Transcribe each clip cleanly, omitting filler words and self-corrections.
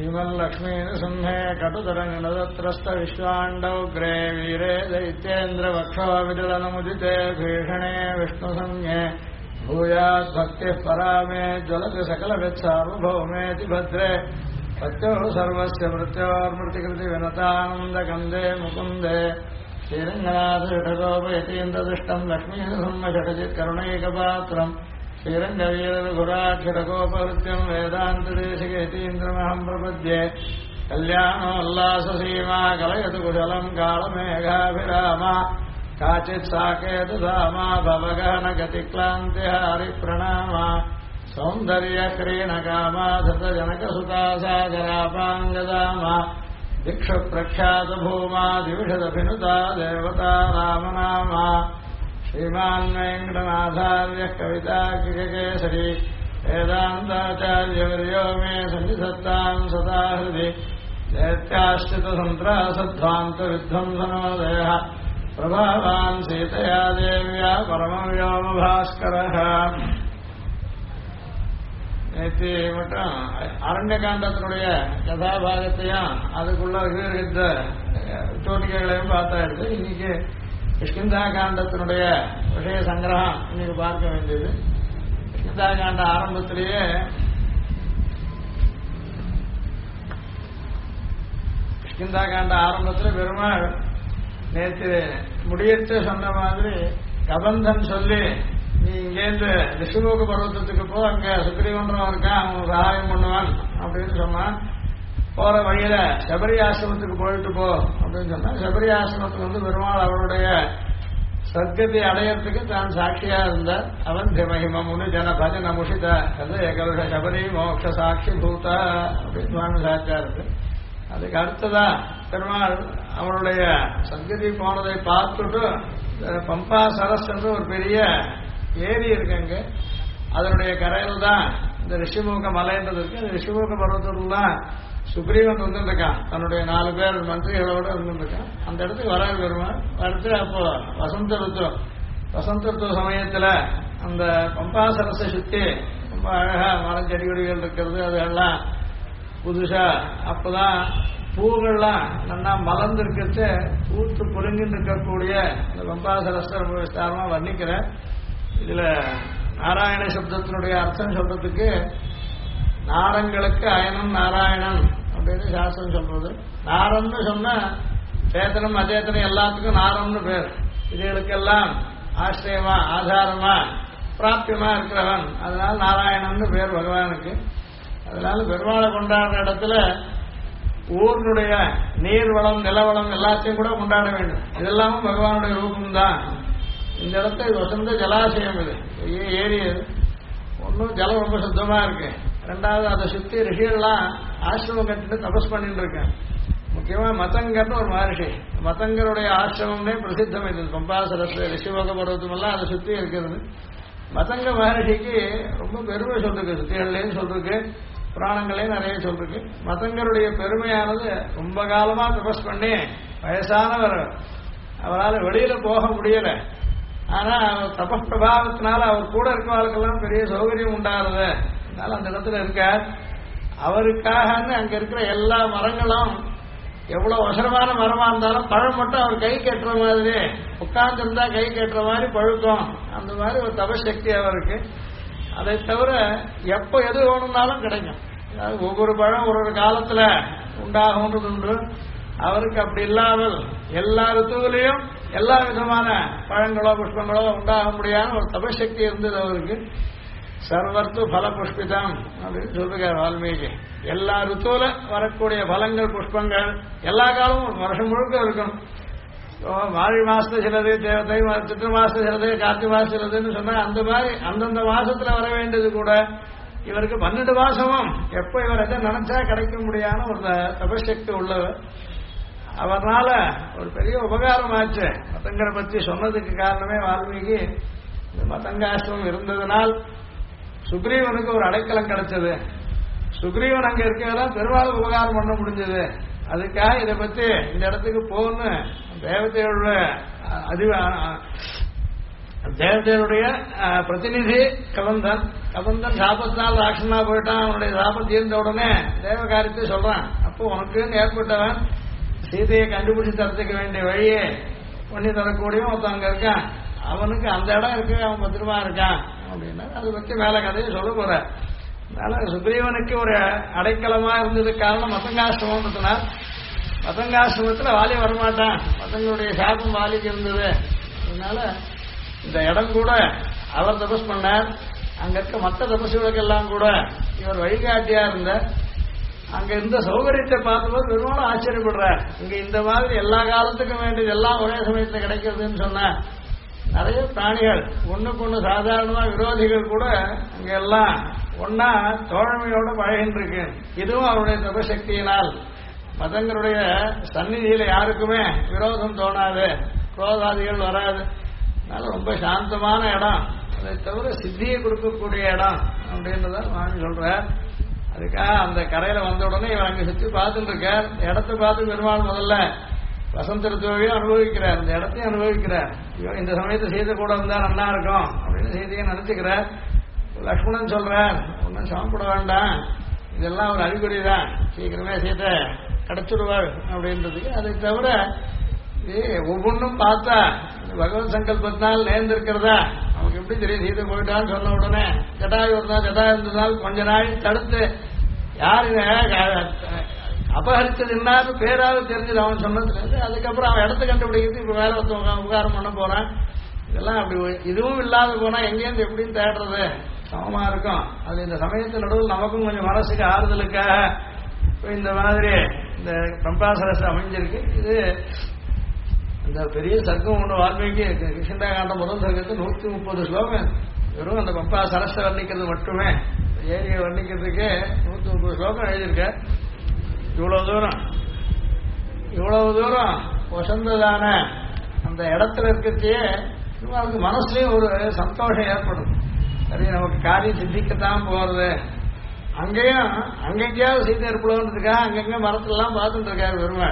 श्रीमल्लक्ष्मीनृसिंहे कटुतरङ्गनदत्रस्त विश्वाण्डौग्रे वीरे दैत्येन्द्रवक्षो विदलनमुदिते भीषणे विष्णुसंज्ञे भूयाद्भक्तिः परा मे ज्वलति सकलवित्सार्वभौमेति भद्रे भक्त्यो सर्वस्य मृत्योर्मृतिकृतिविनतानन्दकन्दे मुकुन्दे श्रीरङ्गनाथषटकोपयतीन्द्रदृष्टम् लक्ष्मीनृसिंहषटजित्करुणैकपात्रम् श्रीरङ्गवीररघुराक्षरकोपवृत्त्यम् वेदान्तदेशिकेतीन्द्रमहम् प्रपद्ये कल्याणोल्लाससीमा कलयतु कुशलम् कालमेघाभिरामा काचित् साकेतुधामा भवगहनगतिक्लान्तिहारिप्रणामा सौन्दर्यक्रीणकामा धृतजनकसुता सागरापाङ्गदामा दिक्षुप्रख्यातभूमा द्विषदभिनुता देवता रामनामा श्रीमान् वेङ्कटनाथार्यः कविताकिकेसरी वेदान्ताचार्यवर्यो मे सन्निधत्ताम् सदा हृदि दैत्याश्रितसन्त्रासध्वान्तविध्वंसनोदयः प्रभावान् सीतया देव्या परमव्योमभास्करः நேற்று மட்டும் அரண்யகாண்டத்தினுடைய கதாபாகத்தையும் அதுக்குள்ள இருந்த தோட்டிகைகளையும் பார்த்தா இருக்கு. இன்னைக்கு கிஷ்கிந்தா காண்டத்தினுடைய விஷய சங்கிரகம் இன்னைக்கு பார்க்க வேண்டியது. கிஷ்கிந்தா காண்ட ஆரம்பத்திலேயே கிஷ்கிந்தா காண்ட ஆரம்பத்தில் பெருமாள் நேற்று முடியற்ற சொன்ன மாதிரி கபந்தன் சொல்லி நீ இங்கேருந்து ரிஷிமுக பர்வத்தத்துக்கு போ, அங்க சுக்ரீவன்றவன் இருக்கான், அவன் சகாயம் பண்ணுவான் அப்படின்னு சொன்னான். போற வழியில சபரி ஆசிரமத்துக்கு போயிட்டு போ அப்படின்னு சொன்னா, சபரி ஆசிரமத்துக்கு வந்து பெருமாள் அவருடைய சத்கத்தை அடையறதுக்கு தான் சாட்சியா இருந்தார். அவன் மகிம முனி ஜன பஜன முஷித அது ஏகருஷ சபரி மோட்ச சாட்சி பூத அப்படின்னு சுவாமி சாட்சியா இருக்கு. அதுக்கு அடுத்ததா பெருமாள் அவருடைய சத்கதி போனதை பார்த்துட்டு பம்பா சரஸ் என்று ஒரு பெரிய ஏரி இருக்குங்க, அதனுடைய கரையில் தான் இந்த ரிஷிமுக மலைன்றது இருக்கு. அந்த ரிஷிமுக பர்வத்தில் தான் சுக்ரீவன் வந்துருக்கான், தன்னுடைய 4 பேர் மந்திரிகளோட இருந்துருக்கான். அந்த இடத்துக்கு வர பெருமாள் அடுத்து அப்போ வசந்த ருத்து சமயத்துல அந்த பம்பா சரஸை சுத்தி ரொம்ப அழகா மரம் செடி கொடிகள் இருக்கிறது, அதெல்லாம் புதுசா அப்பதான் பூக்கள்லாம் நல்லா மலர்ந்து இருக்கிறது, பூத்து புரிஞ்சுட்டு இருக்கக்கூடிய அந்த பம்பா சரஸை ரொம்ப விஸ்தாரமா வர்ணிக்கிற. இதுல நாராயண சப்தத்தினுடைய அர்த்தம் சொல்றதுக்கு நாரங்களுக்கு அயனம் நாராயணன் அப்படின்னு சாஸ்திரம் சொல்றது. நாரம்னு சொன்னா சேத்தனம் அச்சேத்தனம் எல்லாத்துக்கும் நாரம்னு பேர். இதுகளுக்கெல்லாம் ஆசிரியமா ஆதாரமா பிராப்தியமா இருக்கிறவன், அதனால நாராயணன் பேர் பகவானுக்கு. அதனால பெருமாளை கொண்டாடுற இடத்துல ஊருடைய நீர் வளம் நிலவளம் எல்லாத்தையும் கூட கொண்டாட வேண்டும். இதெல்லாமும் பகவானுடைய ரூபம்தான். இந்த இடத்துல வசந்த ஜலாசயம், இது ஏரி, ஒன்றும் ஜலம் ரொம்ப சுத்தமா இருக்கு. ரெண்டாவது அதை சுத்தி ரிஷிகள்லாம் ஆசிரமம் கட்டிட்டு தபஸ் பண்ணிட்டு இருக்கேன். முக்கியமா மதங்கர்னு ஒரு மகர்ஷி, மதங்கருடைய ஆசிரமம்னே பிரசித்தம். இது பம்பா சரஸ்வதி ரிஷிவக பர்வத்தம் எல்லாம் அதை சுத்தி இருக்கிறது. மதங்க மகர்ஷிக்கு ரொம்ப பெருமை சொல்லிருக்கு, சுத்திகள்லையும் சொல்லிருக்கு, புராணங்களையும் நிறைய சொல்லிருக்கு. மதங்கருடைய பெருமையானது ரொம்ப காலமா தபஸ் பண்ணி வயசானவர், அவரால் வெளியில போக முடியல. ஆனா தபஸ் பிரபாவத்தினால அவர் கூட இருக்கிறவர்களுக்கெல்லாம் பெரிய சௌகரியம் உண்டாகிறது. அதனால அந்த இடத்துல இருக்கார். அவருக்காக அங்க இருக்கிற எல்லா மரங்களும் எவ்வளவு அவசரமான மரமா இருந்தாலும் பழம் மட்டும் அவர் கை கட்டுற மாதிரி, உட்கார்ந்து இருந்தா கை கட்டுற மாதிரி பழுக்கும். அந்த மாதிரி ஒரு தபசக்தி அவருக்கு. அதை தவிர எப்ப எது வேணும்னாலும் கிடைக்கும். அதாவது ஒவ்வொரு பழம் ஒரு காலத்துல உண்டாகும்ன்றது உண்டு. அவருக்கு அப்படி இல்லாமல் எல்லா ருத்துவிலையும் எல்லா விதமான பழங்களோ புஷ்பங்களோ உண்டாக முடியாத ஒரு தபசக்தி இருந்தது அவருக்கு. சர்வர்த்து பல புஷ்பிதம் அப்படின்னு சொல்றார் வால்மீகி. எல்லா ருத்துவில வரக்கூடிய பலங்கள் புஷ்பங்கள் எல்லா காலமும் வருஷம் முழுக்க இருக்கும். மார்கழி மாசத்துல சிலது, தை சித்திரை மாசத்துல சிலது, கார்த்திகை மாசம் சிலதுன்னு சொன்னா அந்த மாதிரி அந்தந்த மாசத்துல வர வேண்டியது கூட இவருக்கு 12 மாசமும் எப்ப இவர் எதை நினைச்சா கிடைக்க முடியாத ஒரு தபசக்தி உள்ளவர். அவர்னால ஒரு பெரிய உபகாரம் ஆச்சு. மதங்கரை பற்றி சொன்னதுக்கு காரணமே வால்மீகி இந்த மதங்காசிரமம் இருந்ததுனால் சுக்ரீவனுக்கு ஒரு அடைக்கலம் கிடைச்சது. சுக்ரீவன் அங்க இருக்கிறதான் பெருமாள் உபகாரம் பண்ண முடிஞ்சது. அதுக்காக இதை பத்தி இந்த இடத்துக்கு போகணும்னு தேவதையோட தேவதையுடைய பிரதிநிதி கபந்தன். கபந்தன் சாபத்தினால் ராட்சனா போயிட்டான். அவனுடைய சாபம் தீர்ந்த உடனே தேவ காரியத்தை சொல்றான். அப்போ உனக்கு ஏற்பட்டவன் சீதையை கண்டுபிடிச்சு தரத்துக்கு வேண்டிய வழியே பண்ணி தரக்கூடிய ஒருத்தன் அங்க இருக்கான். அவனுக்கு அந்த இடம் இருக்கு, அவன் பத்திரமா இருக்கான் அப்படின்னா அதை பற்றி மேல கதையை சொல்ல போற. அதனால சுக்ரீவனுக்கு ஒரு அடைக்கலமா இருந்தது காரணம் மதங்காசிரமத்தினால். மதங்காசிரமத்தில் வாலி வரமாட்டான். மதங்களுடைய சாபம் வாலிக்கு இருந்தது. அதனால இந்த இடம் கூட அவர் தபஸ் பண்ணார். அங்க இருக்க மற்ற தபசுகளுக்கெல்லாம் கூட இவர் வழிகாட்டியா இருந்த அங்க இருந்த சௌகரியத்தை பார்த்தபோது பெருமாளும் ஆச்சரியப்படுறார். இங்க இந்த மாதிரி எல்லா காலத்துக்கும் வேண்டியது எல்லாம் ஒரே சமயத்தில் கிடைக்கிறதுன்னு சொன்ன நிறைய பிராணிகள் ஒண்ணுக்கு ஒண்ணு சாதாரணமா விரோதிகள் கூட அங்க எல்லாம் ஒன்னா தோழமையோட பழகின்னு இருக்கு. இதுவும் அவருடைய தபசக்தியினால். மதங்களுடைய சந்நிதியில யாருக்குமே விரோதம் தோணாது, குரோதாதிகள் வராது. அதனால ரொம்ப சாந்தமான இடம். அதை தவிர சித்தியை கொடுக்கக்கூடிய இடம் அப்படின்றதான் நான் சொல்றேன். அதுக்காக அந்த கரையில வந்த உடனே இவர் அங்க சுற்றி பார்த்துட்டு இருக்கார். இடத்தை பார்த்து பெருமாள் முதல்ல வசந்த ருத்துவையும் அனுபவிக்கிறார், இந்த இடத்தையும் அனுபவிக்கிறார். இந்த சமயத்தை சீதை கூட இருந்தா நல்லா இருக்கும் அப்படின்னு சீதையை நினைச்சுக்கிறார். லக்ஷ்மணன் சொல்றார், ஒன்னும் சாப்பிட வேண்டாம், இதெல்லாம் ஒரு அறிகுறி தான், சீக்கிரமே சீதை கிடைச்சிடுவாள் அப்படின்றதுக்கு. அதை தவிர ஒவ்வொன்றும் பார்த்தா பகவத் சங்கல்பத்தினால் நேர்ந்திருக்கிறதா நமக்கு எப்படி தெரியும். சீதை போயிட்டான்னு சொன்ன உடனே ஜட்டாயு இருந்தா, ஜட்டாயு இருந்ததால் கொஞ்ச நாள் தடுத்து யாரு அபகரிச்சது இன்னாரு பேராவது தெரிஞ்சது அவன் சொன்னதுலேருந்து. அதுக்கப்புறம் அவன் இடத்த கண்டுபிடிக்கிறது இப்ப வேற ஒருத்தவங்க உபகாரம் பண்ண போறான். இதெல்லாம் அப்படி இதுவும் இல்லாத போனா எங்கேருந்து எப்படின்னு தேடுறது சமமா இருக்கும். அது இந்த சமயத்து நடுவில் நமக்கும் கொஞ்சம் மனசுக்கு ஆறுதலுக்காக இந்த மாதிரி இந்த பம்பாசரசு அமைஞ்சிருக்கு. இது இந்த பெரிய சர்க்கம் ஒன்று வால்மீகி கிருஷ்ணகாண்டம் முதல் சர்க்கத்து 130 ஸ்லோகம் வெறும் அந்த பம்பா சரஸை வர்ணிக்கிறது மட்டுமே. ஏரியை வர்ணிக்கிறதுக்கு 130 ஸ்லோகம் எழுதியிருக்க. இவ்வளவு தூரம் வசந்ததான அந்த இடத்துல இருக்கிறதே அவருக்கு மனசுலயும் ஒரு சந்தோஷம் ஏற்படும். சரி, நமக்கு காரியம் சித்திக்கத்தான் போறது. அங்கேயும் அங்கெங்கேயாவது சீதை ஏற்படுவதுக்காக அங்கங்க மரத்துலாம் பார்த்துட்டு இருக்காரு பெருமாள்.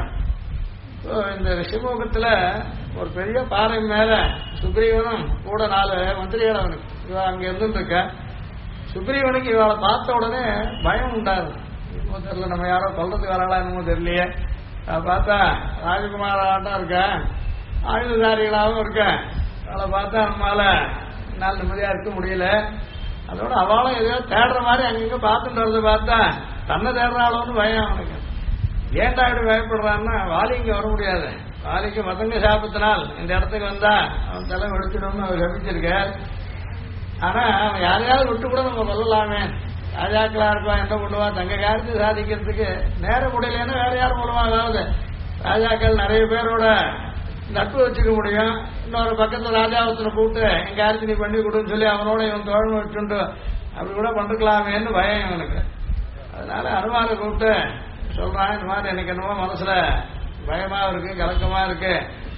இந்த ரிஷிமுகத்துல ஒரு பெரிய பாறை மேல சுக்ரீவனும் கூட 4 மந்திரிகள் அவனுக்கு இவ அங்க இருந்துட்டு இருக்க. சுக்ரீவனுக்கு இவளை பார்த்த உடனே பயம் உண்டாரு. இன்னும் தெரியல, நம்ம யாரோ சொல்றதுக்கு வரலாம் என்னமோ தெரியலையே. பார்த்தா ராஜகுமார ஆட்டம் இருக்க, ஆயுததாரிகளாகவும் இருக்க. அவளை பார்த்தா நம்மளால என்னால் நிம்மதியா இருக்க முடியல. அதோட அவளும் எதையோ தேடுற மாதிரி அங்கங்க பார்த்துட்டு வரது பார்த்தா தன்னை தேடுறாளோன்னு பயம் அவனுக்கு. ஏன்டா இப்படி பயப்படுறான்னா வாலி இங்க வர முடியாது. வாலிக்கு மதங்க சாபத்தினால் இந்த இடத்துக்கு வந்தா அவன் தலை வெடிச்சிடும்னு அவர் சபிச்சிருக்க. ஆனா அவன் யாரையாவது விட்டு கூட நம்ம சொல்லலாமே. ராஜாக்களா இருப்பான், என்ன பண்ணுவா, தங்க காரியத்தை சாதிக்கிறதுக்கு நேர முடியலன்னா வேற யார் மூலமா அதாவது ராஜாக்கள் நிறைய பேரோட நட்பு வச்சுக்க முடியும். இன்னொரு பக்கத்துல ராஜாவத்துல கூப்பிட்டு என் காரியத்தை நீ பண்ணி கொடுன்னு சொல்லி அவனோட இவன் தோழமை வச்சுட்டு அப்படி கூட பண்ணிக்கலாமேன்னு பயம் இவனுக்கு. அதனால அனுமாரை கூப்பிட்டு சொல்றான், இந்த மாதிரி எனக்கு என்னமோ மனசுல பயமா இருக்கு, கலக்கமா இருக்கு.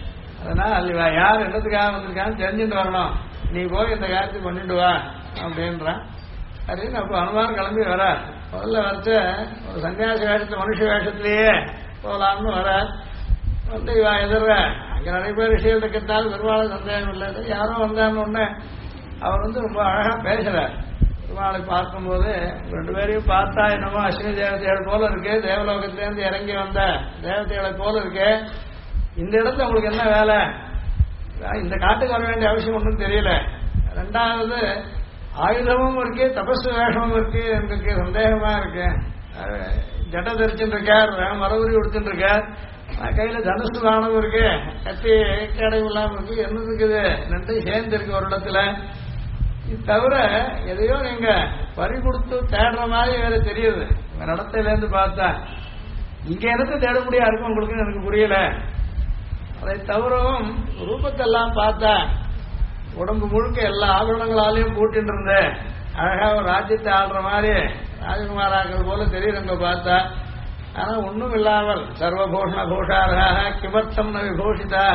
அதனால யார் என்னத்துக்காக வந்திருக்கான்னு தெரிஞ்சுட்டு வரணும், நீ போய் இந்த காரியத்தை பண்ணிட்டு வா அப்படின்றான். அப்படின்னு அப்போ அனுமார் கிளம்பி வர. முதல்ல வரைச்ச ஒரு சன்னியாசி வேஷத்துல மனுஷ வேஷத்திலேயே போகலாம்னு வர. வந்து இவ எதிர அங்க நிறைய பேர் விஷயம் இருக்கிறதுனால பெருமாள் சந்தேகம் இல்லை. யாரோ வந்தான்னு ஒண்ணு அவர் வந்து ரொம்ப அழகா பேசுறார். பெருமாளை பார்க்கும்போது 2 பேரையும் பார்த்தா என்னமோ அஸ்வினி தேவதைகள் போல இருக்கு, தேவலோகத்திலேருந்து இறங்கி வந்த தேவதைகளை போல இருக்கு. இந்த இடத்துல உங்களுக்கு என்ன வேலை, இந்த காட்டுக்கு வர வேண்டிய அவசியம் ஒன்றும் தெரியல. 2வது ஆயுதமும் இருக்கு, தபசு வேஷமும் இருக்கு, எனக்கு சந்தேகமா இருக்கு. ஜட்ட தரிச்சுட்டு இருக்கார், மரபுரி கொடுத்துட்டு இருக்கார், கையில தனுசு தானம் இருக்கு, கத்தி கேடை இல்லாம இருக்கு, என்ன இருக்குது 2 சேர்ந்து இருக்கு ஒரு இடத்துல. இது தவிர எதையோ நீங்க பறி கொடுத்து தேடுற மாதிரி வேற தெரியுது இடத்துல இருந்து பார்த்தா. இங்க எனக்கு தேட முடியா இருக்கும் உங்களுக்கு, எனக்கு புரியல. அதை தவிரவும் ரூபத்தெல்லாம் பார்த்தா உடம்பு முழுக்க எல்லா ஆபரணங்களாலையும் பூட்டிட்டு இருந்தேன். அழகா ஒரு ராஜ்யத்தை ஆடுற மாதிரி ராஜகுமாராக்கள் போல தெரியுதுங்க பார்த்தா. ஆனா ஒன்றும் இல்லாமல் சர்வபூஷண கோஷாராக கிமர்த்தம் ந விபூஷிதாக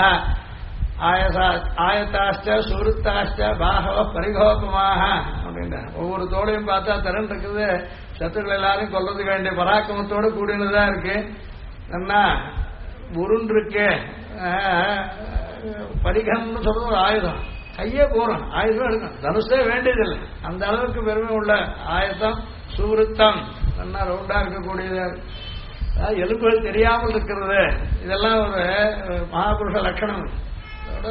ஆயத்தாஷ்ட சுருத்தாஷ்ட பாகவ பரிகோபமாக அப்படின்ற ஒவ்வொரு தோடையும் பார்த்தா திறன் இருக்குது. சத்துக்கள் எல்லாரும் கொல்றதுக்கு வேண்டிய பராக்கிரமத்தோடு கூடினதா இருக்கு. என்ன உருண்டு இருக்கு. பரிகம்னு சொல்றது ஒரு ஆயுதம், கையே போறோம் 1000 ரூபாய் எடுக்கும், தனுஷே வேண்டியதில்லை. அந்த அளவுக்கு பெருமை உள்ள ஆயத்தம். சுவிருத்தம் நல்லா ரவுண்டா இருக்கக்கூடியது, எலும்புகள் தெரியாமல் இருக்கிறது. இதெல்லாம் ஒரு மகாபுருஷ லட்சணம். அதோட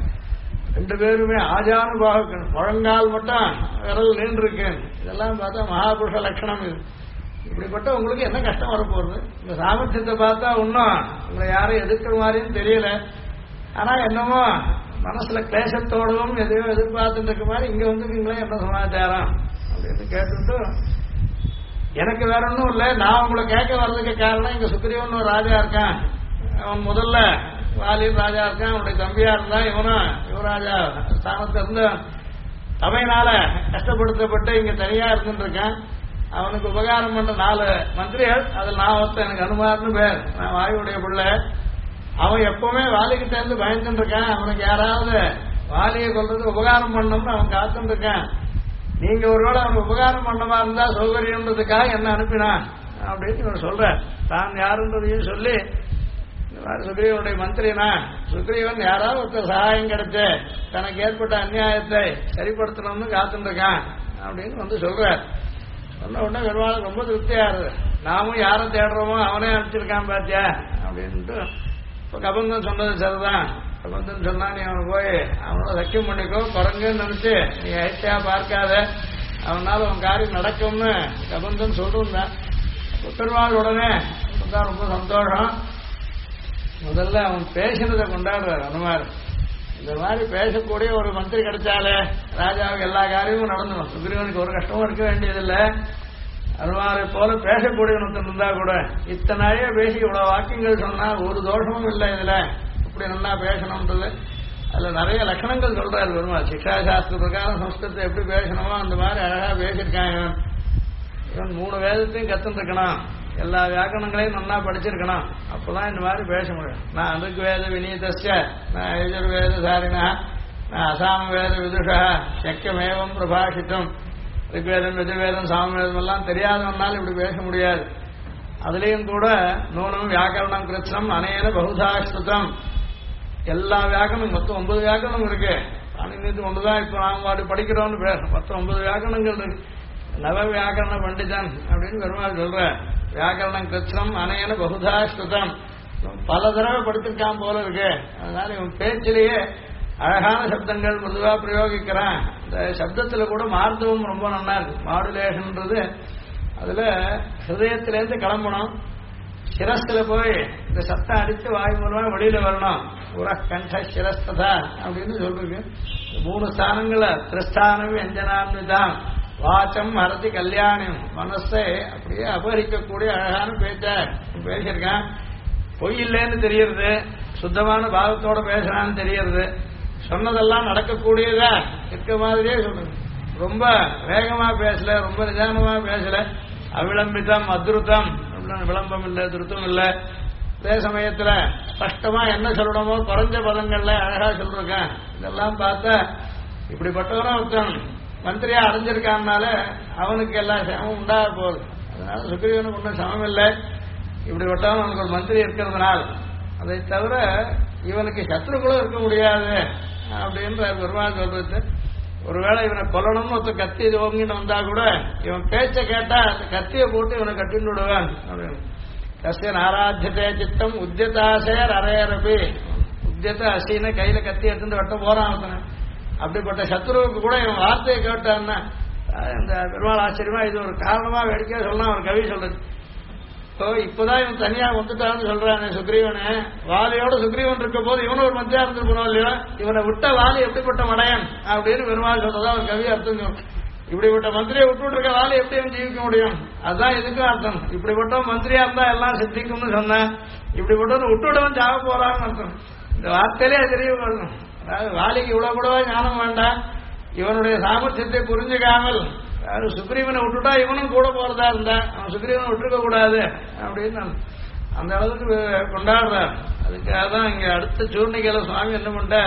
2 பேருமே ஆஜானுபாக முழங்கால் மட்டும் விரல் நீண்டு இருக்கு. இதெல்லாம் பார்த்தா மகாபுருஷ லட்சணம். இது இப்படிப்பட்ட உங்களுக்கு என்ன கஷ்டம் வரப்போகுது? இந்த சாமர்த்தியத்தை பார்த்தா இன்னும் உங்களை யாரும் எதிர்க்கிற மாதிரியும் தெரியல. ஆனா என்னமோ மனசுல கிளேசத்தோடவும் எதையோ எதிர்பார்த்துட்டு இருக்க மாதிரி இங்க வந்துருக்கீங்களே, என்ன சமாச்சாரம் அப்படின்னு கேட்டுட்டு, எனக்கு வேற ஒன்றும் இல்லை, நான் உங்களை கேட்க வர்றதுக்கு காரணம் இங்க சுக்ரீவன் ஒரு ராஜா இருக்கான். அவன் முதல்ல வாலியும் ராஜா இருக்கான், அவனுடைய தம்பியா இருந்தான். இவனும் யுவராஜா ஸ்தானத்துல இருந்து அவையினால கஷ்டப்படுத்தப்பட்டு இங்க தனியா இருந்துட்டு இருக்கான். அவனுக்கு உபகாரம் பண்ற 4 மந்திரிகள், அதில் நான் ஒருத்தன், எனக்கு அனுமார்னு பேர், நான் வாயுடைய பிள்ளை. அவன் எப்பவுமே வாலிகிட்ட இருந்து பயந்துட்டு இருக்கான். அவனுக்கு யாராவது வாலியை கொள்றது உபகாரம் பண்ணணும்னு அவன் காத்துட்டு இருக்கான். நீங்க ஒருவேளை அவனுக்கு உபகாரம் பண்ணமா இருந்தா சௌகரியன்றதுக்காக என்ன அனுப்பினான் அப்படின்னு இவன் சொல்ற. தான் யாருன்றதையும் சொல்லி, சுக்ரீவனுடைய மந்திரினா, சுக்ரீவன் யாராவது ஒருத்தர் சகாயம் கிடைச்சு தனக்கு ஏற்பட்ட அநியாயத்தை சரிப்படுத்தணும்னு காத்துட்டு இருக்கான் அப்படின்னு வந்து சொல்ற. சொன்ன உடனே பெருமாள் ரொம்ப திருப்தியா இருக்கு. நாமும் யாரை தேடுறோமோ அவனே அனுப்பிச்சிருக்கான் பாத்தியா அப்படின்ட்டு. இப்ப கபந்தன் சொன்னது சரிதான். கபந்தன் சொன்னா நீ அவனை போய் அவனோட சக்கியம் பண்ணிக்கோ, குரங்குன்னு நினைச்சு நீ ஐத்தியா பார்க்காத, அவனால அவன் காரியம் நடக்கும்னு கபந்தன் சொல்லிருந்தான். பெருமாள் உடனே ரொம்ப சந்தோஷம். முதல்ல அவன் பேசினதை கொண்டாடுறார் அனுமார். இந்த மாதிரி பேசக்கூடிய ஒரு மந்திரி கிடைச்சாலே ராஜாவுக்கு எல்லா காரியமும் நடந்துடும். சுக்ரீவனுக்கு ஒரு கஷ்டமும் இருக்க வேண்டியதில்லை. அனுமாரை போல பேசக்கூடியவனுக்கு இருந்தா கூட இத்தனையே பேசி இவ்வளவு வாக்கியங்கள் சொன்னா ஒரு தோஷமும் இல்லை. இதுல இப்படி நல்லா பேசணும்ன்றது அதுல நிறைய லட்சணங்கள் சொல்றாரு பெருமாள். சிக்ஷா சாஸ்திர பிரகாரம் சம்ஸ்கிருதத்தை எப்படி பேசணுமோ அந்த மாதிரி அழகா பேசியிருக்கான். இவன் 3 வேதத்தையும் கத்துருக்கணும், எல்லா வியாக்கரணங்களையும் நல்லா படிச்சிருக்கணும். அப்பதான் இந்த மாதிரி பேச முடியும். நான் அதுக்கு வேத வினீதஸ்ய, நான் யஜுர்வேத சாரினா, நான் அசாம வேத விதுஷா, சக்கியமேவம் பிரபாஷித்தம். ரிக்வேதம் யஜுர்வேதம் சாமவேதம் எல்லாம் தெரியாதவனால இப்படி பேச முடியாது. அதுலேயும் கூட நூனம் வியாக்கரணம் கிருஷ்ணம் அநேன பகுதாஸ்ருதம். எல்லா வியாக்கரணம் மொத்தம் 9 வியாக்கரணம் இருக்கு. அன்னைக்கு ஒன்றுதான் இப்ப நாம் பாட்டு படிக்கிறோம்னு பேசுறோம். மொத்தம் 9 வியாக்கரணங்கள் இருக்கு. நவ வியாக்கரண பண்டிதன் அப்படின்னு பெருமாள் சொல்ற. வியாக்கரணம் கிருஷ்ணம் அநேன பகுதாஸ்ருதம், பல தடவை படித்திருக்கான் போல இருக்கு. அதனால இவன் பேச்சிலேயே அழகான சப்தங்கள் மிருதுவா பிரயோகிக்கிறான். இந்த சப்தத்துல கூட மார்த்தவம் ரொம்ப நல்லா இருக்கு. மாடுலேஷன்ன்றது அதுல ஹிருதயத்திலேருந்து கிளம்பணும், சிரஸ்ல போய் இந்த சத்தம் அடித்து வாய் மூலமா வெளியில வரணும். உர கண்ட சிரஸ்ததா அப்படின்னு சொல்லிருக்கு. 3 ஸ்தானங்கள திரிஸ்தானம் எஞ்சனான்விதான் வாச்சம் ஹரதி கல்யாணம், மனசை அப்படியே அபகரிக்கக்கூடிய அழகான பேச்ச பேசியிருக்கான். பொய் இல்லைன்னு தெரியறது, சுத்தமான பாவத்தோட பேசுறான்னு தெரியறது, சொன்னதெல்லாம் நடக்கக்கூடியதா இருக்க மாதிரியே சொல்லுங்க. ரொம்ப வேகமா பேசல, ரொம்ப நிதானமா பேசல. அவிளம்பிதம் அதிருத்தம், விளம்பம் இல்லை திருத்தம் இல்லை. அதே சமயத்துல ஸ்பஷ்டமா என்ன சொல்லணுமோ குறைஞ்ச பதங்கள்ல அழகா சொல்லிருக்கேன். இதெல்லாம் பார்த்தா இப்படிப்பட்டவனும் ஒருத்தன் மந்திரியா அடைஞ்சிருக்கான்னால அவனுக்கு எல்லா சமமும் உண்டாக போகுது. அதனால சுக்ரீவனுக்கு ஒன்றும் சமம் இல்லை. இப்படிப்பட்டவன் அவனுக்கு ஒரு மந்திரி இருக்கிறதுனால் அதை தவிர இவனுக்கு சத்ருக்களும் இருக்க முடியாது அப்படின்ற பெருமாள் சொல்றது. ஒருவேளை இவனை கொல்லணும்னு ஒருத்தர் கத்தி ஓங்கின்னு வந்தா கூட இவன் பேச்சை கேட்டா அந்த கத்தியை போட்டு இவனை கட்டின்னு விடுவான் அப்படின்னு. கசிய ஆராத்தியதே சித்தம் உத்தியதாசேர் அரையரபி. உத்தியத்த அசின்னு கையில கத்தி எடுத்துட்டு வெட்ட போறான் அவனை. அப்படிப்பட்ட சத்ருவுக்கு கூட இவன் வார்த்தையை கேட்டான்னா இந்த பெருமாள் ஆச்சரியமா இது ஒரு காரணமா வேடிக்கையா சொல்லலாம். ஒரு கவி சொல்றது. இப்பதான் இவன் தனியா வந்துட்டான்னு சொல்றானே சுக்ரீவனே, வாலியோட சுக்ரீவன் இருக்க போது இவனும் ஒரு மத்தியா இருந்திருக்கணும் இல்லையா? இவனை விட்ட வாலி எப்படிப்பட்ட மடையன் அப்படின்னு பெருமாள் சொல்றதா ஒரு கவி அர்த்தம். இப்படிப்பட்ட மந்திரியை விட்டுட்டு இருக்க வாலி எப்படி அவன் ஜீவிக்க முடியும்? அதுதான் இதுக்கும் அர்த்தம். இப்படிப்பட்ட மந்திரியா இருந்தா எல்லாம் சித்திக்கும்னு சொன்னேன். இப்படிப்பட்ட விட்டுவிடவன் சாக போறான்னு அர்த்தம். இந்த வார்த்தையிலே தெரிய வரணும். அதாவது வாலிக்கு இவ்வளவு கூடவா ஞானம் வேண்டாம். இவனுடைய சாமர்த்தியத்தை புரிஞ்சுக்காமல் சுக்ரீவனை விட்டுட்டா இவனும் கூட போறதா இருந்தா அவன் சுக்ரீவனை விட்டுருக்க கூடாது அப்படின்னு அந்த அளவுக்கு கொண்டாடுறார். அதுக்காக தான் இங்க அடுத்த சூர்ணிகையில சுவாமி என்ன பண்ண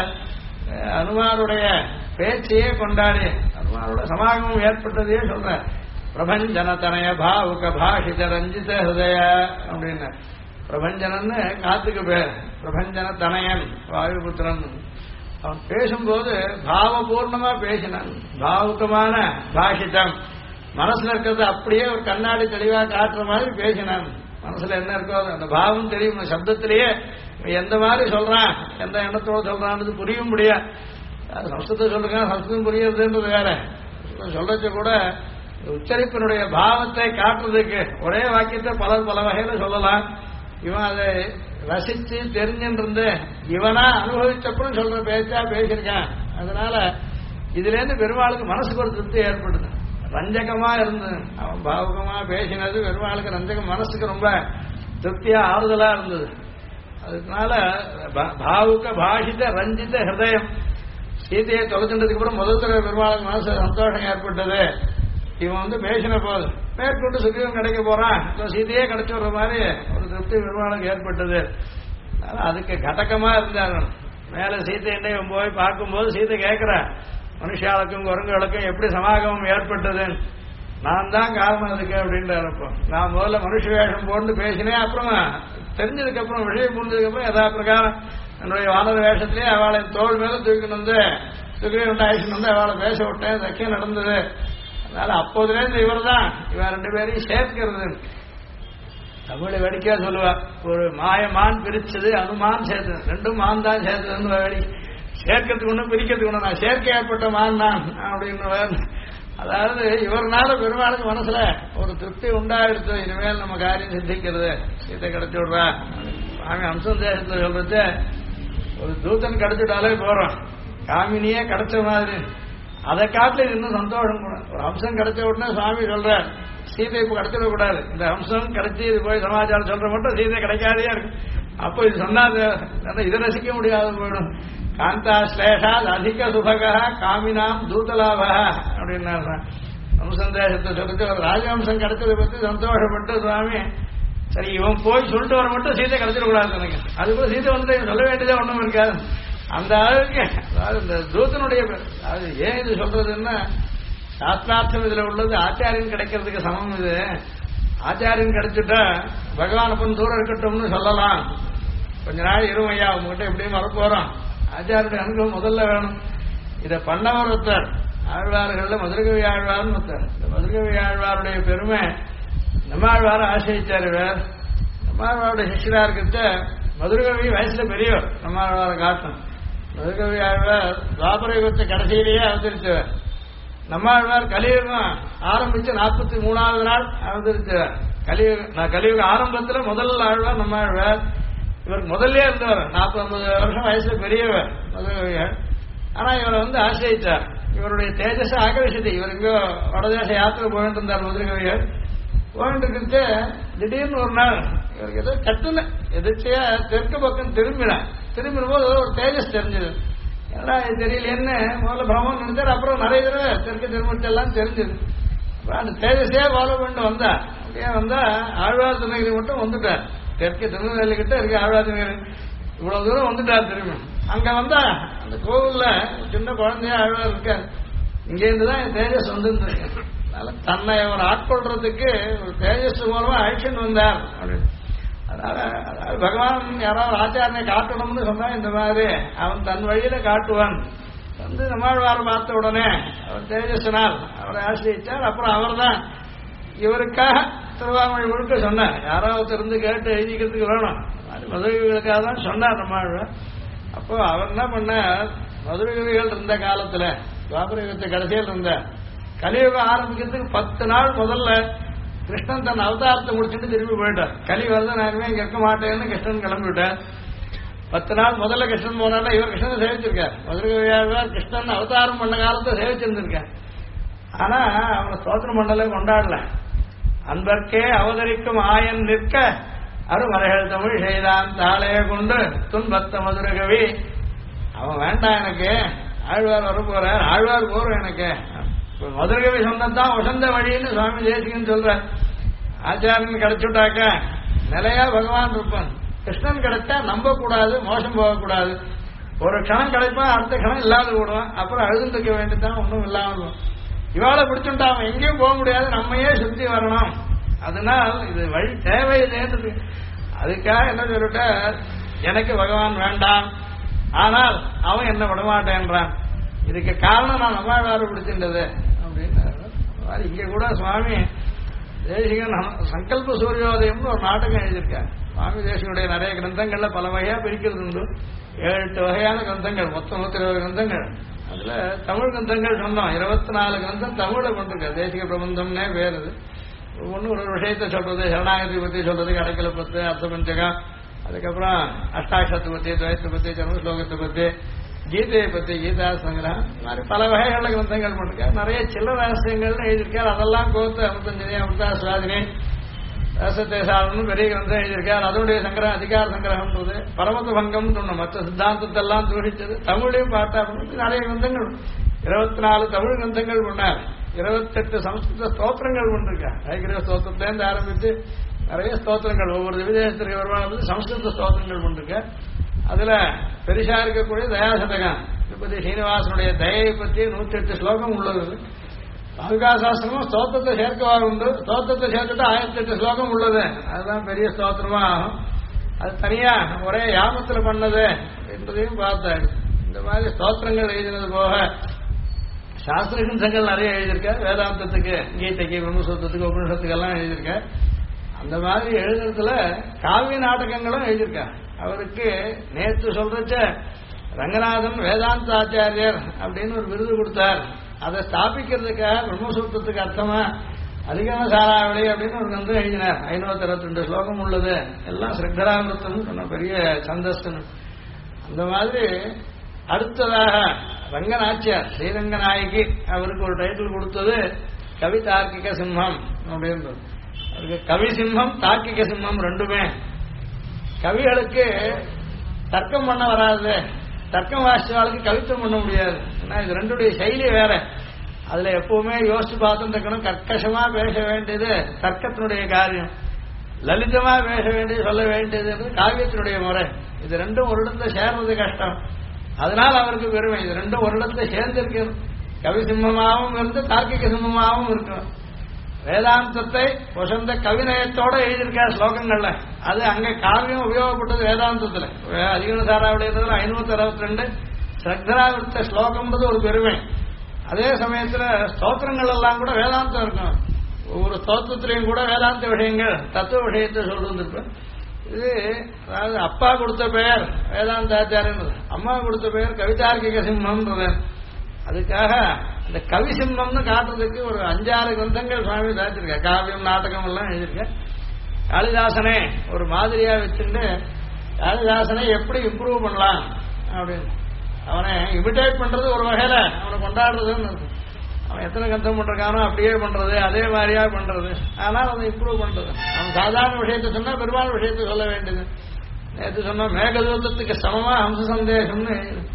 அனுமாருடைய பேச்சையே கொண்டாடி அனுமாரோட சமாகமம் ஏற்பட்டதையே சொல்ற. பிரபஞ்சன தனய பாவுக பாஷித ரஞ்சித ஹிருதய அப்படின்னு. பிரபஞ்சனன்னு காத்துக்கு பேர். பிரபஞ்சன தனயன் வாயுபுத்திரன். அவன் பேசும்போது பாவபூர்ணமா பேசினான். பாவுக்கமான பாஷிதம், மனசுல இருக்கிறது அப்படியே ஒரு கண்ணாடி தெளிவா காட்டுற மாதிரி பேசினான். மனசுல என்ன இருக்கோ அந்த பாவம் தெரியும். சப்தத்திலேயே எந்த மாதிரி சொல்றான், எந்த எண்ணத்தோட சொல்றான்னு புரிய முடியாது. சம்ஸ்கிருதம் சொல்லுங்க, சம்ஸ்கிருதம் புரியுதுன்றது வேற. சொல்றச்ச கூட உச்சரிப்பினுடைய பாவத்தை காட்டுறதுக்கு ஒரே வாக்கியத்தை பல பல வகையில சொல்லலாம். இவன் அதை ரசிச்சு தெரிஞ்சிருந்து இவனா அனுபவிச்சப்படும் சொல்ற பேச்சா பேசியிருக்கான். அதனால இதுல இருந்து பெருமாளுக்கு மனசுக்கு ஒரு திருப்தி ஏற்படுது. ரஞ்சகமா இருந்தது, அவன் பாவகமா பேசினது பெருமாளுக்கு ரஞ்சகம், மனசுக்கு ரொம்ப திருப்தியா ஆறுதலா இருந்தது. அதனால பாவுக பாஷித ரஞ்சித ஹிருதயம். சீதையை தொலைச்சுன்றதுக்கு அப்புறம் முதல் தடவை பெருமாளுக்கு மனசு சந்தோஷம் ஏற்பட்டது. இவன் பேசின போது மேற்கொண்டு சுக்ரீவன் கிடைக்க போறான், சீதையே கிடைச்சு வர்ற மாதிரி ஒரு திருப்தி பெருமாளுக்கு ஏற்பட்டது. அதுக்கு கடக்கமா இருந்தாங்க. மேல சீதை இவன் போய் பார்க்கும்போது சீதை கேட்கிறான், மனுஷாளுக்கும் குரங்குகளுக்கும் எப்படி சமாகமம் ஏற்பட்டது, நான் தான் காரணம் அதுக்கு அப்படின்ட்டு. நான் முதல்ல மனுஷ வேஷம் போட்டு பேசினேன், அப்புறம் தெரிஞ்சதுக்கு அப்புறம் விஷயம் புரிஞ்சதுக்கு அப்புறம் எதா பிரகாரம் என்னுடைய வானர வேஷத்திலேயே அவளை தோல் மேல தூக்கிட்டு வந்து சுக்ரீவன் ஆயிஷன் வந்து அவளை பேச விட்டேன், சக்கியம் நடந்தது. அதனால அப்போதுலேருந்து இவர் தான் இவன் ரெண்டு பேரையும் சேர்க்கிறது. தமிழை வேடிக்கையா சொல்லுவா, ஒரு மாயமான் பிரிச்சது அனுமான் சேர்த்தது, ரெண்டும் மான் தான் சேர்த்ததுன்னு வேடி. சேர்க்கிறதுக்கு ஒன்றும் பிரிக்கிறதுக்கு ஒன்று, நான் சேர்க்கை ஏற்பட்ட மான் தான் அப்படின்னு. அதாவது இவர்னால பெருமாளுக்கு மனசுல ஒரு திருப்தி உண்டாயிடுச்சு, இனிமேல் நம்ம காரியம் சித்திக்கிறது, சீத்தை கிடைச்சி விடுறா. சாமி அம்சம் தேசத்துல சொல்றது, ஒரு தூதன் கிடைச்சிட்டாலே போறோம், காமினியே கிடைச்ச மாதிரி. அதை காட்டில இன்னும் சந்தோஷம் கூட. ஒரு அம்சம் கிடைச்ச உடனே சுவாமி சொல்ற, சீதை இப்ப கிடைச்சிடக்கூடாது, இந்த அம்சம் கிடைச்சி இது போய் சமாச்சாரம் சொல்ற மட்டும் சீதை கிடைக்காதே இருக்கு. அப்போ இது சொன்னாது இதை ரசிக்க முடியாது போயிடும். காந்தா ஸ்லேஷா அதிக சுபகா காமினாம் தூதலாபா அப்படின்னா அம்சந்தேசத்தை சொல்லிட்டு ஒரு ராஜவம்சம் கிடைச்சதை பத்தி சந்தோஷப்பட்டு சுவாமி, சரி இவன் போய் சொல்லிட்டு வர மட்டும் சீதை கிடைச்சிடக்கூடாது எனக்கு, அதுக்குள்ள சீதை வந்து சொல்ல வேண்டியதே ஒன்றும் இருக்காது. அந்த அளவுக்கு அதாவது இந்த தூதனுடைய அது ஏன் இது சொல்றதுன்னா, சாஸ்திரார்த்தம் இதுல உள்ளது ஆச்சாரியன் கிடைக்கிறதுக்கு சமம். இது ஆச்சாரியன் கிடைச்சிட்டா பகவான் அப்பன் தூரம் இருக்கட்டும்னு சொல்லலாம். கொஞ்ச நாள் இருமையா உங்ககிட்ட எப்படியும் வரப்போறோம், ஆச்சாரியுடைய அனுபவம் முதல்ல வேணும். இதை பண்ணவர் ஒருத்தர், ஆழ்வார்கள்ல மதுரகவி ஆழ்வார்னு ஒருத்தர். இந்த மதுரகவி ஆழ்வாருடைய பெருமை நம்மாழ்வார ஆசிரிச்சாரு. வேறு நம்மாழ்வாருடைய சிஷ்யரா இருக்கிறத மதுரகவி வயசுல பெரியவர், நம்மாழ்வார காட்டும். மதுரகவி ஆழ்வார் துவாபர யுகத்தை கடைசியிலேயே அவதரித்தவர். நம்மாழ்வார் கலியுகம் ஆரம்பிச்சு 43வது நாள் அவதரித்தவர். கலியுக ஆரம்பத்துல முதல் ஆழ்வார் நம்மாழ்வார். இவருக்கு முதல்ல இருந்தவர், 40-50 வருஷம் வயசுல பெரியவர் மதுரகவியார். ஆனா இவரை ஆசிரியிச்சார். இவருடைய தேஜஸ் ஆகவிஷத்தை, இவர் இங்கோ வடதேச யாத்திரை போயிட்டு இருந்தார் மதுரகவியர். போயிட்டு இருக்கிறது திடீர்னு ஒரு நாள் இவருக்கு ஏதோ கட்டுல எதிர்ச்சியா தெற்கு பக்கம் திரும்பின போது ஒரு தேஜஸ் தெரிஞ்சது. ஏன்னா இது தெரியலன்னு முதல்ல பிரம்மன் நினைச்சார். அப்புறம் நிறைய தடவை தெற்கு திரும்பிச்செல்லாம் தெரிஞ்சது. அந்த தேஜஸே ஃபாலோ பண்ணிட்டு வந்தா. அப்படியே வந்தா ஆழ்வார் திருநகிரி மட்டும் வந்துட்டார். தெற்கு திருநெல்வேலி கிட்ட இருக்கு ஆழ்வார் திருநகிரி. இவ்வளவு தூரம் வந்துட்டார் திரும்பி. அங்க வந்தா அந்த கோவில்ல சின்ன குழந்தையா ஆழ்வார் இருக்கார். இங்கேருந்துதான் தேஜஸ் வந்துருக்கு. அதனால தன்னை அவர் ஆட்கொள்றதுக்கு ஒரு தேஜஸ் மூலமா அழிச்சுன்னு வந்தார் அப்படின்னு. அதனால பகவான் யாராவது ஆச்சாரனை காட்டணும்னு சொன்னா இந்த மாதிரி அவன் தன் வழியில காட்டுவான். நம்மாழ்வார் பார்த்த உடனே அவர் தேஜஸ்னால் அவரை ஆசிரியிச்சார். அப்புறம் அவர் தான் இவருக்காக திருவாமொழி முழுக்க சொன்னார். யாராவது இருந்து கேட்டு எழுதிக்கிறதுக்கு வேணும், மதுரகவிகளுக்காக தான் சொன்னார் நம்மாழ்வார். அப்போ அவர் என்ன பண்ணார், மதுரகவிகள் இருந்த காலத்துல துவாபரயுகத்தை கடைசியில் இருந்த கலியுகம் ஆரம்பிக்கிறதுக்கு 10 நாள் முதல்ல கிருஷ்ணன் தன் அவதாரத்தை முடிச்சுட்டு திரும்பி போயிட்டார். கலி வந்து நான் இனிமே இங்க இருக்க மாட்டேன்னு கிருஷ்ணன் கிளம்பிவிட்டார். 10 நாள் முதல்ல கிருஷ்ணன் போனால இவர் கிருஷ்ணனை சேவிச்சிருக்கார். மதுரகவியாழ்வார் கிருஷ்ணன் அவதாரம் பண்ண காலத்தை சேவிச்சிருந்திருக்கார். ஆனா அவனை ஸ்தோத்திரம் பண்ணல, கொண்டாடல. அன்பர்க்கே அவதரிக்கும் ஆயன் நிற்க அருமறைகள் தமிழ் செய்தான் தாளைய கொண்டு துன்பத்த மதுரகவி. அவன் வேண்டாம் எனக்கு, ஆழ்வார் வர போறார், ஆழ்வார் போறோம் எனக்கு. மதுரகவி சொன்னதான் வசந்த வழின்னு சுவாமி தேசிகன் சொல்ற. ஆச்சாரியன் கிடைச்சுட்டாக்க நிலையா பகவான் இருப்பான். கிருஷ்ணன் கிடைச்சா நம்ப கூடாது, மோசம் போகக்கூடாது. ஒரு க்ஷணம் கிடைப்பான், அடுத்த க்ஷணம் இல்லாத விடுவான். அப்புறம் அழுதுட்டு இருக்க வேண்டியதான், ஒன்றும் இல்லாமல். இவாளை பிடிச்சுட்டா அவன் எங்கேயும் போக முடியாது, நம்மையே சுத்தி வரணும். அதனால் இது வழி தேவையில்லைன்றது. அதுக்காக என்ன சொல்லிட்ட, எனக்கு பகவான் வேண்டாம், ஆனால் அவன் என்ன விடமாட்டேன்றான். இதுக்கு காரணம் நான் நம்மாழ்வார் பிடிச்சின்றது அப்படின்னு. இங்க கூட சுவாமி தேசிகன் சங்கல்ப சூரியோதயம்னு ஒரு நாடகம் எழுதியிருக்காங்க. சுவாமி தேசிகனுடைய நிறைய கிரந்தங்கள்ல பல வகையா பிரிக்கிறது உண்டு. 7-8 வகையான கிரந்தங்கள், மொத்தம் 120 கிரந்தங்கள். அதுல தமிழ் கிரந்தங்கள் சொன்னோம், 24 கிரந்தம் தமிழை கொண்டிருக்க. தேசிக பிரபந்தம்னே பேரு. ஒவ்வொன்றும் ஒரு விஷயத்தை சொல்றது, சரணாகதி பத்தி சொல்றது, கடைக்கலை பத்தி, அர்த்தபஞ்சகம், அதுக்கப்புறம் அஷ்டாட்சத்தை பத்தி, துவயத்தை பத்தி, ஜன்ம ஸ்லோகத்தை பத்தி, கீதையை பத்தி, கீதா சங்கிரகம், இந்த மாதிரி பல வகைகள கிரந்தங்கள் பண்ணிருக்கார். நிறைய சில்லற ரகசியங்கள்னு எழுதியிருக்கார். அதெல்லாம் கோத்து அமிர்தஞ்சனி, அமிர்தா சுவாதினி, ரசத்தை சாதனம் பெரிய கிரந்தம் எழுதியிருக்கார். அதனுடைய சங்கிரகம் அதிகார சங்கிரகம்ன்றது, பரமத பங்கம் சொன்னோம், மற்ற சித்தாந்தத்தை எல்லாம் தூஷிச்சது, தமிழையும் பாட்டா பண்ணி நிறைய கிரந்தங்கள், 24 தமிழ் கிரந்தங்கள் பண்ணார். 28 சம்ஸ்கிருத ஸ்தோத்திரங்கள் பண்ணிருக்கார். ஐக்கிய ஸ்தோத்திரத்திலேருந்து ஆரம்பித்து நிறைய ஸ்தோத்திரங்கள், ஒவ்வொரு விதேசத்திற்கு வருவாங்க சம்ஸ்கிருத ஸ்தோத்திரங்கள் பண்ணிருக்கார். அதுல பெரிசா இருக்கக்கூடிய தயாசதகம், திருப்பதி ஸ்ரீனிவாசனுடைய தயை பற்றி 108 ஸ்லோகம் உள்ளது. பாதுகாசாஸ்திரமும் ஸ்தோத்திரத்தை சேர்க்கவா உண்டு. ஸ்தோத்திரத்தை சேர்த்துட்டு 1008 ஸ்லோகம் உள்ளது. அதுதான் பெரிய ஸ்தோத்திரமா ஆகும். அது தனியா ஒரே யாமத்தில் பண்ணது என்பதையும் பார்த்தாரு. இந்த மாதிரி ஸ்தோத்திரங்கள் எழுதினது போக சாஸ்திர கிரந்தங்கள் நிறைய எழுதியிருக்க. வேதாந்தத்துக்கு, கீதைக்கு, பிரம்மசூத்திரத்துக்கு, உபனிஷத்துக்கு எல்லாம் எழுதியிருக்க. அந்த மாதிரி எழுதுறதுல காவிய நாடகங்களும் எழுதியிருக்க. அவருக்கு நேற்று சொல்றச்ச ரங்கநாதன் வேதாந்த ஆச்சாரியர் அப்படின்னு ஒரு விருது கொடுத்தார். அதை ஸ்தாபிக்கிறதுக்காக பிரம்மசூத்திரத்துக்கு அர்த்தமா அதிகம சாராவளி அப்படின்னு ஒரு கிரந்தம் எழுதினார். 562 ஸ்லோகம் உள்ளது. எல்லாம் ஸ்ரீதராமிருத்தம் சொன்ன பெரிய சந்தஸ்தன். அந்த மாதிரி அடுத்ததாக ரங்கநாச்சியார் ஸ்ரீரங்கநாயகி அவருக்கு ஒரு டைட்டில் கொடுத்தது கவி தார்க்கிக சிம்மம் அப்படின்னு. அவருக்கு கவி சிம்மம், தார்க்கிக சிம்மம் ரெண்டுமே. கவிகளுக்கு தர்க்கம் பண்ண வராது, தர்க்கம் வாசிச்சாளுக்கு கவித்துவம் பண்ண முடியாது. ஏன்னா இது ரெண்டுடைய செயலி வேற. அதுல எப்பவுமே யோசிச்சு பார்த்துட்டு இருக்கணும். கர்க்கசமா பேச வேண்டியது தர்க்கத்தினுடைய காரியம், லலிதமா பேச வேண்டியது, சொல்ல வேண்டியது காவியத்தினுடைய முறை. இது ரெண்டும் ஒரு இடத்துல சேர்றது கஷ்டம். அதனால அவருக்கு பெருமை. இது ரெண்டும் ஒரு இடத்துல சேர்ந்திருக்கு. கவி சிம்மமாகவும் இருந்து தார்க்கிக சிம்மமாகவும் இருக்கும். வேதாந்தத்தை வசந்த கவிநயத்தோட எழுதியிருக்கார் ஸ்லோகங்கள்ல. அது அங்க காவியம் உபயோகப்பட்டது வேதாந்தத்துல. அதிகன சாராவுடையதுல 562 ஸ்ரத்தராவிருத்த ஸ்லோகம்ன்றது ஒரு பெருமை. அதே சமயத்துல ஸ்தோத்திரங்கள் எல்லாம் கூட வேதாந்தம் இருக்கும். ஒவ்வொரு ஸ்தோத்திரத்திலையும் கூட வேதாந்த விஷயங்கள், தத்துவ விஷயத்தை சொல்லிருந்திருப்பேன். இது அதாவது அப்பா கொடுத்த பெயர் வேதாந்தாச்சாரியன், அம்மா கொடுத்த பெயர் கவிதார்க்கிக சிம்மம்ன்றது. அதுக்காக இந்த கவி சிம்மம்னு காட்டுறதுக்கு ஒரு 5-6 கிரந்தங்கள் சுவாமி தாச்சிருக்க. காவியம், நாடகம் எல்லாம் எழுதியிருக்க. காளிதாசனே ஒரு மாதிரியா வச்சுட்டு காளிதாசனை எப்படி இம்ப்ரூவ் பண்ணலாம் அப்படின்னு அவனை இமிடேட் பண்றது ஒரு வகையில அவனை கொண்டாடுறதுன்னு. அவன் எத்தனை கந்தம் பண்றானோ அப்படியே பண்றது, அதே மாதிரியா பண்றது. ஆனால் அவனை இம்ப்ரூவ் பண்றது. அவன் சாதாரண விஷயத்தை சொன்னா பெருமாள் விஷயத்தை சொல்ல வேண்டியது. நேற்று சொன்ன மேகதூதத்துக்கு சமமா ஹம்ச சந்தேசம்னு.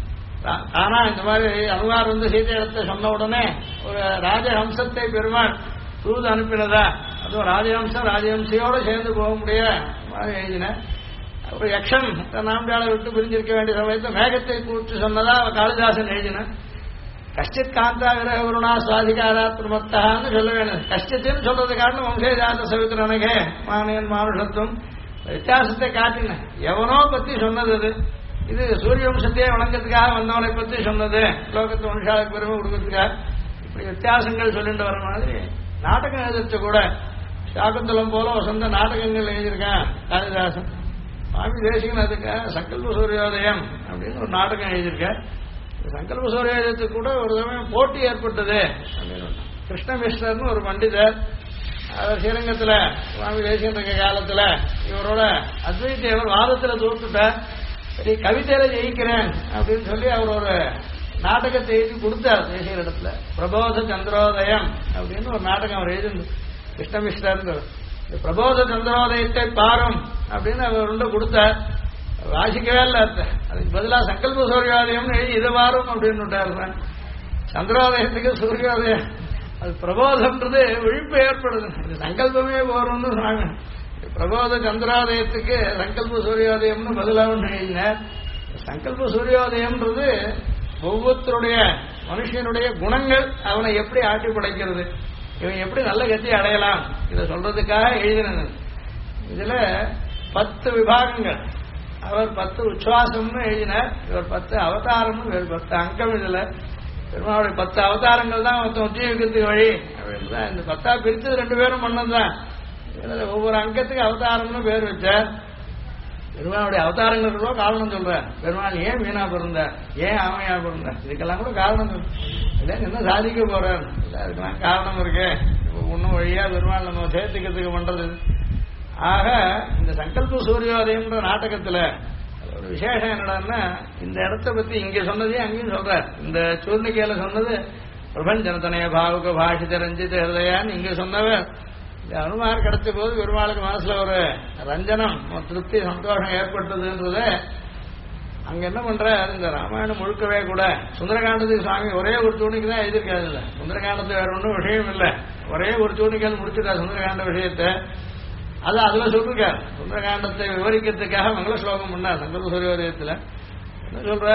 ஆனா இந்த மாதிரி அனுமார் வந்து சீதை இடத்தை சொன்ன உடனே ஒரு ராஜஹம்சத்தை பெருமாள் தூது அனுப்பினதா, அதுவும் ராஜஹம்சையோட சேர்ந்து போக முடிய மாதிரி எழுதின. ஒரு யக்ஷன் நாம்பாளை விட்டு பிரிஞ்சிருக்க வேண்டிய சமயத்தை மேகத்தை கூட்டு சொன்னதா காளிதாசன் எழுதின. கஷ்டித் காந்தா விரகருணா சுவாதிகாரா பிரமத்தான்னு சொல்ல வேணும். கஷ்டத்தின்னு சொல்றது காரணம் வம்சேஜாத சவித்திரனகே மானியன் மானுஷத்துவம் வித்தியாசத்தை காட்டின. எவனோ பத்தி சொன்னது அது. இது சூரிய வம்சத்தையே வணங்கத்துக்காக வந்தவனை பத்தி சொன்னது, லோகத்து மனுஷாவுக்கு பெருமை கொடுக்கறதுக்காக. இப்படி வித்தியாசங்கள் சொல்லிட்டு வர மாதிரி நாடகம் எழுதிட்டு கூட சாகுந்தலம் போல வசந்த நாடகங்கள் எழுதியிருக்கான் காளிதாசன். சுவாமி தேசிகன் அதுக்காக சங்கல்ப சூரியோதயம் அப்படின்னு ஒரு நாடகம் எழுதியிருக்கேன். சங்கல்ப சூரியோதயத்துக்கு கூட ஒரு சமயம் போட்டி ஏற்பட்டது அப்படின்னு. கிருஷ்ணமிஸ்ரர்னு ஒரு பண்டிதர், அவர் ஸ்ரீரங்கத்தில் சுவாமி தேசிகன் இருக்க காலத்துல இவரோட அத்வைத்திய வாதத்துல தோத்துட்டார். சரி கவிதையில ஜெயிக்கிறேன் அப்படின்னு சொல்லி அவர் ஒரு நாடகத்தை எழுதி கொடுத்தார் தேசிகர் இடத்துல. பிரபோத சந்திரோதயம் அப்படின்னு ஒரு நாடகம் அவர் எழுதி கிருஷ்ணமிஸ்ரர். இந்த பிரபோத சந்திரோதயத்தை பாரும் அப்படின்னு அவர் ரெண்டு கொடுத்தார். வாசிக்கவே இல்லை. அதுக்கு பதிலாக சங்கல்ப சூரியோதயம்னு எழுதி இதை பாரும் அப்படின்னு விட்டாரு. சந்திரோதயத்துக்கு சூரியோதயம் அது பிரபோதம்ன்றது விழிப்பு ஏற்படுது. இது சங்கல்பமே போறோம்னு சொன்னாங்க. பிரபோத சந்திரோதயத்துக்கு சங்கல்ப சூரியோதயம்னு பதிலாக ஒன்று எழுதினார். சங்கல்ப சூரியோதயம்ன்றது ஒவ்வொருத்தருடைய மனுஷனுடைய குணங்கள் அவனை எப்படி ஆட்டி படைக்கிறது, இவன் எப்படி நல்ல கத்தியை அடையலாம், இதை சொல்றதுக்காக எழுதினது. இதுல 10 விபாகங்கள். அவர் 10 உச்சுவாசம்னு எழுதினார். இவர் 10 அவதாரம்னு 10 அங்கம். இதுல பெருமாளுடைய 10 அவதாரங்கள் தான் மொத்தம் உத்தியோகத்துக்கு வழி அப்படின்னு தான். இந்த 10 பிரித்து 2 பேரும் பண்ணதுதான். ஒவ்வொரு அங்கத்துக்கு அவதாரம்னு பேர் வச்சார். பெருமாளுடைய அவதாரங்களுக்கோ காரணம் சொல்ற. பெருமாள் ஏன் மீனா பிறந்தார், ஏன் ஆமையா பிறந்தார், இதுக்கெல்லாம் கூட காரணம் சொல்ல. என்ன சாதிக்க போறார், அதுக்கெல்லாம் காரணம் இருக்கு. ஒன்னும் வழியா பெருமாள் நம்ம சேர்த்துக்கிறதுக்கு பண்றது. ஆக இந்த சங்கல்ப சூரியோதயம்ன்ற நாடகத்துல ஒரு விசேஷம் என்னடான்னா, இந்த இடத்த பத்தி இங்க சொன்னதே அங்கேயும் சொல்ற. இந்த சூர்ணிக்கையில சொன்னது பிரபஞ்சனத்தனைய பாவுக பாஷித ரஞ்சித ஹிருதயான்னு இங்க சொன்னவர். இந்த அனுமார் கிடைச்ச போது பெருமாளுக்கு மனசுல ஒரு ரஞ்சனம், திருப்தி, சந்தோஷம் ஏற்பட்டதுன்றத அங்க என்ன பண்ற. இந்த ராமாயணம் முழுக்கவே கூட சுந்தரகாண்டத்துக்கு சுவாமி ஒரே ஒரு தூணிக்கு தான் எழுதியிருக்காது. இல்ல சுந்தரகாண்டத்துக்கு வேற ஒன்றும் விஷயம் இல்லை. ஒரே ஒரு தூணிக்கால் முடிச்சுட்டா சுந்தரகாண்ட விஷயத்தை. அது அதுல சொல்லிருக்காரு. சுந்தரகாண்டத்தை விவரிக்கிறதுக்காக மங்கள ஸ்லோகம் பண்ணார் சங்கல்ப சூரியோதயத்துல. என்ன சொல்ற,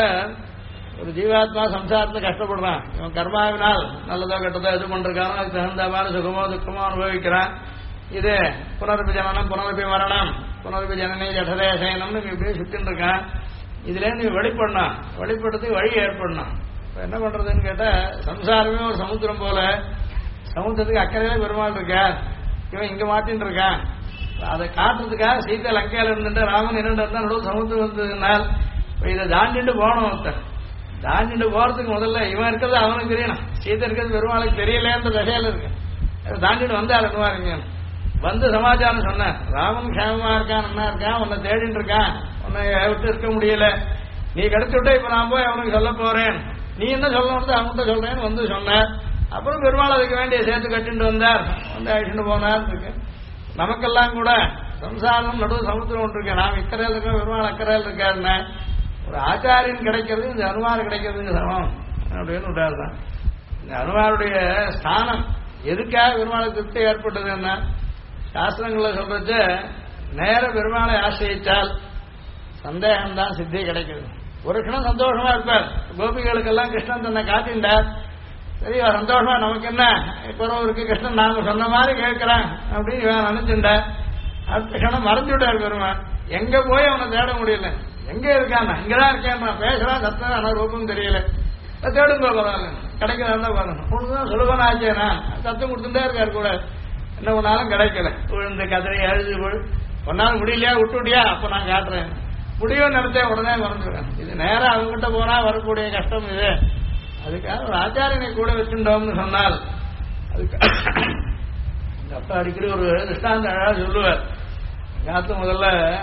ஒரு ஜீவாத்மா சம்சாரத்தை கஷ்டப்படுறான். இவன் கர்மாவினால் நல்லதோ கெட்டதோ எது பண்றானோ அதுக்கு தகுந்தமான சுகமோ துக்கமோ அனுபவிக்கிறான். இது புனரபி ஜனனம், புனரபி மரணம், புனரபி ஜனனி ஜடரே சயனம்னு இப்படியே சுத்தின்னு இருக்கான். இதுல நீ வெளிப்படணும், வெளிப்படுறதுக்கு வழி ஏற்படணும். இப்ப என்ன பண்றதுன்னு கேட்டா, சம்சாரமே ஒரு சமுத்திரம் போல, சமுத்திரத்துக்கு அக்கறையில பெருமாள் இருக்கார், இவன் இங்க மாட்டின்னு இருக்கான். அதை காட்டுறதுக்காக சீதை லங்கையில இருந்துட்டு ராமன் இரண்டு இருந்தா நடுவு சமுத்திரம் வந்ததுனால் இதை தாண்டிட்டு போனோம். ஒருத்தன் தாண்டிட்டு போறதுக்கு முதல்ல இவன் இருக்கிறது அவனுக்கு தெரியணும், சீதை இருக்கிறது பெருமாளுக்கு தெரியலேன்ற தசையில இருக்கு. தாண்டிட்டு வந்தார் அனுமாருங்க. வந்து சமாச்சாரம் சொன்ன, ராமன் கேமமா இருக்கான், நல்லா இருக்கான், உன்னை தேடிட்டு இருக்கான், உன்னை விட்டு இருக்க முடியல, நீ கிடைச்சு விட்ட இப்ப நான் போய் அவனுக்கு சொல்ல போறேன், நீ என்ன சொல்லணும் அவன்கிட்ட சொல்றேன்னு வந்து சொன்னார். அப்புறம் பெருமாள் அதுக்கு வேண்டிய சேர்த்து கட்டிட்டு வந்தார், வந்து அழிச்சுட்டு போனார். இருக்கு நமக்கெல்லாம் கூட சம்சாரம் நடுவு சமுத்திரம் ஒன்று இருக்கு. நாம் இக்கரையில் இருக்கோம், பெருமாள் அக்கறையில் இருக்காருன்னு ஒரு ஆச்சாரியன் கிடைக்கிறது இந்த அனுமார் கிடைக்கிறதுக்கு சமம் அப்படின்னு விட்டாருதான். இந்த அனுமாருடைய ஸ்தானம் எதுக்காக பெருமாளுக்கு திருப்தி ஏற்பட்டது என்ன, சாஸ்திரங்களை சொல்றச்ச நேர பெருமாளை ஆசிரியிச்சால் சந்தேகம்தான் சித்தி கிடைக்கிறது. ஒரு க்ஷணம் சந்தோஷமா இருப்பார். கோபிகளுக்கெல்லாம் கிருஷ்ணன் தன்னை காட்டின்றார், சரி சந்தோஷமா நமக்கு என்ன குறவருக்கு கிருஷ்ணன் நாம சொன்ன மாதிரி கேட்கிறான் அப்படின்னு இவன் நினைச்சுட்டார். அடுத்த க்ஷணம் மறைஞ்சு விட்டார் பெருமாள். எங்க போய் அவனை தேட முடியல, எங்க இருக்கான், இங்கதான் இருக்கேன் பேசுறான், சத்தம் ஆனா ரூபம் தெரியல, தேடுங்க பரவாயில்ல கிடைக்கிறதா பாருங்க, ஒண்ணுதான் சுலபம் ஆச்சேனா சத்தம் கொடுத்துட்டே இருக்காரு கூட, என்ன பண்ணாலும் கிடைக்கல. விழுந்து கதறி அழுது ஒன்னாலும் முடியலையா விட்டுட்டியா, அப்ப நான் காட்டுறேன், முடியும் நினைச்சேன் உடனே மறந்துடுறேன். இது நேரம் அவங்ககிட்ட போனா வரக்கூடிய கஷ்டம் இது. அதுக்காக ஒரு ஆச்சாரியனை கூட வச்சுட்டோம்னு சொன்னால் அதுக்கு அப்ப அடிக்கடி ஒரு திருஷ்டாந்த அழகா சொல்லுவார். காத்து முதல்ல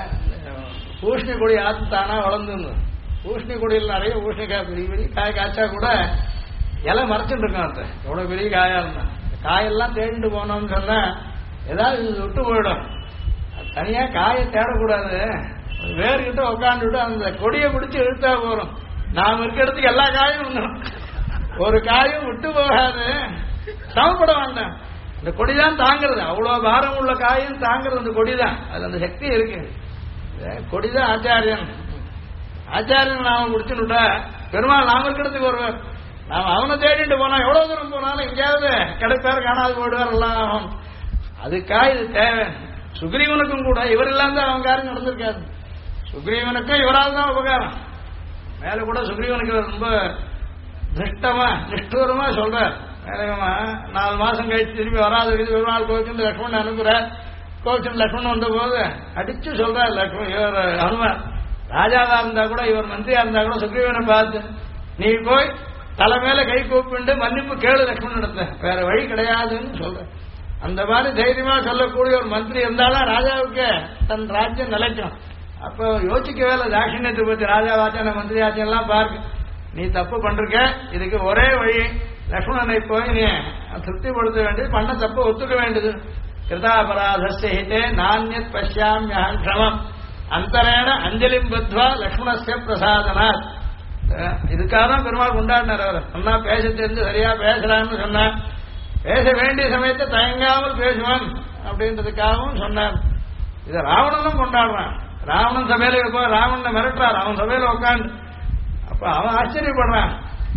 பூஷ்ணி கொடி ஆத்து தானா வளர்ந்து, பூஷ்ணி கொடியில் நிறைய பூஷ்ணிக்காய் பெரிய பெரிய காய் காய்ச்சா கூட இலை மறைச்சுட்டு இருக்கான். அது எவ்வளவு பெரிய காயா இருந்தா காயெல்லாம் தேடிட்டு போனோம்னு சொன்னா ஏதாவது விட்டு போயிடும். தனியா காயை தேடக்கூடாது, வேறுகிட்ட உட்காந்துட்டு அந்த கொடியை பிடிச்சி இழுத்தா போறோம். நாம இருக்க இடத்துக்கு எல்லா காயும் வந்துடும், ஒரு காயும் விட்டு போகாது. சமப்பட வேண்டாம், இந்த கொடிதான் தாங்கிறது, அவ்வளவு பாரம் உள்ள காயும் தாங்கிறது அந்த கொடிதான். அது அந்த சக்தி இருக்கு. கொடிதான் ஆச்சாரியன். ஆச்சாரியன் நாம முடிச்சுட்டா பெருமாள் நாம இருக்கிறதுக்கு வருவார். நாம அவனை தேடிட்டு போனா எவ்வளவு தூரம் போனாலும் எங்கேயாவது கிடைப்பார், காணாது போயிடுவார் எல்லாம் ஆகும். அதுக்காக இது தேவை. சுக்ரீவனுக்கும் கூட இவர் இல்லாம அவன் காரியம் நடந்திருக்காது. சுக்ரீவனுக்கும் இவரால் தான் உபகாரம். மேல கூட சுக்ரீவனுக்கு ரொம்ப திருஷ்டமா நிஷ்டூரமா சொல்றார். வேலைகமா 4 மாசம் கழிச்சு திரும்பி வராது பெருமாள் கோவிச்சு லக்ஷ்மணன் அனுப்புறார். கோவிச்சு லக்ஷ்மணன் வந்த போது அடிச்சு சொல்றார் லக்ஷ்மணன், இவர் அனுமார் ராஜாவா இருந்தா கூட இவர் மந்திரியா இருந்தா கூட சுக்ரீவனை பார்த்து நீ போய் தலை மேல கை கூப்பிண்டு மன்னிப்பு கேளு லக்ஷ்மணன் இடத்த, வேற வழி கிடையாதுன்னு சொல்ற. அந்த மாதிரி தைரியமா சொல்லக்கூடிய ஒரு மந்திரி இருந்தாலும் ராஜாவுக்கு தன் ராஜ்யம் நிலைக்கும். அப்ப யோசிக்கவே இல்லை தாட்சிணியத்தை பத்தி. ராஜாவாச்சன மந்திரி ஆச்சம் எல்லாம் பார்க்க, நீ தப்பு பண்றக்க, இதுக்கு ஒரே வழி லக்ஷ்மணனை போய் நீ திருப்திப்படுத்த வேண்டியது, பண்ண தப்பு ஒத்துக்க வேண்டியது. கிருதாபராதே நானியத் பசியாமியம் கிரமம் அந்தரேன அஞ்சலிம் பத்வா லக்ஷ்மணஸ்ய பிரசாதனாத். இதுக்காக தான் பெருமாள் கொண்டாடினார். அவர் சொன்னா பேச தெரிஞ்சு சரியா பேசுறான்னு சொன்னா, பேச வேண்டிய சமயத்தை தயங்காமல் பேசுவான் அப்படின்றதுக்காகவும் சொன்னார். இதை ராவணனும் கொண்டாடுறான். ராவணன் சபையில இருப்போம், ராவணனை மிரட்டுறார் அவன் சபையில உட்காந்து. அப்ப அவன் ஆச்சரியப்படுறான்,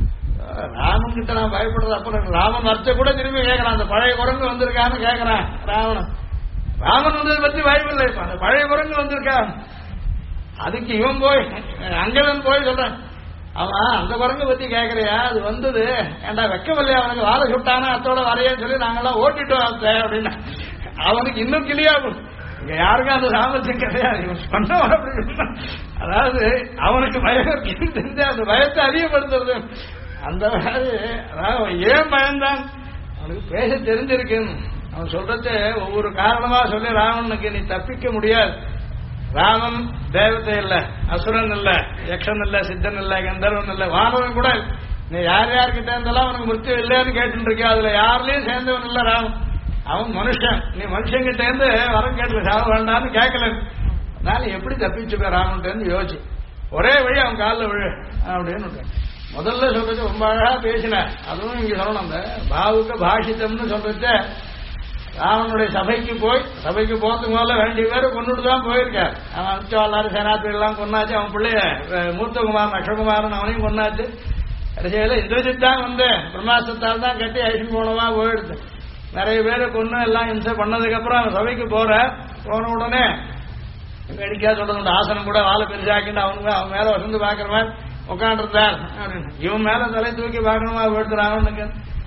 ராமன் கிட்ட நான் பயப்படுறது. அப்புறம் ராமன் மறைச்ச கூட திரும்பி கேட்கறான், அந்த பழைய குரங்கு வந்திருக்கான்னு கேட்கறான் ராவணன். ராமன் வந்ததை பத்தி வாய்ப்பு இல்லை, இப்ப அந்த பழைய குரங்கு வந்திருக்கான். அதுக்கு இவன் போய் அங்கவன் போய் சொல்றான், அவன் அந்த குரங்கு பத்தி கேட்கறியா, அது வந்தது ஏண்டா வெக்கமில்லையா அவனுக்கு வாழை சுட்டானா அத்தோட வரையன்னு சொல்லி நாங்கெல்லாம் ஓட்டிட்டோம் அப்படின்னா அவனுக்கு இன்னும் கிளியா இங்க யாருக்கும் அந்த சாமர்த்தியம் கிடையாது. இவன் சொன்னவன் அப்படின்னு அதாவது அவனுக்கு பயம் தெரிஞ்சு அந்த பயத்தை அதிகப்படுத்துறது அந்த மாதிரி. அதாவது ஏன் பயந்தான், அவனுக்கு பேச தெரிஞ்சிருக்கு. அவன் சொல்றது ஒவ்வொரு காரணமா சொல்லி ராவணனுக்கு நீ தப்பிக்க முடியாது. ராமன் தேவதை இல்ல, அசுரன் இல்ல, யக்ஷன் இல்ல, சித்தன் இல்ல, கந்தர்வன் இல்ல, வானவன் கூட. நீ யார் யார்கிட்ட இருந்தாலும் அவனுக்கு மிருத்தியம் இல்லைன்னு கேட்டு இருக்கியா, அதுல யாருலயும் சேர்ந்தவன் இல்ல ராமன். அவன் மனுஷன். நீ மனுஷங்கிட்ட இருந்து வரம் கேட்கல, சாவ வேண்டான்னு கேட்கல. அதனால எப்படி தப்பிச்சுக்க ராமன்ட்டு இருந்து யோசிச்சு ஒரே வழி அவன் காலில் விழு அப்படின்னு முதல்ல சொல்றது ரொம்ப அழகா பேசின. அதுவும் இங்க சொல்லணும், அந்த பாவுக்க பாஷித்தம்னு சொல்றது ராவனுடைய சபைக்கு போறதுக்கு முதல்ல வேண்டிய பேரை கொண்டுட்டு தான் போயிருக்கார். அவன் அனுப்பிச்சாலும் சேனாத்திரி எல்லாம் கொண்டாச்சு. அவன் பிள்ளைய மூத்தகுமாரன் அக்ஷகுமாரன் அவனையும் கொண்டாச்சு. கடைசியில இந்திரஜித் தான் வந்து பிரம்மாஸ்திரத்தால் தான் கட்டி ஐஷன் போனவா போயிடுது. நிறைய பேரை கொண்டு எல்லாம் இம்சை பண்ணதுக்கு அப்புறம் அவன் சபைக்கு போன உடனே வேடிக்கையா சொல்றது, ஆசனம் கூட வாழை பெருசாக்கிட்டு அவன் மேல வசந்து பாக்குற மாதிரி உட்காந்துருந்தார் அப்படின்னு. இவன் மேல தலை தூக்கி பார்க்கணுமா போயிடுறாங்க.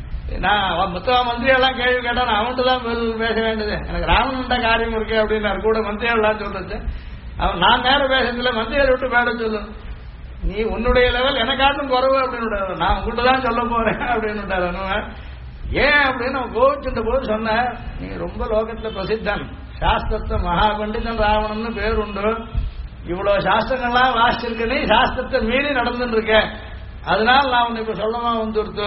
நான் மொத்த மந்திரி எல்லாம் கேள்வி கேட்டா நான் அவன்கிட்ட தான் பேச வேண்டியது, எனக்கு ராவணன்ட காரியம் இருக்கு அப்படின்னாரு. கூட மந்திரிகள் எல்லாம் சொல்றது அவன் நான் நேரம் பேசுறதுல மந்திரிகளை விட்டு பேட சொல்லு, நீ உன்னுடைய லெவல் எனக்காட்டும் குறவு அப்படின்னு நான் உங்ககிட்ட தான் சொல்ல போறேன் அப்படின்னு. ஏன் அப்படின்னு அவன் கோவிச்சுட்ட போது சொன்ன, நீ ரொம்ப லோகத்துல பிரசித்தன், சாஸ்திரத்தை மகா பண்டிதன் ராவணன் பேர் உண்டு, இவ்வளவு சாஸ்திரங்கள்லாம் வாசிச்சிருக்க, நீ சாஸ்திரத்தை மீறி நடந்துட்டு இருக்க, அதனால நான் உன்னை இப்ப சொல்லமா வந்துருத்து.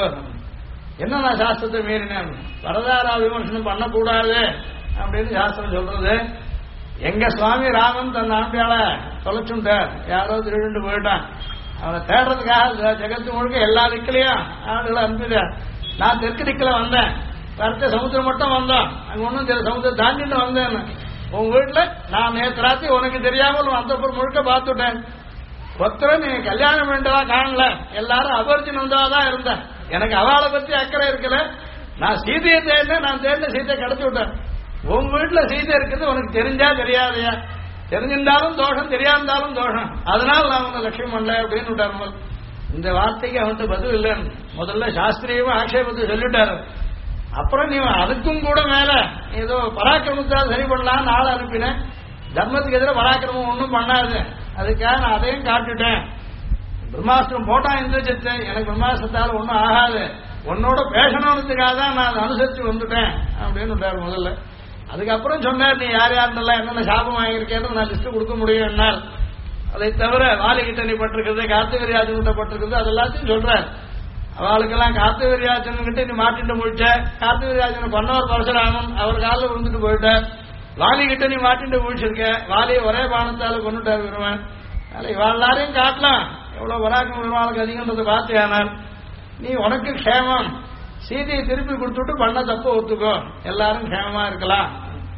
என்ன நான் சாஸ்திரத்தை மீறினேன், வரதாரா விமர்சனம் பண்ணக்கூடாது அப்படின்னு சாஸ்திரம் சொல்றது. எங்க சுவாமி ராமன் தன் ஆம்பியால தொலைச்சுட்டார், யாரோ திருடு போயிட்டான். அவனை தேடுறதுக்காக ஜெகத்து முழுக்க எல்லா திக்கலையும் ஆளுகளை அனுப்பிட்டார். நான் தெற்கு திக்கல வந்தேன், கரெக்டா சமுத்திரம் மட்டும் வந்தோம், அங்க ஒன்னும் சமுத்திரம் தாண்டிட்டு வந்தேன். உங்க வீட்டுல நான் நேற்று ராத்திரி உனக்கு தெரியாமல் அந்த முழுக்க பார்த்துட்டேன். ஒருத்தர நீ கல்யாணம் வேண்டவா காணல, எல்லாரும் அபர்ஜின் வந்தவாதான் இருந்தேன். எனக்கு அவளை பத்தி அக்கறை இருக்கல, நான் சீதையை தேர்ந்தேன், நான் தேர்ந்த சீதையை கடத்தி விட்டேன். உங்க வீட்டுல சீதை இருக்குது உனக்கு தெரிஞ்சா தெரியாதையா, தெரிஞ்சிருந்தாலும் தோஷம், தெரியாந்தாலும் தோஷம், அதனால நான் உன்னை லட்சியம் பண்ணல அப்படின்னு விட்டாரு. இந்த வார்த்தைக்கு அவன்கிட்ட பதில் இல்லைன்னு முதல்ல சாஸ்திரியமும் ஆட்சேபத்தை சொல்லிட்டாரு. அப்புறம் நீ அதுக்கும் கூட மேல ஏதோ பராக்கிரமத்தால் சரி பண்ணலான்னு ஆள் அனுப்பினேன். தர்மத்துக்கு எதிராக பராக்கிரமம் ஒன்றும் பண்ணாது, அதுக்காக நான் அதையும் காட்டுட்டேன். பிரம்மாஸ்திரம் போட்டான் இந்திரஜித்து, எனக்கு பிரம்மாஸ்திரத்தால் ஒன்றும் ஆகாது, உன்னோட பேசணுன்றதுக்காக தான் நான் அனுசரிச்சு வந்துட்டேன் அப்படின்னு முதல்ல. அதுக்கப்புறம் சொன்னார், நீ யார் யாருன்னெல்லாம் என்னென்ன சாபம் வாங்கியிருக்கேன்னு நான் லிஸ்ட் கொடுக்க முடியும் என்னால். அதை தவிர வாலிகிட்ட நீ பட்டிருக்கிறது, கார்த்திகரியாஜன் கிட்ட பட்டிருக்கிறது, அது எல்லாத்தையும் சொல்றார். அவளுக்கெல்லாம் கார்த்திகரியாஜன் கிட்ட நீ மாட்டிட்டு முடிச்ச, கார்த்திகரியாஜனை கொன்னவர் பரசுராமன், அவர் காலில் விழுந்துட்டு போயிட்டார். வாலிகிட்ட நீ மாட்டிட்டு முடிச்சிருக்க, வாலியை ஒரே பானத்தால கொண்டுட்டார் பெருமான். அதனால இவாளாரையும் காட்டலாம் எவ்வளவு பராக்கிரம பெருமாளுக்கு அதிகம்ன்றதை பார்த்தியானால் நீ உனக்கு க்ஷேமம், சீதையை திருப்பி கொடுத்துட்டு பண்ண தப்பு ஒத்துக்கோ, எல்லாரும் க்ஷேமமா இருக்கலாம்.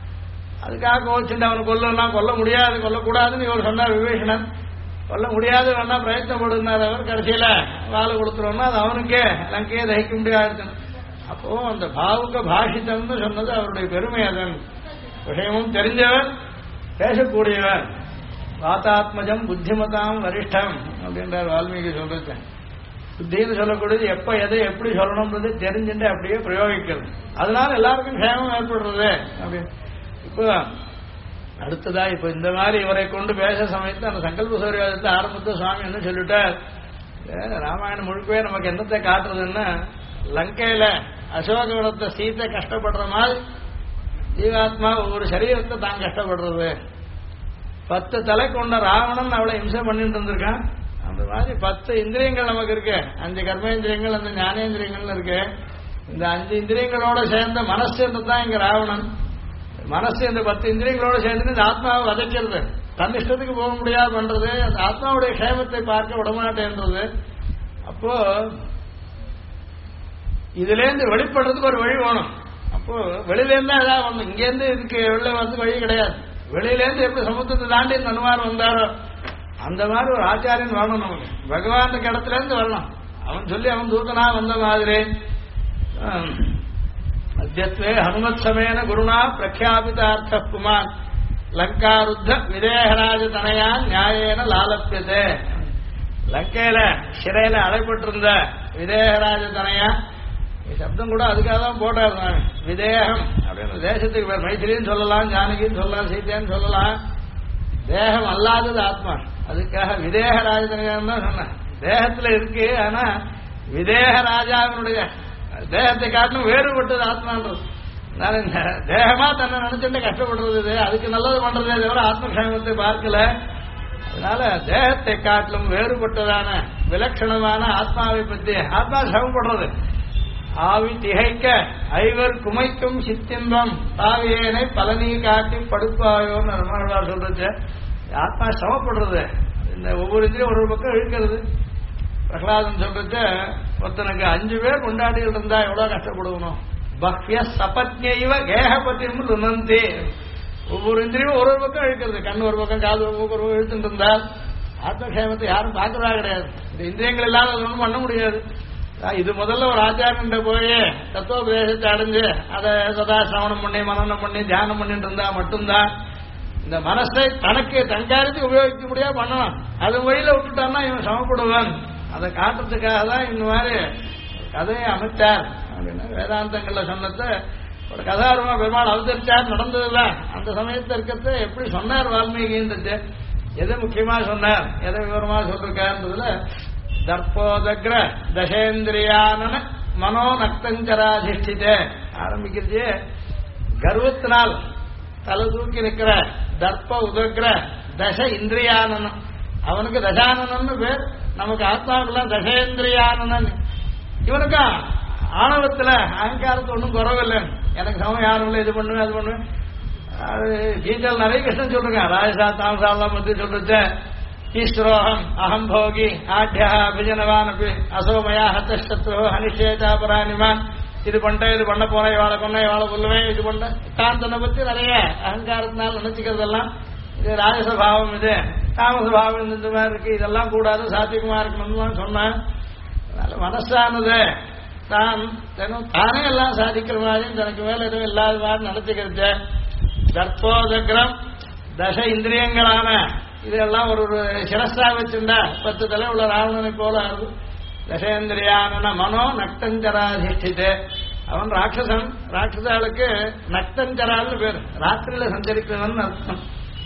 அதுக்காக கோச்சுட்டு அவனை கொல்ல முடியாது, கொல்லக்கூடாதுன்னு இவர் சொன்னார் விபீஷணன். கொல்ல முடியாது வேணா பிரயத்தப்படுனார் அவர். கடைசியில வாழை கொடுத்துருவோம்னா அது அவனுக்கே லங்கையே தகிக்க முடியாது. அப்போ அந்த பாவுக்க பாஷித்தம்னு சொன்னது அவருடைய பெருமை. அதன் விஷயமும் தெரிஞ்சவர், பேசக்கூடியவர். வாத்தாத்மஜம் புத்திமதாம் வரிஷ்டம் அப்படின்றார் வால்மீகி சொல்றது. புத்தின்னு சொல்லக்கூடியது எப்ப எதை எப்படி சொல்லணும்ன்றது தெரிஞ்சுட்டு அப்படியே பிரயோகிக்கிறது, அதனால எல்லாருக்கும் க்ஷேமம் ஏற்படுறது அப்படின்னு. இப்போ அடுத்ததா இப்ப இந்த மாதிரி இவரை கொண்டு பேச சமயத்து அந்த சங்கல்ப சௌரியத்தை ஆரம்பத்தை சுவாமி என்ன சொல்லிட்டார், ராமாயணம் முழுக்கவே நமக்கு என்னத்தை காட்டுறதுன்னா, லங்கையில அசோகவனத்தை சீத்தை கஷ்டப்படுற மாதிரி ஜீவாத்மா ஒவ்வொரு சரீரத்தை தான் கஷ்டப்படுறது. 10 தலை கொண்ட ராவணன் அவளை இம்சை பண்ணிட்டு இருந்திருக்கான். அந்த மாதிரி 10 இந்திரியங்கள் நமக்கு இருக்கு, 5 கர்மேந்திரியங்கள், அந்த ஞானேந்திரியங்கள் இருக்கு. இந்த 5 இந்திரியங்களோட சேர்ந்த மனசுன்றதுதான் இங்க ராவணன். மனசு இந்த 10 இந்திரியங்களோட சேர்ந்து இந்த ஆத்மாவை வதைக்கிறது, தன் இஷ்டத்துக்கு போக முடியாது பண்றது, அந்த ஆத்மாவுடைய க்ஷேமத்தை பார்க்க விடமாட்டேன்றது. அப்போ இதுல இருந்து வெளிப்படுறதுக்கு ஒரு வழி வேணும். அப்போ வெளியில இருந்தா ஏதாவது ஒண்ணு, இங்க இருந்து இதுக்கு வெளில வந்து வழி கிடையாது. வெளியில இருந்து எப்படி சமுத்திரத்தை தாண்டி நன்மார் வந்தாரோ அந்த மாதிரி ஒரு ஆச்சாரியன் வரணும் நமக்கு. பகவான் இடத்துல இருந்து வரணும். அவன் சொல்லி அவன் தூதனா வந்த மாதிரி. அத்தியத்வே ஹனுமத் சமேன குருணா பிரக்யாபிதார்த்த புமான் லங்காருத்த விதேகராஜ தனையா நியாயேன லாலப்பியதே. லங்கையில சிறையில அடைபட்டிருந்த விதேகராஜ தனையா சப்தம் கூட அதுக்காக தான் போட்டாரு. விதேகம் அப்படின்னு தேசத்துக்கு பேர். மைத்திரின்னு சொல்லலாம், ஜானகின்னு சொல்லலாம், சீதைன்னு சொல்லலாம். தேகம் அல்லாதது ஆத்மா. அதுக்காக விதேக ராஜதனையான்னு தான் சொன்னேன். தேகத்துல இருக்கு, ஆனா விதேக ராஜாவினுடைய தேகத்தை காட்டிலும் வேறுபட்டது ஆத்மான்றது. தேகமா தன்னை நினைச்சுட்டு கஷ்டப்படுறது, அதுக்கு நல்லது பண்றதே தவிர ஆத்மக்ஷேமத்தை பார்க்கல. அதனால தேகத்தை காட்டிலும் வேறுபட்டதான விலட்சணமான ஆத்மாவை பற்றி ஆத்மா சிரமப்படுறது. ஆவி திகைக்க ஐவர் குமைக்கும் சித்தின்பம் தாவியனை பலனி காட்டி படுப்பாயோன்னு ரமணாழ்வார் சொல்றது. ஆத்மா சிரமப்படுறது, இந்த ஒவ்வொரு இதிலும் ஒரு பக்கம் இழுக்கிறது. பிரகலாதன் சொல்றது, ஒருத்தனுக்கு 5 பேர் கொண்டாடிட்டு இருந்தா எவ்வளவு கஷ்டப்படுவணும். பக்ய சபத்யைவ கேகபதியும் லுனந்தி. ஒவ்வொரு இந்திரியும் ஒரு பக்கம் இழுக்கிறது. கண் ஒரு பக்கம், காது ஒரு பக்கம் இழுத்துட்டு இருந்தால் ஆத்மக்ஷேமத்தை யாரும் பார்க்கறதா கிடையாது. இந்த இந்திரியங்கள் இல்லாத ஒன்றும் பண்ண முடியாது. இது முதல்ல ஒரு ஆச்சாரன் போய் தத்துவோபதேசத்தை அடைஞ்சு அதை சதா சிரவணம் பண்ணி மனனம் பண்ணி தியானம் பண்ணிட்டு இருந்தா மட்டும்தான் இந்த மனசை தனக்கு தன்காரியத்துக்கு உபயோகிக்க முடியாது பண்ணணும். அது வழியில விட்டுட்டான்னா இவன் சமப்படுவான். அதை காட்டுறதுக்காக தான் இந்த மாதிரி கதையை அமைச்சார் அப்படின்னா வேதாந்தங்கள்ல சொன்னதை ஒரு கதாரூபமா பெருமாள் அவதரிச்சார். நடந்ததுதான் அந்த சமயத்தில் இருக்கிறத எப்படி சொன்னார் வால்மீகின்றது, எதை முக்கியமா சொன்னார், எதை விவரமா சொல்லிருக்காருன்றதுல தர்ப்போதக்ர தசேந்திரியான மனோ நக்தஞ்சராதிஷ்டிதே ஆரம்பிக்கிறது. கர்வத்தினால் தலை தூக்கி நிற்கிற தர்ப்ப உதக்ர தச இந்திரியானன். அவனுக்கு தசானனன்னு பேர், நமக்கு ஆத்மாவுக்கெல்லாம் தசேந்திரியானன். இவனுக்கு ஆணவத்துல அகங்காரத்து ஒன்றும் குறவில்லை. எனக்கு சமம் யாரும் இல்லை, இது பண்ணுவேன் அது பண்ணுவேன். அது கீதல் நிறைய கிருஷ்ணன் சொல்லிருக்கேன். ராஜசா தாமசாலாம் பத்தி சொல்றது. ஈஸ்வரோகம் அகம் போகி ஆட்யா அபிஜனவான் அப்படி அசோமயா ஹத்தோ அனிஷேதாபராணிமான். இது பண்ணிட்டேன், இது பண்ண போறேன், இவாளை கொண்டேன், இவாளை கொல்லுவேன், இது பண்ண தான் தன்னை பத்தி நிறைய அகங்காரத்தினால் நினைச்சுக்கிறதெல்லாம் இது ராஜசபாவம், இது தாமசபாவம், இந்த மாதிரி இருக்கு. இதெல்லாம் கூடாது, சாத்தியமா இருக்கணும்னு சொன்னேன். அதனால மனசானது தான் தானே எல்லாம் சாதிக்கிற மாதிரி தனக்கு மேல எதுவும் இல்லாத மாதிரி நடத்திக்கிறது. தர்ப்போதக்ரம் தச இந்திரியங்களான இதெல்லாம் ஒரு சிரஸ்தா வச்சிருந்தா 10 தலை உள்ள ராவணனை போல ஆகுது. தசேந்திரியான மனோ நக்தஞ்சராதிஷ்டிதே. அவன் ராட்சசன். ராட்சசாளுக்கு நக்தஞ்சரால்னு பேர், ராத்திரியில சஞ்சரிக்கிறவன் அர்த்தம்.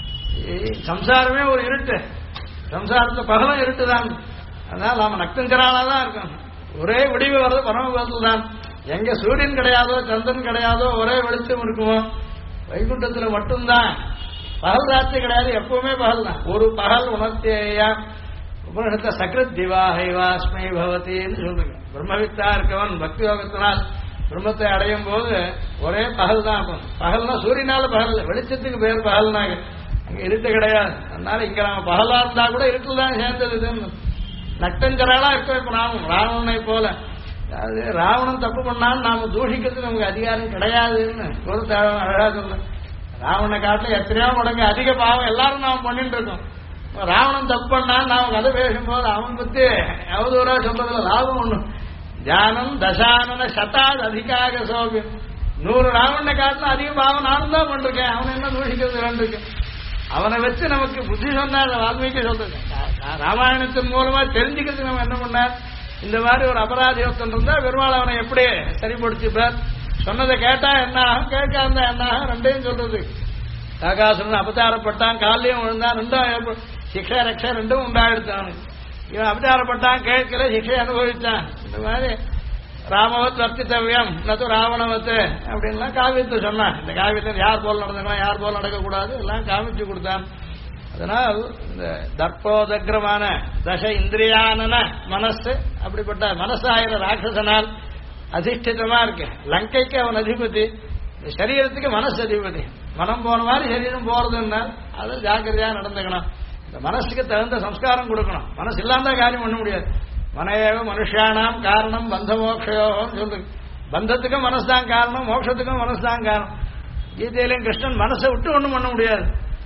சம்சாரமே ஒரு இருட்டு, சம்சாரத்துல பகலும் இருட்டுதான். அதனால அவன் நக்தஞ்சராலதான் இருக்கான். ஒரே விடிவு வர்றது பரமபதத்தில் தான். எங்க சூரியன் கிடையாதோ சந்திரன் கிடையாதோ ஒரே வெளிச்சம் இருக்குமோ, வைகுண்டத்துல மட்டும்தான் பகல் ராத்திரி கிடையாது, எப்பவுமே பகல் தான். ஒரு பகல் உணர்த்தேயா உபனிஷத்தை சக்ரத் திவாஹைவாஸ்மை பவத்தின்னு சொல்றீங்க. பிரம்மவித்தா இருக்கவன் பக்தி யோகத்தினால் பிரம்மத்தை அடையும் போது ஒரே பகல் தான். பகல்னா சூரியனால பகல், வெளிச்சத்துக்கு பேர் பகல்னாங்க. அங்க இருட்டு கிடையாது. அதனால இங்க நாம பகலா இருந்தா கூட இருட்டு தான் சேர்ந்தது. நக்தஞ்சராளா இருக்க இப்ப நாமும் ராவணனை போல. அதாவது ராவணன் தப்பு பண்ணாலும் நாம தூஷிக்கிறதுக்கு நமக்கு அதிகாரம் கிடையாதுன்னு ஒரு அழகா சொல்றேன். ராவணனை காட்டில எத்தனையோ மடங்கு அதிக பாவம் எல்லாரும் நாம பண்ணிட்டு இருக்கோம். ராவணன் தப்பு பண்ணாலும் நாம கதை பேசும்போது அவன் பத்தி அவதூறா சொல்றதுல லாபம் ஒண்ணும். தியானம் தசானன சதாத் அதிகாக சோபியம். 100 ராவணனை காட்டிலும் அதிக பாவம் நானும் தான் பண்ணிருக்கேன். அவன் என்ன தூஷிக்கிறது வேண்டியிருக்கேன். அவனை வச்சு நமக்கு புத்தி சொன்னார் வால்மீகி சொல்றது. ராமாயணத்தின் மூலமா தெரிஞ்சுக்கிறதுக்கு நம்ம என்ன பண்ணார், இந்த மாதிரி ஒரு அபராதி ஒருத்தன் இருந்தா பெருமாள் அவனை எப்படி சரிப்படுத்திப்பார். சொன்னதை கேட்டா என்ன ஆகும், கேட்காம என்ன ஆகும், ரெண்டையும் சொல்றது. காகாசுரன் அபச்சாரப்பட்டான், காலையும் விழுந்தான், ரெண்டும் சிக்ஷா ரக்ஷா ரெண்டும் உண்டாயிடுத்தான். இவன் அபச்சாரப்பட்டான், கேட்கல, சிக்ஷை அனுபவித்தான். இந்த மாதிரி ராமவத் வர்த்தித்தவியம் நது ராவணவத்து அப்படின்லாம் காவியத்தை சொன்னான். இந்த காவியத்தை யார் போல் நடந்துக்கலாம், யார் போல் நடக்கக்கூடாது எல்லாம் காமிச்சு கொடுத்தான். அதனால் இந்த தர்ப்போதக்ரமான தச இந்திரியான மனசு, அப்படிப்பட்ட மனசாயிர ராட்சசனால் அதிஷ்டிதமா இருக்கு. லங்கைக்கு அவன் அதிபதி, சரீரத்துக்கு மனசு அதிபதி. மனம் போன மாதிரி சரீரம் போறதுன்னா அது ஜாக்கிரதையா நடந்துக்கணும். இந்த மனசுக்கு தகுந்த சம்ஸ்காரம் கொடுக்கணும். மனசு இல்லாம காரியம் பண்ண முடியாது. மனையேவ மனுஷானாம் காரணம் பந்த மோக்ஷயோன்னு சொல்லுங்க. பந்தத்துக்கும் மனசுதான் காரணம், மோட்சத்துக்கும் மனசுதான் காரணம். கீதையிலும் கிருஷ்ணன் மனசை விட்டு ஒண்ணும் பண்ண முடியாது.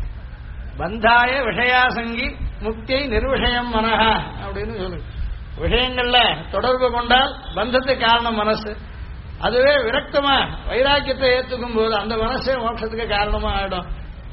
பந்தாய விஷயாசங்கி முக்தியை நிர்விஷயம் மனஹா அப்படின்னு சொல்லுங்க. விஷயங்கள்ல தொடர்பு கொண்டால் பந்தத்துக்கு காரணம் மனசு. அதுவே விரக்தமா வைராக்கியத்தை ஏற்றுக்கும் போது அந்த மனசே மோட்சத்துக்கு காரணமா ஆயிடும்.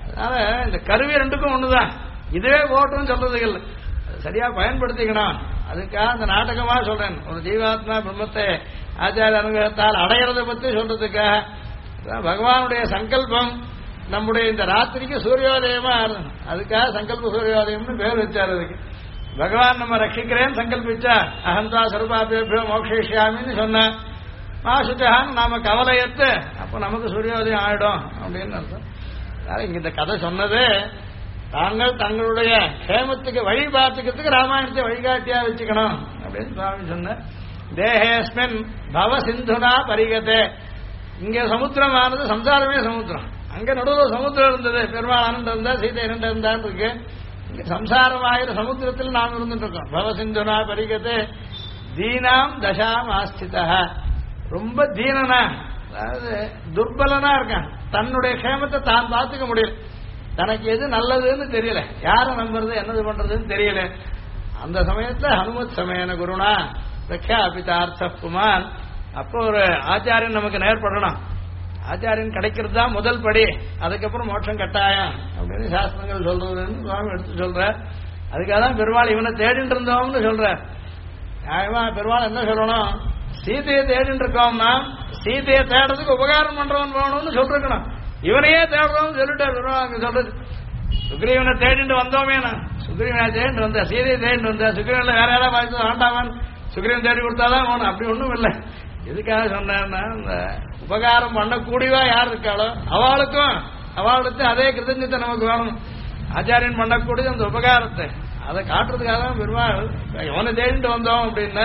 அதனால இந்த கருவி ரெண்டுக்கும் ஒண்ணுதான். இதுவே போட்டோம்னு சொல்றதுக்கு இல்லை, சரியா பயன்படுத்திக்கணும். அதுக்காக அந்த நாடகமா சொல்றேன். ஒரு ஜீவாத்மா பிரம்மத்தை ஆச்சார அனுகிரகத்தால் அடையிறதை பத்தி சொல்றதுக்காக பகவானுடைய சங்கல்பம் நம்முடைய இந்த ராத்திரிக்கு சூரியோதயமா அதுக்காக சங்கல்ப சூரியோதயம்னு பேர் வச்சார். அதுக்கு பகவான் நம்ம ரட்சிக்கிறேன்னு சங்கல்பிச்சா அகந்தா சர்வாபேபியோ மோக்ஷயிஷ்யாமின்னு சொன்ன மாசுச்சான்னு நாம கவலையத்து அப்ப நமக்கு சூரியோதயம் ஆயிடும் அப்படின்னு அர்த்தம். இங்க இந்த கதை சொன்னதே தாங்கள் தங்களுடைய சேமத்துக்கு வழி பார்த்துக்கிறதுக்கு ராமாயணத்தை வழிகாட்டியா வச்சுக்கணும் அப்படின்னு சுவாமி சொன்ன. தேகேஸ்மின் பவ சிந்துனா பரிகதே. இங்க சமுத்திரமானது சம்சாரமே சமுத்திரம். அங்க நடுவில் சமுத்திரம் இருந்தது, பெருமாள் ஆனந்தம் இருந்தா சீதை இரண்டு இருந்தான்னு இருக்கு. இங்க சம்சாரமாகிற சமுத்திரத்தில் நாம் இருந்துட்டு இருக்கோம். பவ சிந்துனா பரிகதே தீனாம் தசாம் ஆஸ்திதா. ரொம்ப தீனனா, அதாவது துர்பலனா இருக்கான். தன்னுடைய க்ஷேமத்தை தான் பார்த்துக்க முடியல, தனக்கு எது நல்லதுன்னு தெரியல, யாரை நம்புறது என்னது பண்றதுன்னு தெரியல. அந்த சமயத்துல ஹனுமத் சமயன குருணா பிரக்யாபிதார்த்த புமான். அப்போ ஒரு ஆச்சாரியன் நமக்கு நேர்படணும். ஆச்சாரியன் கிடைக்கிறது தான் முதல் படி, அதுக்கப்புறம் மோட்சம் கட்டாயம் அப்படின்னு சாஸ்திரங்கள் சொல்றதுன்னு சுவாமி எடுத்து சொல்ற. அதுக்காக தான் பெருமாள் இவனை தேடிட்டு இருந்தோம்னு சொல்ற. நியாயமா பெருமாள் என்ன சொல்லணும், சீதையை தேடிட்டு இருக்கோம்னா சீதையை தேடுறதுக்கு உபகாரம் பண்றவன் போகணும்னு சொல்லிருக்கணும். இவனையே தேடுறோம்னு சொல்லிட்டு சொல்றது. சுக்ரீவனை தேடிட்டு வந்தோமே, நான் சுக்ரீவனை தேடிட்டு வந்தேன், சீதையை தேடிட்டு வந்தேன். சுக்ரீவன்ல வேற யாராவது பார்த்து வேண்டாமான், சுக்ரீவன் தேடி கொடுத்தாதான் போகணும். அப்படி ஒண்ணும் இல்லை. எதுக்காக சொன்னேன்னா இந்த உபகாரம் பண்ணக்கூடியவா யார் இருக்காளோ அவளுக்கும் அவளுக்கு அதே கிருதஞ்சத்தை நமக்கு வேணும். ஆச்சாரியன் பண்ணக்கூடிய அந்த உபகாரத்தை அதை காட்டுறதுக்காக தான் பெருமாள் இவனை தேடிட்டு வந்தோம் அப்படின்னா.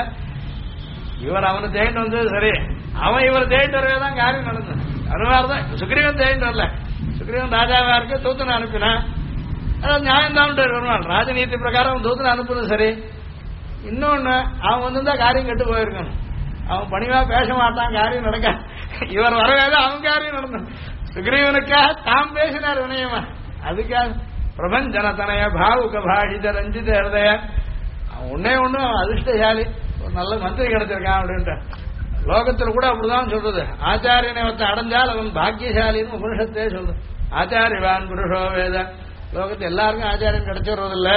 இவர் அவனை தேடிட்டு வந்தது சரி, அவன் இவரை தேடிட்டு வரவே தான் காரியம் நடந்தது. அதுமாதிரிதான் சுக்ரீவன் தேடிட்டு வரல. சுக்ரீவன் ராஜாவா இருக்கு, தூத்தனை அனுப்பினான். அதாவது நியாயம் தான் பெருமாள் ராஜநீதி பிரகாரம் தூத்தனை அனுப்புறது சரி. இன்னொன்னு அவன் வந்திருந்தா காரியம் கெட்டு போயிருக்கணும். அவன் பணிவா பேச மாட்டான், காரியம் நடக்க. இவர் வரவே அவன் காரியம் நடந்தான். சுக்ரீவனுக்காக தாம் பேசினார் வினயமா. அதுக்காக பிரபஞ்சனத்தனைய பாவுக பாஷித ரஞ்சித ஹிருதய. அவன் ஒன்னே ஒண்ணு அதிர்ஷ்டசாலி, ஒரு நல்ல மந்திரி கிடைச்சிருக்கான் அப்படின்ட்டு. லோகத்தில் கூட அப்படிதான் சொல்றது. ஆச்சாரியனை அடைஞ்சால் அவன் பாக்கியசாலின்னு உபனிஷத்தே சொல்றது. ஆச்சாரியவான் புருஷோ வேத. லோகத்தில் எல்லாருக்கும் ஆச்சாரியன் கிடைச்சிடுறதில்ல,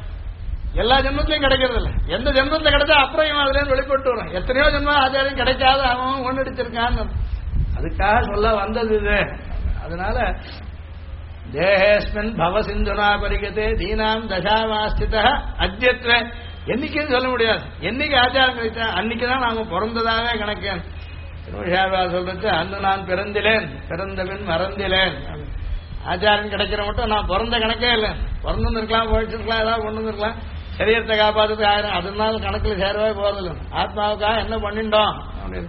எல்லா ஜென்மத்திலையும் கிடைக்கிறது இல்லை. எந்த ஜென்மத்தில் கிடைச்சா அப்புறம் இவன் அதுல வெளிப்பட்டு வரும். எத்தனையோ ஜென்மம் ஆச்சாரியம் கிடைக்காத அவன் ஒன்னடிச்சிருக்கான்னு அதுக்காக சொல்ல வந்தது இது. அதனால தேகேஸ்மின் பவ சிந்துனா பரிகதே தீனாம் தசாவாஸ்தித அத்யத்வ. என்னைக்குன்னு சொல்ல முடியாது. என்னைக்கு ஆச்சாரம் கிடைச்சா அன்னைக்குதான் நாம பிறந்ததாவே கணக்கேன். சொல்றது அன்று நான் பிறந்திலேன், பிறந்த பின் மறந்திலேன். ஆச்சாரம் கிடைக்கிற மட்டும் நான் பிறந்த கணக்கே இல்லை. பிறந்து இருக்கலாம், போயிட்டு இருக்கலாம், ஏதாவது கொண்டு இருக்கலாம். சரீரத்தை காப்பாற்றுறதுக்கு ஆயிரம் அதனால கணக்கில் சேரவே போறதில்லை. ஆத்மாவுக்காக என்ன பண்ணிட்டோம் அப்படின்னு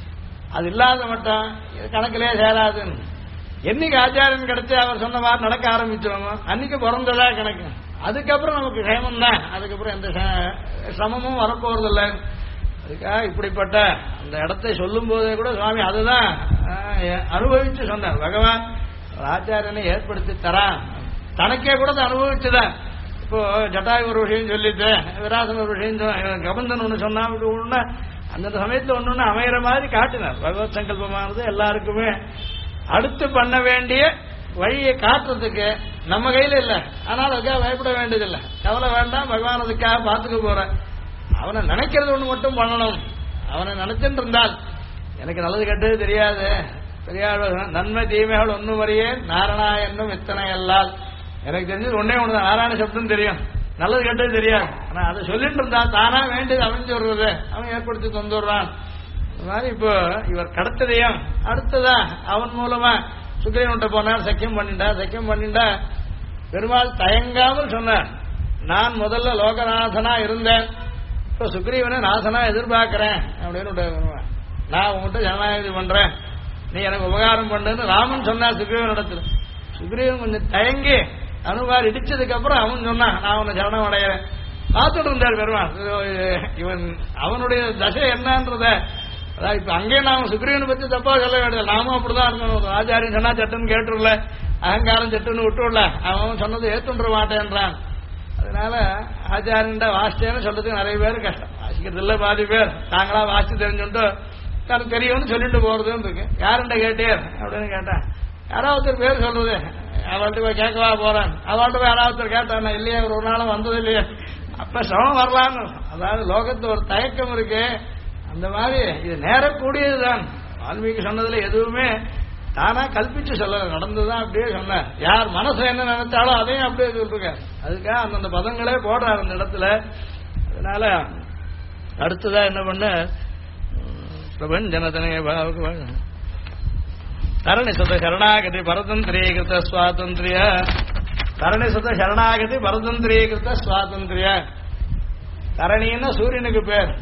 அது இல்லாத மட்டும் கணக்கிலே சேராதுன்னு. என்னைக்கு ஆச்சாரியன் கிடைச்சு அவர் சொன்ன மாதிரி நடக்க ஆரம்பிச்சோமோ அன்னைக்கு பிறந்ததா கணக்கு. அதுக்கப்புறம் நமக்கு க்ஷேமம் தான். அதுக்கப்புறம் எந்த சிரமமும் வரப்போறதில்லை. அதுக்காக இப்படிப்பட்ட அந்த இடத்தை சொல்லும் போதே கூட சுவாமி அதுதான் அனுபவிச்சு சொன்னார். பகவான் ஆச்சாரியனை ஏற்படுத்தி தரான், தனக்கே கூட அனுபவிச்சுதான். இப்போ ஜட்டாயு ஒரு விஷயம் சொல்லிட்டு, விராசன் ஒரு விஷயம், கபந்தன் ஒண்ணு சொன்னா ஒண்ணு அந்த சமயத்துல ஒண்ணு அமைகிற மாதிரி காட்டினார். பகவத் சங்கல்பமானது எல்லாருக்குமே அடுத்து பண்ண வேண்டிய வழியை காட்டுறதுக்கு நம்ம கையில இல்ல. ஆனால் அதுக்காக பயப்பட வேண்டியதில்லை, கவலை வேண்டாம். பகவான் அதுக்காக பார்த்துக்க போற. அவனை நினைக்கிறது ஒண்ணு மட்டும் பண்ணணும். அவனை நினைச்சுட்டு இருந்தால் எனக்கு நல்லது கெட்டது தெரியாது, பெரியாள் நன்மை தீமைகள் ஒன்னும் வரையே நாரணா என்னும் இத்தனை எல்லால். எனக்கு தெரிஞ்சது ஒன்னே ஒண்ணுதான், நாராயண சப்தம் தெரியும், நல்லது கெட்டது தெரியாது. ஆனா அதை சொல்லிட்டு இருந்தா தானா வேண்டியது அமைஞ்சு வருவது அவன் ஏற்படுத்தி தந்துடுறான். அது மாதிரி இப்போ இவர் கடத்ததையும் அடுத்ததா அவன் மூலமா சுக்ரீவன்கிட்ட போனார், சக்கியம் பண்ணிண்டா பெருமாள் தயங்காமல் சொன்னார், நான் முதல்ல லோகநாதனா இருந்தேன், இப்ப சுக்ரீவனை நாசனா எதிர்பார்க்கிறேன் அப்படின்னு. நான் உங்ககிட்ட ஜனநாயகி பண்றேன், நீ எனக்கு உபகாரம் பண்ணுன்னு ராமன் சொன்னார் சுக்ரீவன் இடத்துல. சுக்ரீவன் கொஞ்சம் தயங்கி அனுமார் இடிச்சதுக்கு அப்புறம் அவன் சொன்னான், நான் உன்னை சரணம் அடைகிறேன். பார்த்துட்டு இருந்தார் பெருமாள். இவன் அவனுடைய தசை என்னன்றத அதான் இப்ப அங்கேயே நாம சுக்ரீவனை பத்தி தப்பா சொல்ல வேண்டியது. நாமும் அப்படிதான் இருக்கணும். ஆச்சாரியன் சொன்னா சட்டுன்னு கேட்டுருல, அகங்காரம் சட்டுன்னு விட்டுருல, அவன் சொன்னது ஏத்துன்ற மாட்டேன்றான். அதனால ஆச்சாரியன் வாசிச்சேன்னு சொல்றதுக்கு நிறைய பேர் கஷ்டம். வாசிக்கிறது இல்ல, பாதி பேர் தாங்களா வாசிச்சு தெரிஞ்சுட்டு தனக்கு தெரியும்னு சொல்லிட்டு போறதுன்னு இருக்கு. யாருண்ட கேட்டேர் அப்படின்னு கேட்டா யாராவது பேர் சொல்றது, அவள்கிட்ட போய் கேட்கவா போறேன், அவள்கிட்ட போய் யாராவது கேட்டான் இல்லையே ஒரு நாளும் வந்தது இல்லையே, அப்ப சிரமம் வரலான்னு. அதாவது லோகத்து ஒரு தயக்கம் இருக்கு. அந்த மாதிரி இது நேரக்கூடியதுதான். வால்மீகி சொன்னதுல எதுவுமே தானா கல்பிச்சு சொல்ல, நடந்துதான் அப்படியே சொன்ன. யார் மனசு என்ன நினைச்சாலும் அதையும் அப்படியே சொல்லிருக்க. அதுக்காக அந்தந்த பதங்களே போடுறாரு அந்த இடத்துல. அதனால அடுத்ததா என்ன பண்ண, பிரபஞ்சனதனே தரணி சுத சரணாகதி பரதந்திரீகிருத்த சுவாதந்திரிய, தரணி சுத சரணாகதி பரதந்திரீகிருத்த சுவாதந்திரிய. தரணின்னா சூரியனுக்கு பேர்.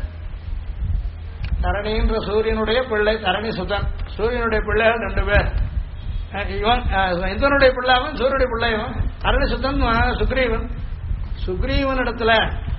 தரணின்ற சூரியனுடைய பிள்ளை தரணி சுதன். சூரியனுடைய பிள்ளைகள் 2 பேர். இவன் இந்தனுடைய பிள்ளைவன், சூரியனுடைய பிள்ளைவன். தரணி சுதன் சுக்ரீவன். சுக்ரீவன் இடத்துல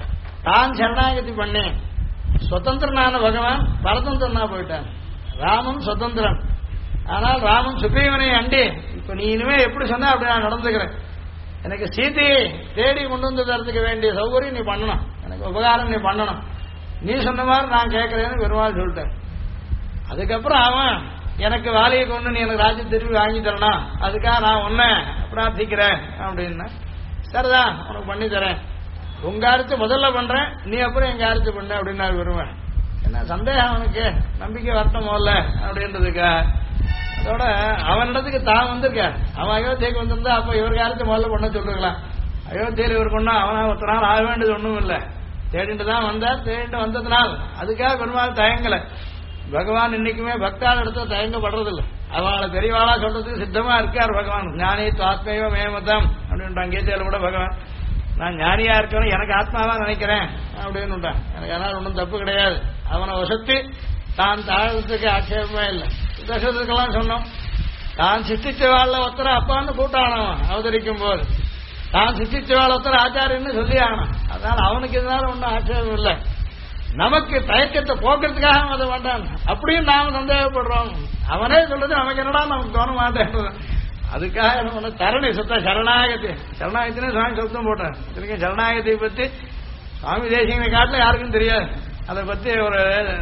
தான் சரணாகதி பண்ணி சுதந்திரனான பகவான் பரதந்திரனா போயிட்டான். ராமன் சுதந்திரன். ஆனால் ராமன் சுக்ரீவனை அண்டி இப்ப நீ இனிமே எப்படி சொன்ன அப்படி நான் நடந்துக்கிறேன், எனக்கு சீதையை தேடி கொண்டு வந்து தரத்துக்கு வேண்டிய சௌகரியம் நீ பண்ணணும், எனக்கு உபகாரம் நீ பண்ணணும், நீ சொன்ன மாதிரி நான் கேட்கறேன்னு பெருமாள் சொல்லிட்டேன். அதுக்கப்புறம் அவன் எனக்கு வாலியை கொண்டு நீ எனக்கு ராஜ்யம் திரும்பி வாங்கி தரணும், அதுக்காக நான் உன்னை பிரார்த்திக்கிறேன் அப்படின்னா, சரிதான் உனக்கு பண்ணி தரேன், உங்க அரிச்சு முதல்ல பண்றேன், நீ அப்புறம் எங்க அரிச்சு பண்ண அப்படின்னு நான் விரும்புவேன். என்ன சந்தேகம் அவனுக்கு, நம்பிக்கை வரட்டும் முதல்ல அப்படின்றதுக்கா. அதோட அவனிடத்துக்கு தான் வந்திருக்க, அவன் அயோத்தியக்கு வந்திருந்தா அப்ப இவருக்கு யாருக்கு முதல்ல பண்ண சொல்லிருக்கலாம். அயோத்தியில இவர் கொண்டா அவனா ஒருத்த நாள் ஆக வேண்டியது ஒண்ணும் இல்லை, தேடிட்டு தான் வந்தார். தேடிட்டு வந்ததுனால் அதுக்காக பெருமாள் தயங்கல. பகவான் இன்னைக்குமே பக்தால் இடத்த தயங்கப்படுறதில்லை. அவளை பெரியவாளா சொல்றதுக்கு சித்தமா இருக்கார் பகவான். ஞானி ஆத்மையோ மேமதம் அப்படின்றான் கீதையில கூட பகவான். நான் ஞானியா இருக்கணும், எனக்கு ஆத்மாவா நினைக்கிறேன் அப்படின்னு. எனக்கு அதனால ஒன்றும் தப்பு கிடையாது. அவனை வசத்தி தான் தாழ்றதுக்கு ஆட்சேபமே இல்லை. தசரதுக்கெல்லாம் சொன்னோம், தான் சித்திச்சவாள ஒருத்தர அப்பான்னு கூட்டானவன் அவதரிக்கும் போது, தான் சித்திச்சவாள ஒருத்தர ஆச்சாரியன்னு சொல்லி ஆனான். அதனால அவனுக்கு இதனால ஒன்றும் ஆட்சேபம் இல்லை. நமக்கு தயக்கத்தை போக்குறதுக்காக அதை வேண்டாம் அப்படியும் நாம சந்தேகப்படுறோம். அவனே சொல்றது நமக்கு என்னடா நமக்கு தோண மாட்டேன். அதுக்காக என்ன பண்ண, தரணி சுத்த சரணாகதி. சரணாகத்தினே சுவாமி சொத்தம் போட்டேன். சரணாகதியை பத்தி சுவாமி தேசிகனை காட்டில யாருக்கும் தெரியாது. அதை பத்தி ஒரு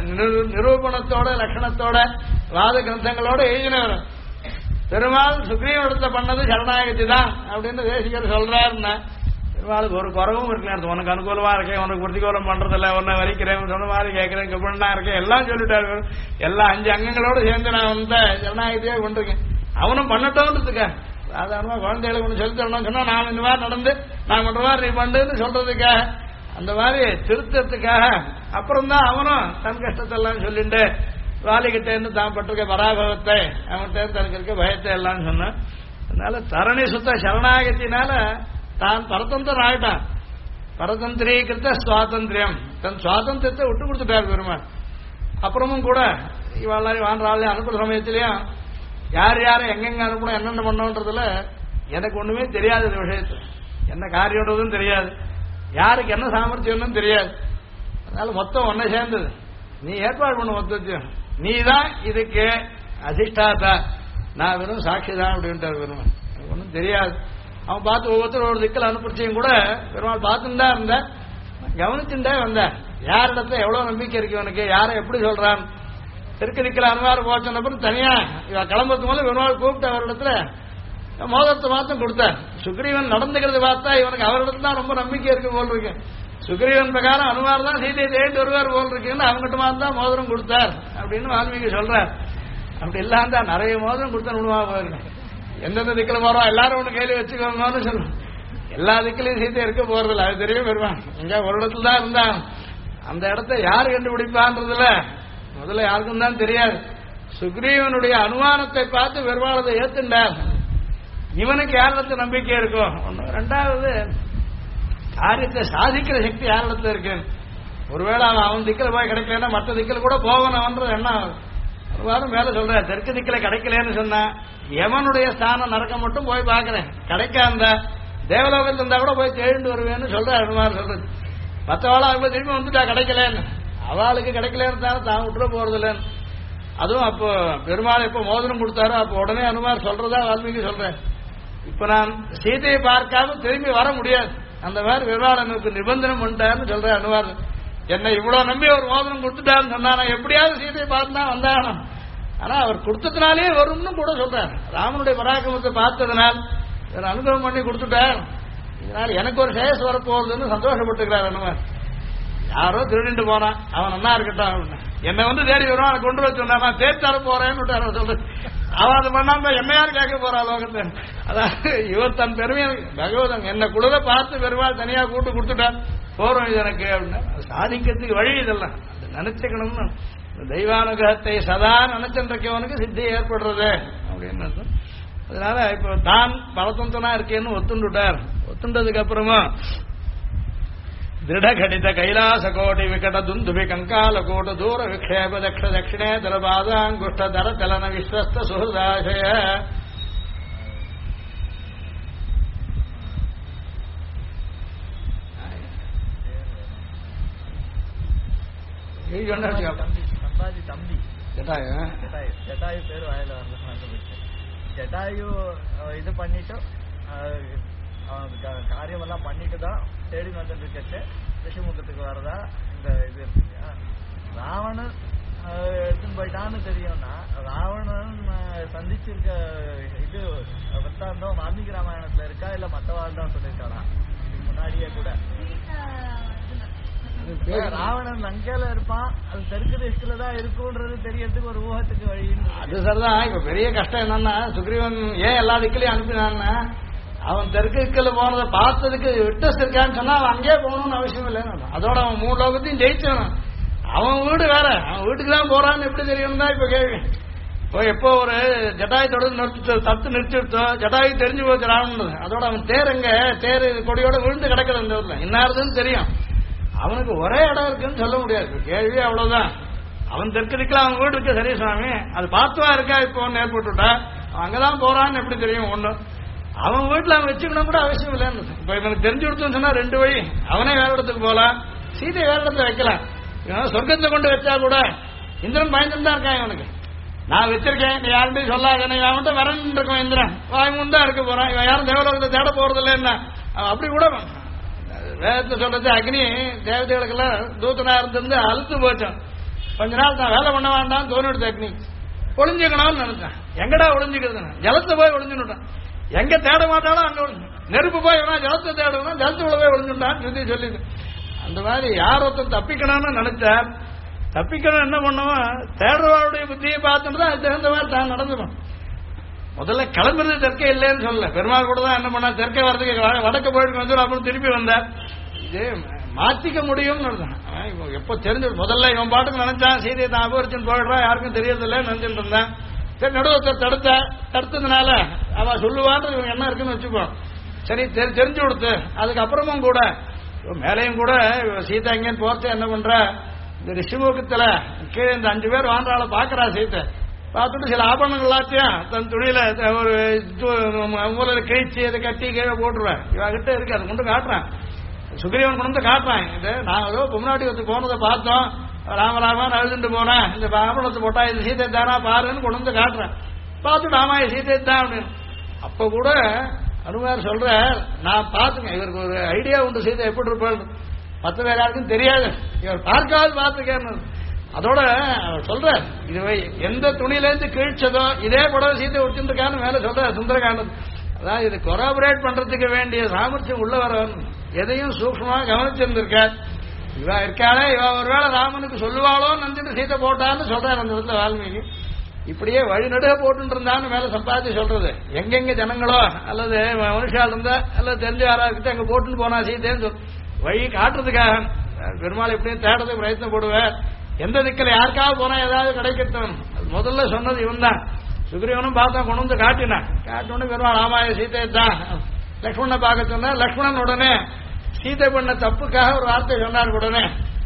நிரூபணத்தோட லட்சணத்தோட வாத கிரந்தங்களோட எழுதினவர். பெருமாள் சுக்ரீவனிடத்துல பண்ணது சரணாகதி தான் அப்படின்னு தேசிகர் சொல்றாருன்னா, பெருமாளுக்கு ஒரு குறவும் இருக்கு. உனக்கு அனுகூலமா இருக்கேன், உனக்கு பிரதிகூலம் பண்றதில்ல, உன்னை வரிக்கிறேன், சொன்ன மாதிரி கேட்கிறேன், கபண்ணா இருக்கேன், எல்லாம் சொல்லிட்டாரு. எல்லா 5 அங்கங்களோட சேர்ந்து நான் வந்த சரணாகதியே கொண்டிருக்கேன். அவனும் பண்ணட்டோன்றதுக்க சாதாரணமா குழந்தைகளுக்கு ஒன்று சொல்லி தரணும் சொன்னா, நான் இந்த மாதிரி நடந்து நான் பண்ற மாதிரி நீ பண்ணுன்னு சொல்றதுக்காக, அந்த மாதிரி திருத்தத்துக்காக. அப்புறம் தான் அவனும் தன் கஷ்டத்தை எல்லாம் சொல்லிட்டு வாலிகிட்ட இருந்து தான் பட்டிருக்க பராபவத்தை, அவன்கிட்ட தனக்கு இருக்க பயத்தை எல்லாம் சொன்னான். அதனால தரணி சுத்த சரணாகத்தினால தான் பரதந்திரன் ஆயிட்டான். பரதந்திரீகிருத்த சுவாதந்திரியம், தன் சுவாதந்திரத்தை விட்டு கொடுத்துட்டார் பெருமாள். அப்புறமும் கூட இவாளையும் வான்றாளையும் அனுப்புற சமயத்திலையும் யார் யாரும் எங்கெங்க அனுப்பணும் என்னென்ன பண்ணோன்றதுல எனக்கு ஒண்ணுமே தெரியாது. இந்த விஷயத்துல என்ன காரியம்ன்றதும் தெரியாது, யாருக்கு என்ன சாமர்த்தியம்னு தெரியாது. அதனால மொத்தம் ஒன்ன சேர்ந்தது. நீ ஏற்பாடு பண்ண மொத்தத்தையும், நீ தான் இதுக்கு அதிஷ்டாதா, நான் வெறும் சாட்சி தான் அப்படின்ட்டார் பெருமாள். எனக்கு ஒன்றும் தெரியாது. அவன் பார்த்து ஒவ்வொருத்தரும் ஒரு திக்கில் அனுப்பிச்சியும் கூட பெருமாள் பார்த்துன்னு தான் இருந்தேன், கவனிச்சுட்டே வந்தேன். யாரிடத்துல எவ்வளவு நம்பிக்கை இருக்கு உனக்கு, யாரை எப்படி சொல்றான். தெற்கு திக்கில் அனுமாரம் போச்சனப்புறம் தனியா கிளம்புறது போல பெருமாள் கூப்பிட்டு அவரிடத்துல மோதிரத்தை மாத்தம் கொடுத்தார். சுக்ரீவன் நடந்துக்கிறது பார்த்தா இவனுக்கு அவரிடத்துல தான் ரொம்ப நம்பிக்கை இருக்கு போல் இருக்கு. சுக்ரீவன் பிரகாரம் அனுமார் தான் சீதையை தேடிட்டு வருவார் போல் இருக்குன்னு அவங்ககிட்ட தான் மோதிரம் கொடுத்தார் அப்படின்னு வால்மீகி சொல்றார். அப்படி இல்லாம தான் நிறைய மோதிரம் கொடுத்தா உணவா போயிருக்கேன். எந்தெந்த திக்கில் போறோம் எல்லாரும் ஒண்ணு கையில வச்சுக்கோங்கன்னு சொல்லுவோம். எல்லா திக்கிலையும் சீதை இருக்க போறதில்ல, அது தெரிய பெறுவான். எங்க ஒரு இடத்துல தான் இருந்தான், அந்த இடத்த யாரு கண்டுபிடிப்பான்றதுல முதல்ல யாருக்கும் தான் தெரியாது. சுக்ரீவனுடைய அனுமானத்தை பார்த்து பெருமாளத்தை ஏத்துண்டார். இவனுக்கு யாரிடத்துல நம்பிக்கை இருக்கும். ரெண்டாவது காரியத்தை சாதிக்கிற சக்தி யாரிடத்துல இருக்கு. ஒருவேளை அவன் திக்கில போய் கிடைக்கலன்னா மற்ற திக்கில கூட போகணும்ன்றது என்ன ஒரு வாரம் மேல சொல்ற. தெற்கு திக்கில கிடைக்கலன்னு சொன்னா எவனுடைய ஸ்தானம் நரக்க மட்டும் போய் பாக்குறேன், கிடைக்காந்த தேவலோகத்தில் இருந்தா கூட போய் தேடிட்டு வருவேன்னு சொல்ற. அனுமார் சொல்றது மற்றவாளா அவங்க திரும்பி வந்துட்டா கிடைக்கலன்னு, அவளுக்கு கிடைக்கலன்னு தானே தான் விட்டுற போறது இல்லைன்னு. அதுவும் அப்போ பெருமாள் எப்ப மோதிரம் கொடுத்தாரோ அப்போ உடனே அனுமார் சொல்றதா வால்மீகி சொல்றேன். இப்ப நான் சீதையை பார்க்காம திரும்பி வர முடியாது, அந்த மாதிரி பெருமாள் எனக்கு நிபந்தனம் பண்ணிட்டாருன்னு சொல்றேன். அனுமார் என்னை இவ்வளவு நம்பி ஒரு மோதிரம் கொடுத்துட்டாருன்னு சொன்னா எப்படியாவது சீதையை பார்த்துனா வந்தாகணும். ஆனா அவர் கொடுத்ததுனாலே வரும்னு கூட சொல்றாரு. ராமனுடைய பராக்கிரமத்தை பார்த்ததுனால் வேற அனுகிரகம் பண்ணி கொடுத்துட்டார், இதனால எனக்கு ஒரு சேஸ் வரப்போகுதுன்னு சந்தோஷப்பட்டுக்கிறார் அனுமார். யாரோ திருடிட்டு போனான், அவன் நல்லா இருக்கட்டும், என்னை வந்து தேடி வருவான், அதை கொண்டு வச்சு நான் தேடி தர போறேன்னு சொல்றேன். அவன் அதை பண்ணாம என்ன யாரும் கேட்க போறா லோகத்தை. அதாவது இவர் தன் பெருமையை பகவதன் என்ன குழுத பார்த்து பெருமாள் தனியா கூட்டு கொடுத்துட்டான், போறோம் இது எனக்கு அப்படின்னா சாதிக்கிறதுக்கு வழி இதெல்லாம் நினைச்சுக்கணும்னு. தெய்வானுகிரகத்தை சதா நினைச்சிருக்கவனுக்கு சித்தி ஏற்படுறது அப்படின்னு. அதனால இப்ப தான் பலத்தந்தனா இருக்கேன்னு ஒத்துண்டுட்டார். ஒத்துண்டதுக்கு அப்புறமா திருடகடித கைலாச கோட்டி விகட துந்துபி கங்கால கோட்டு தூர விக்ஷேப தக்ஷ தட்சிணே தரபாதாங்குஷ்ட தர தலன விஸ்வஸ்த சுஹதாசய தம்பி ஜட்டாயு பேரு வாயில வரல. ஜட்டாயு இது பண்ணிட்டு காரியமெல்லாம் பண்ணிட்டு தான் தேடி வந்துட்டு இருக்கச்சு ரிஷிமுகத்துக்கு வரதா இந்த இது இருக்கு இல்லையா. ராவணன் எடுத்துன்னு போயிட்டான்னு தெரியும்னா ராவணன் சந்திச்சிருக்க இது வத்தாந்தம் வால்மீகி ராமாயணத்துல இருக்கா இல்ல மத்தவாள் தான் சொல்லியிருக்காளா இதுக்கு முன்னாடியே கூட. ராவணன் லங்கையில இருப்பான், அது தெற்கு தேசத்துலதான் இருக்கும்ன்றது தெரியறதுக்கு ஒரு ஊகத்துக்கு வழி. அது சரிதான். இப்ப பெரிய கஷ்டம் என்னன்னா சுக்ரீவன் ஏன் எல்லா திக்கிலையும் அனுப்பினான்னா அவன் தெற்கு திக்கில போனதை பார்த்ததுக்கு விட்டஸ் இருக்கான்னு சொன்னா அவன் அங்கேயே போகணும்னு அவசியம் இல்லைன்னு. அதோட அவன் 3 லோகத்தையும் ஜெயிச்சான். அவன் வீடு வேற, அவன் வீட்டுக்கு தான் போறான்னு எப்படி தெரியும் தான் இப்ப கேள்வி. இப்போ எப்போ ஒரு ஜட்டாய் தொடர்ந்து நிறுத்தி தத்து நிறுத்திட்டோ ஜட்டாயு தெரிஞ்சு போச்சு ராவணன். அதோட அவன் தேர் எங்க தேர் கொடியோட விழுந்து கிடக்குது இந்த ஊர்ல இன்னாருதுன்னு தெரியும். அவனுக்கு ஒரே இடம் இருக்குன்னு சொல்ல முடியாது. கேள்வி அவ்வளவுதான். அவன் தெற்கு திக்கல அவன் வீடு இருக்கு சரி சுவாமி, அது பார்த்துவா இருக்கா இப்போ ஒன்னு ஏற்பட்டுட்டா அவன் அங்கதான் போறான்னு எப்படி தெரியும். ஒண்ணு அவன் வீட்டுல அவன் வச்சுக்கணும் கூட அவசியம் இல்லைன்னு. இப்ப இவனுக்கு தெரிஞ்சு கொடுத்தோன்னு சொன்னா 2 வழி. அவனே வேற இடத்துக்கு போகலாம், சீதை வேற இடத்துல வைக்கலாம். சொர்க்கத்தை கொண்டு வச்சா கூட இந்திரன் பயந்துட்டு தான் இருக்கான் இவனுக்கு. நான் வச்சிருக்கேன் நீ யார்கிட்டையும் சொல்லாத, அவன்கிட்ட வரன்னு இருக்கும் இந்திரன் வாய்முன் தான் இருக்க போறான். இவன் யாரும் தேவலோகத்தை தேட போறது இல்லைன்னா அப்படி கூட வேதத்தை சொல்றது அக்னி தேவதைகளுக்கெல்லாம் தூத்தனா இருந்து அழுத்து போச்சான். கொஞ்ச நாள் நான் வேலை பண்ண வேண்டாம் தோணிடுது. அக்னி ஒளிஞ்சுக்கணும்னு நினைச்சேன். எங்கடா ஒளிஞ்சுக்கிறது? ஜலத்தை போய் ஒளிஞ்சுட்டான். எங்க தேட மாட்டாலும் அங்க நெருப்பு போய் வேணா ஜலத்தை தேடணும், ஜலத்துக்குள்ள போய் ஒளிஞ்சுட்டான் சொல்லிது. அந்த மாதிரி யார் ஒருத்தர் தப்பிக்கணும்னு நினைச்சார், தப்பிக்கணும் என்ன பண்ணுவோம் தேடுறவாருடைய புத்தியை பார்த்துட்டு தான் அது தகுந்த மாதிரி தான் நடந்துடும். முதல்ல கிளம்புறது தெற்கே இல்லைன்னு சொல்லல. பெருமாள் கூட தான் என்ன பண்ணா தெற்கே வர்றதுக்கு வடக்க போயிட்டு வந்து அப்புறம் திருப்பி வந்தார். இது மாத்திக்க முடியும்னு எப்போ தெரிஞ்சு முதல்ல இவன் பாட்டுக்கு நினைச்சான் சீதையை தான் அபகரிச்சுன்னு போயிடுறான், யாருக்கும் தெரியறதில்ல நினைச்சிட்டு இருந்தான். சரி நடுவத்தை தடுத்ததுனால அவ சொல்லுவான்னு இவங்க என்ன இருக்குன்னு வச்சுப்போம். சரி தெரிஞ்சு கொடுத்து அதுக்கப்புறமும் கூட மேலையும் கூட சீதா எங்கேன்னு போறது என்ன பண்ற இந்த ரிஷிமுகத்துல கீழே இந்த 5 பேர் வாழ்றாள பாக்குறா. சீத்தை பார்த்துட்டு சில ஆபரணங்கள் எல்லாத்தையும் தன் துணியில ஒரு மூலையில கிழிச்சு அதை கட்டி கீழே போட்டுருவேன். இவகிட்ட இருக்கு, அதை கொண்டு காட்டுறான். சுக்ரீவன் கொண்டு வந்து காட்டுறான். இது நான் ஏதோ பொம்னாட்டி வந்து போனதை பார்த்தோம், ராமராமன் அழுதுட்டு போனேன், இந்த ஆபரணத்தை போட்டா இது சீதை தானா பாருன்னு கொண்டு வந்து காட்டுறேன். பார்த்துட்டு ஆமா சீதை தான் அப்படின்னு. அப்ப கூட அனுமார் சொல்ற நான் பார்த்துங்க இவருக்கு ஒரு ஐடியா உண்டு சீதை எப்படி இருப்பாள், மற்ற வேற யாருக்கும் தெரியாது, இவர் பார்க்காது பார்த்துக்கேன்னு. அதோட சொல்ற இது எந்த துணியிலேருந்து கிழிச்சதோ இதே படம் சீத்தை ஒட்டிருக்கான்னு மேல சொல்ற சுந்தரகாண்டம். அதாவது இது கொராபரேட் பண்றதுக்கு வேண்டிய சாமர்த்தியம் உள்ளவரன் எதையும் சூக்ஷ்மா கவனிச்சிருந்திருக்கார். இவா இருக்காளே இவ ஒருவேளை ராமனுக்கு சொல்லுவாளோன்னு நினைச்சிட்டு சீத்தை போட்டான்னு சொல்றாரு அந்த இடத்துல வால்மீகி. இப்படியே வழிநடுக போட்டு இருந்தான்னு மேல சம்பாதிச்சு சொல்றது. எங்கெங்க ஜனங்களோ அல்லது மனுஷால் இருந்தா அல்லது தெரிஞ்ச யாராக்கிட்ட அங்க போட்டுன்னு போனா சீத்தேன்னு வழி காட்டுறதுக்காக பெருமாள் எப்படியும் தேடுறதுக்கு பிரயத்னம் போடுவேன். எந்த திக்கில் யாருக்காவது போனா ஏதாவது கிடைக்கட்டும். முதல்ல சொன்னது இவன் தான். சுக்ரீவனும் பார்த்தா கொண்டு வந்து காட்டினான். காட்டினோடனே பெருமாள் ராமாய சீதை தான் லக்ஷ்மணனை பார்க்க சொன்னா லக்ஷ்மணன் உடனே சீதை பண்ண தப்புக்காக ஒரு வார்த்தை சொன்னார். உடனே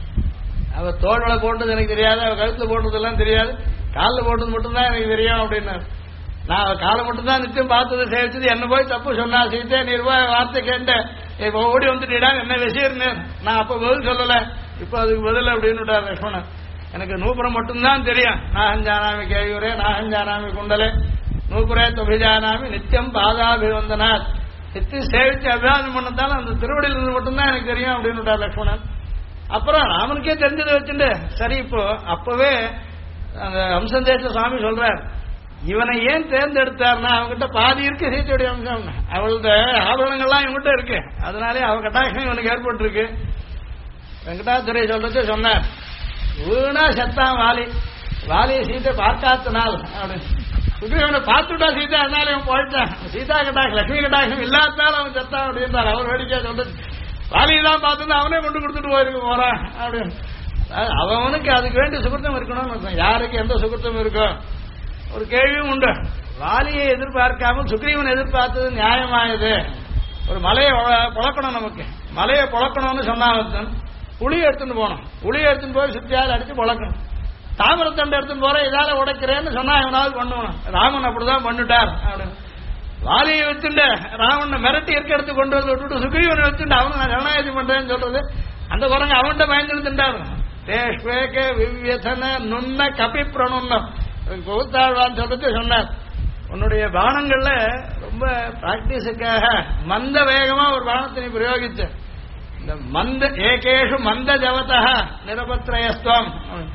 அவ தோல்வளை போட்டது எனக்கு தெரியாது, அவ கழுத்துல போட்டதெல்லாம் தெரியாது, காலில் போட்டது மட்டும்தான் எனக்கு தெரியும் அப்படின்னு. நான் அவ காலை மட்டும்தான் நிச்சயம் பார்த்தது சேர்த்தது என்ன போய் தப்பு சொன்னா சீதை நீ ரூபாய் வார்த்தை கேட்டேன் இப்ப ஓடி வந்துட்டா என்ன விஷயம்னு நான் அப்ப பதில் சொல்லல, இப்ப அதுக்கு பதில் அப்படின்னு விட்டார் லக்ஷ்மணன். எனக்கு நூபுரம் மட்டும்தான் தெரியும். நாகஞ்சானாமி கேயூரே நாகஞ்சானாமி குண்டலே நூபுரே தொபிஜானாமி நித்தியம் பாதாபிவந்தனாத் நித்தியம் சேவிச்சு அபியாசம் பண்ணத்தாலும் அந்த திருவடியில் இருந்து மட்டும்தான் எனக்கு தெரியும் அப்படின்னு விட்டார் லக்ஷ்மணன். அப்புறம் ராமனுக்கே தெரிஞ்சதை வச்சுட்டு சரி இப்போ அப்பவே அந்த அம்சந்தேச சுவாமி சொல்றார் இவனை ஏன் தேர்ந்தெடுத்தார்னா அவங்ககிட்ட பாதி இருக்கு சீத்தையுடைய அம்சம், அவளோட ஆபரணங்கள்லாம் இவங்கிட்ட இருக்கு, அதனாலே அவ கட்டாட்சம் இவனுக்கு ஏற்பட்டு இருக்கு. வெங்கடாதுரை சொல்றது சொன்னார், வீணா செத்தான் வாலி, வாலியை சீத்தை பார்க்காத்தனால் அப்படின்னு. சுக்ரீவனை பார்த்துட்டா சீதா, அதனால இவன் போயிட்டான். சீதா கட்டாட்சம் லட்சுமி கட்டாட்சம் இல்லாததால் அவன் செத்தான் அப்படின்றார். அவர் வேடிக்கை சொல்றது, வாலியெல்லாம் பார்த்துட்டு அவனே கொண்டு கொடுத்துட்டு போயிருக்கு போறான் அப்படின்னு. அவனுக்கு அதுக்கு வேண்டிய சுகிருத்தம் இருக்கணும்னு, யாருக்கு எந்த சுகிருத்தம் இருக்கோ. ஒரு கேள்வியும் உண்டு, வாலியை எதிர்பார்க்காம சுக்ரீவன் எதிர்பார்த்தது நியாயமாயது. ஒரு மலையை புழக்கணும், நமக்கு மலையை புழக்கணும்னு சொன்னாவத்தன் புளியை எடுத்துட்டு போனோம், புளியை எடுத்துன்னு போய் சுத்தியால் அடிச்சு புழக்கணும். தாமிரத்தண்டை எடுத்துன்னு போற இதால உடைக்கிறேன்னு சொன்னா இவனாவது பண்ணுவான். ராமன் அப்படிதான் பண்ணிட்டார் அப்படின்னு. வாலியை வச்சுட்டு ராவணனை மிரட்டி இருக்க எடுத்து கொண்டு வந்து விட்டுட்டு சுக்ரீவனை வச்சுட்டு அவனை நான் ஜனநாயகி பண்றேன்னு சொல்றது, அந்த குரங்க அவன்கிட்ட பயந்து திண்டாரு. தேஷ்வேக விவ்யசன நுண்ண கபி பிரணுன்னம் கோத்தாழ்வான்னு சொல்றது சொன்னார். உன்னுடைய பானங்கள்ல ரொம்ப பிராக்டிஸுக்காக மந்த வேகமா ஒரு பானத்தை நீ பிரயோகிச்ச. இந்த மந்த ஏகேஷு மந்த ஜவதா நிரபத்ரயஸ்துவம்.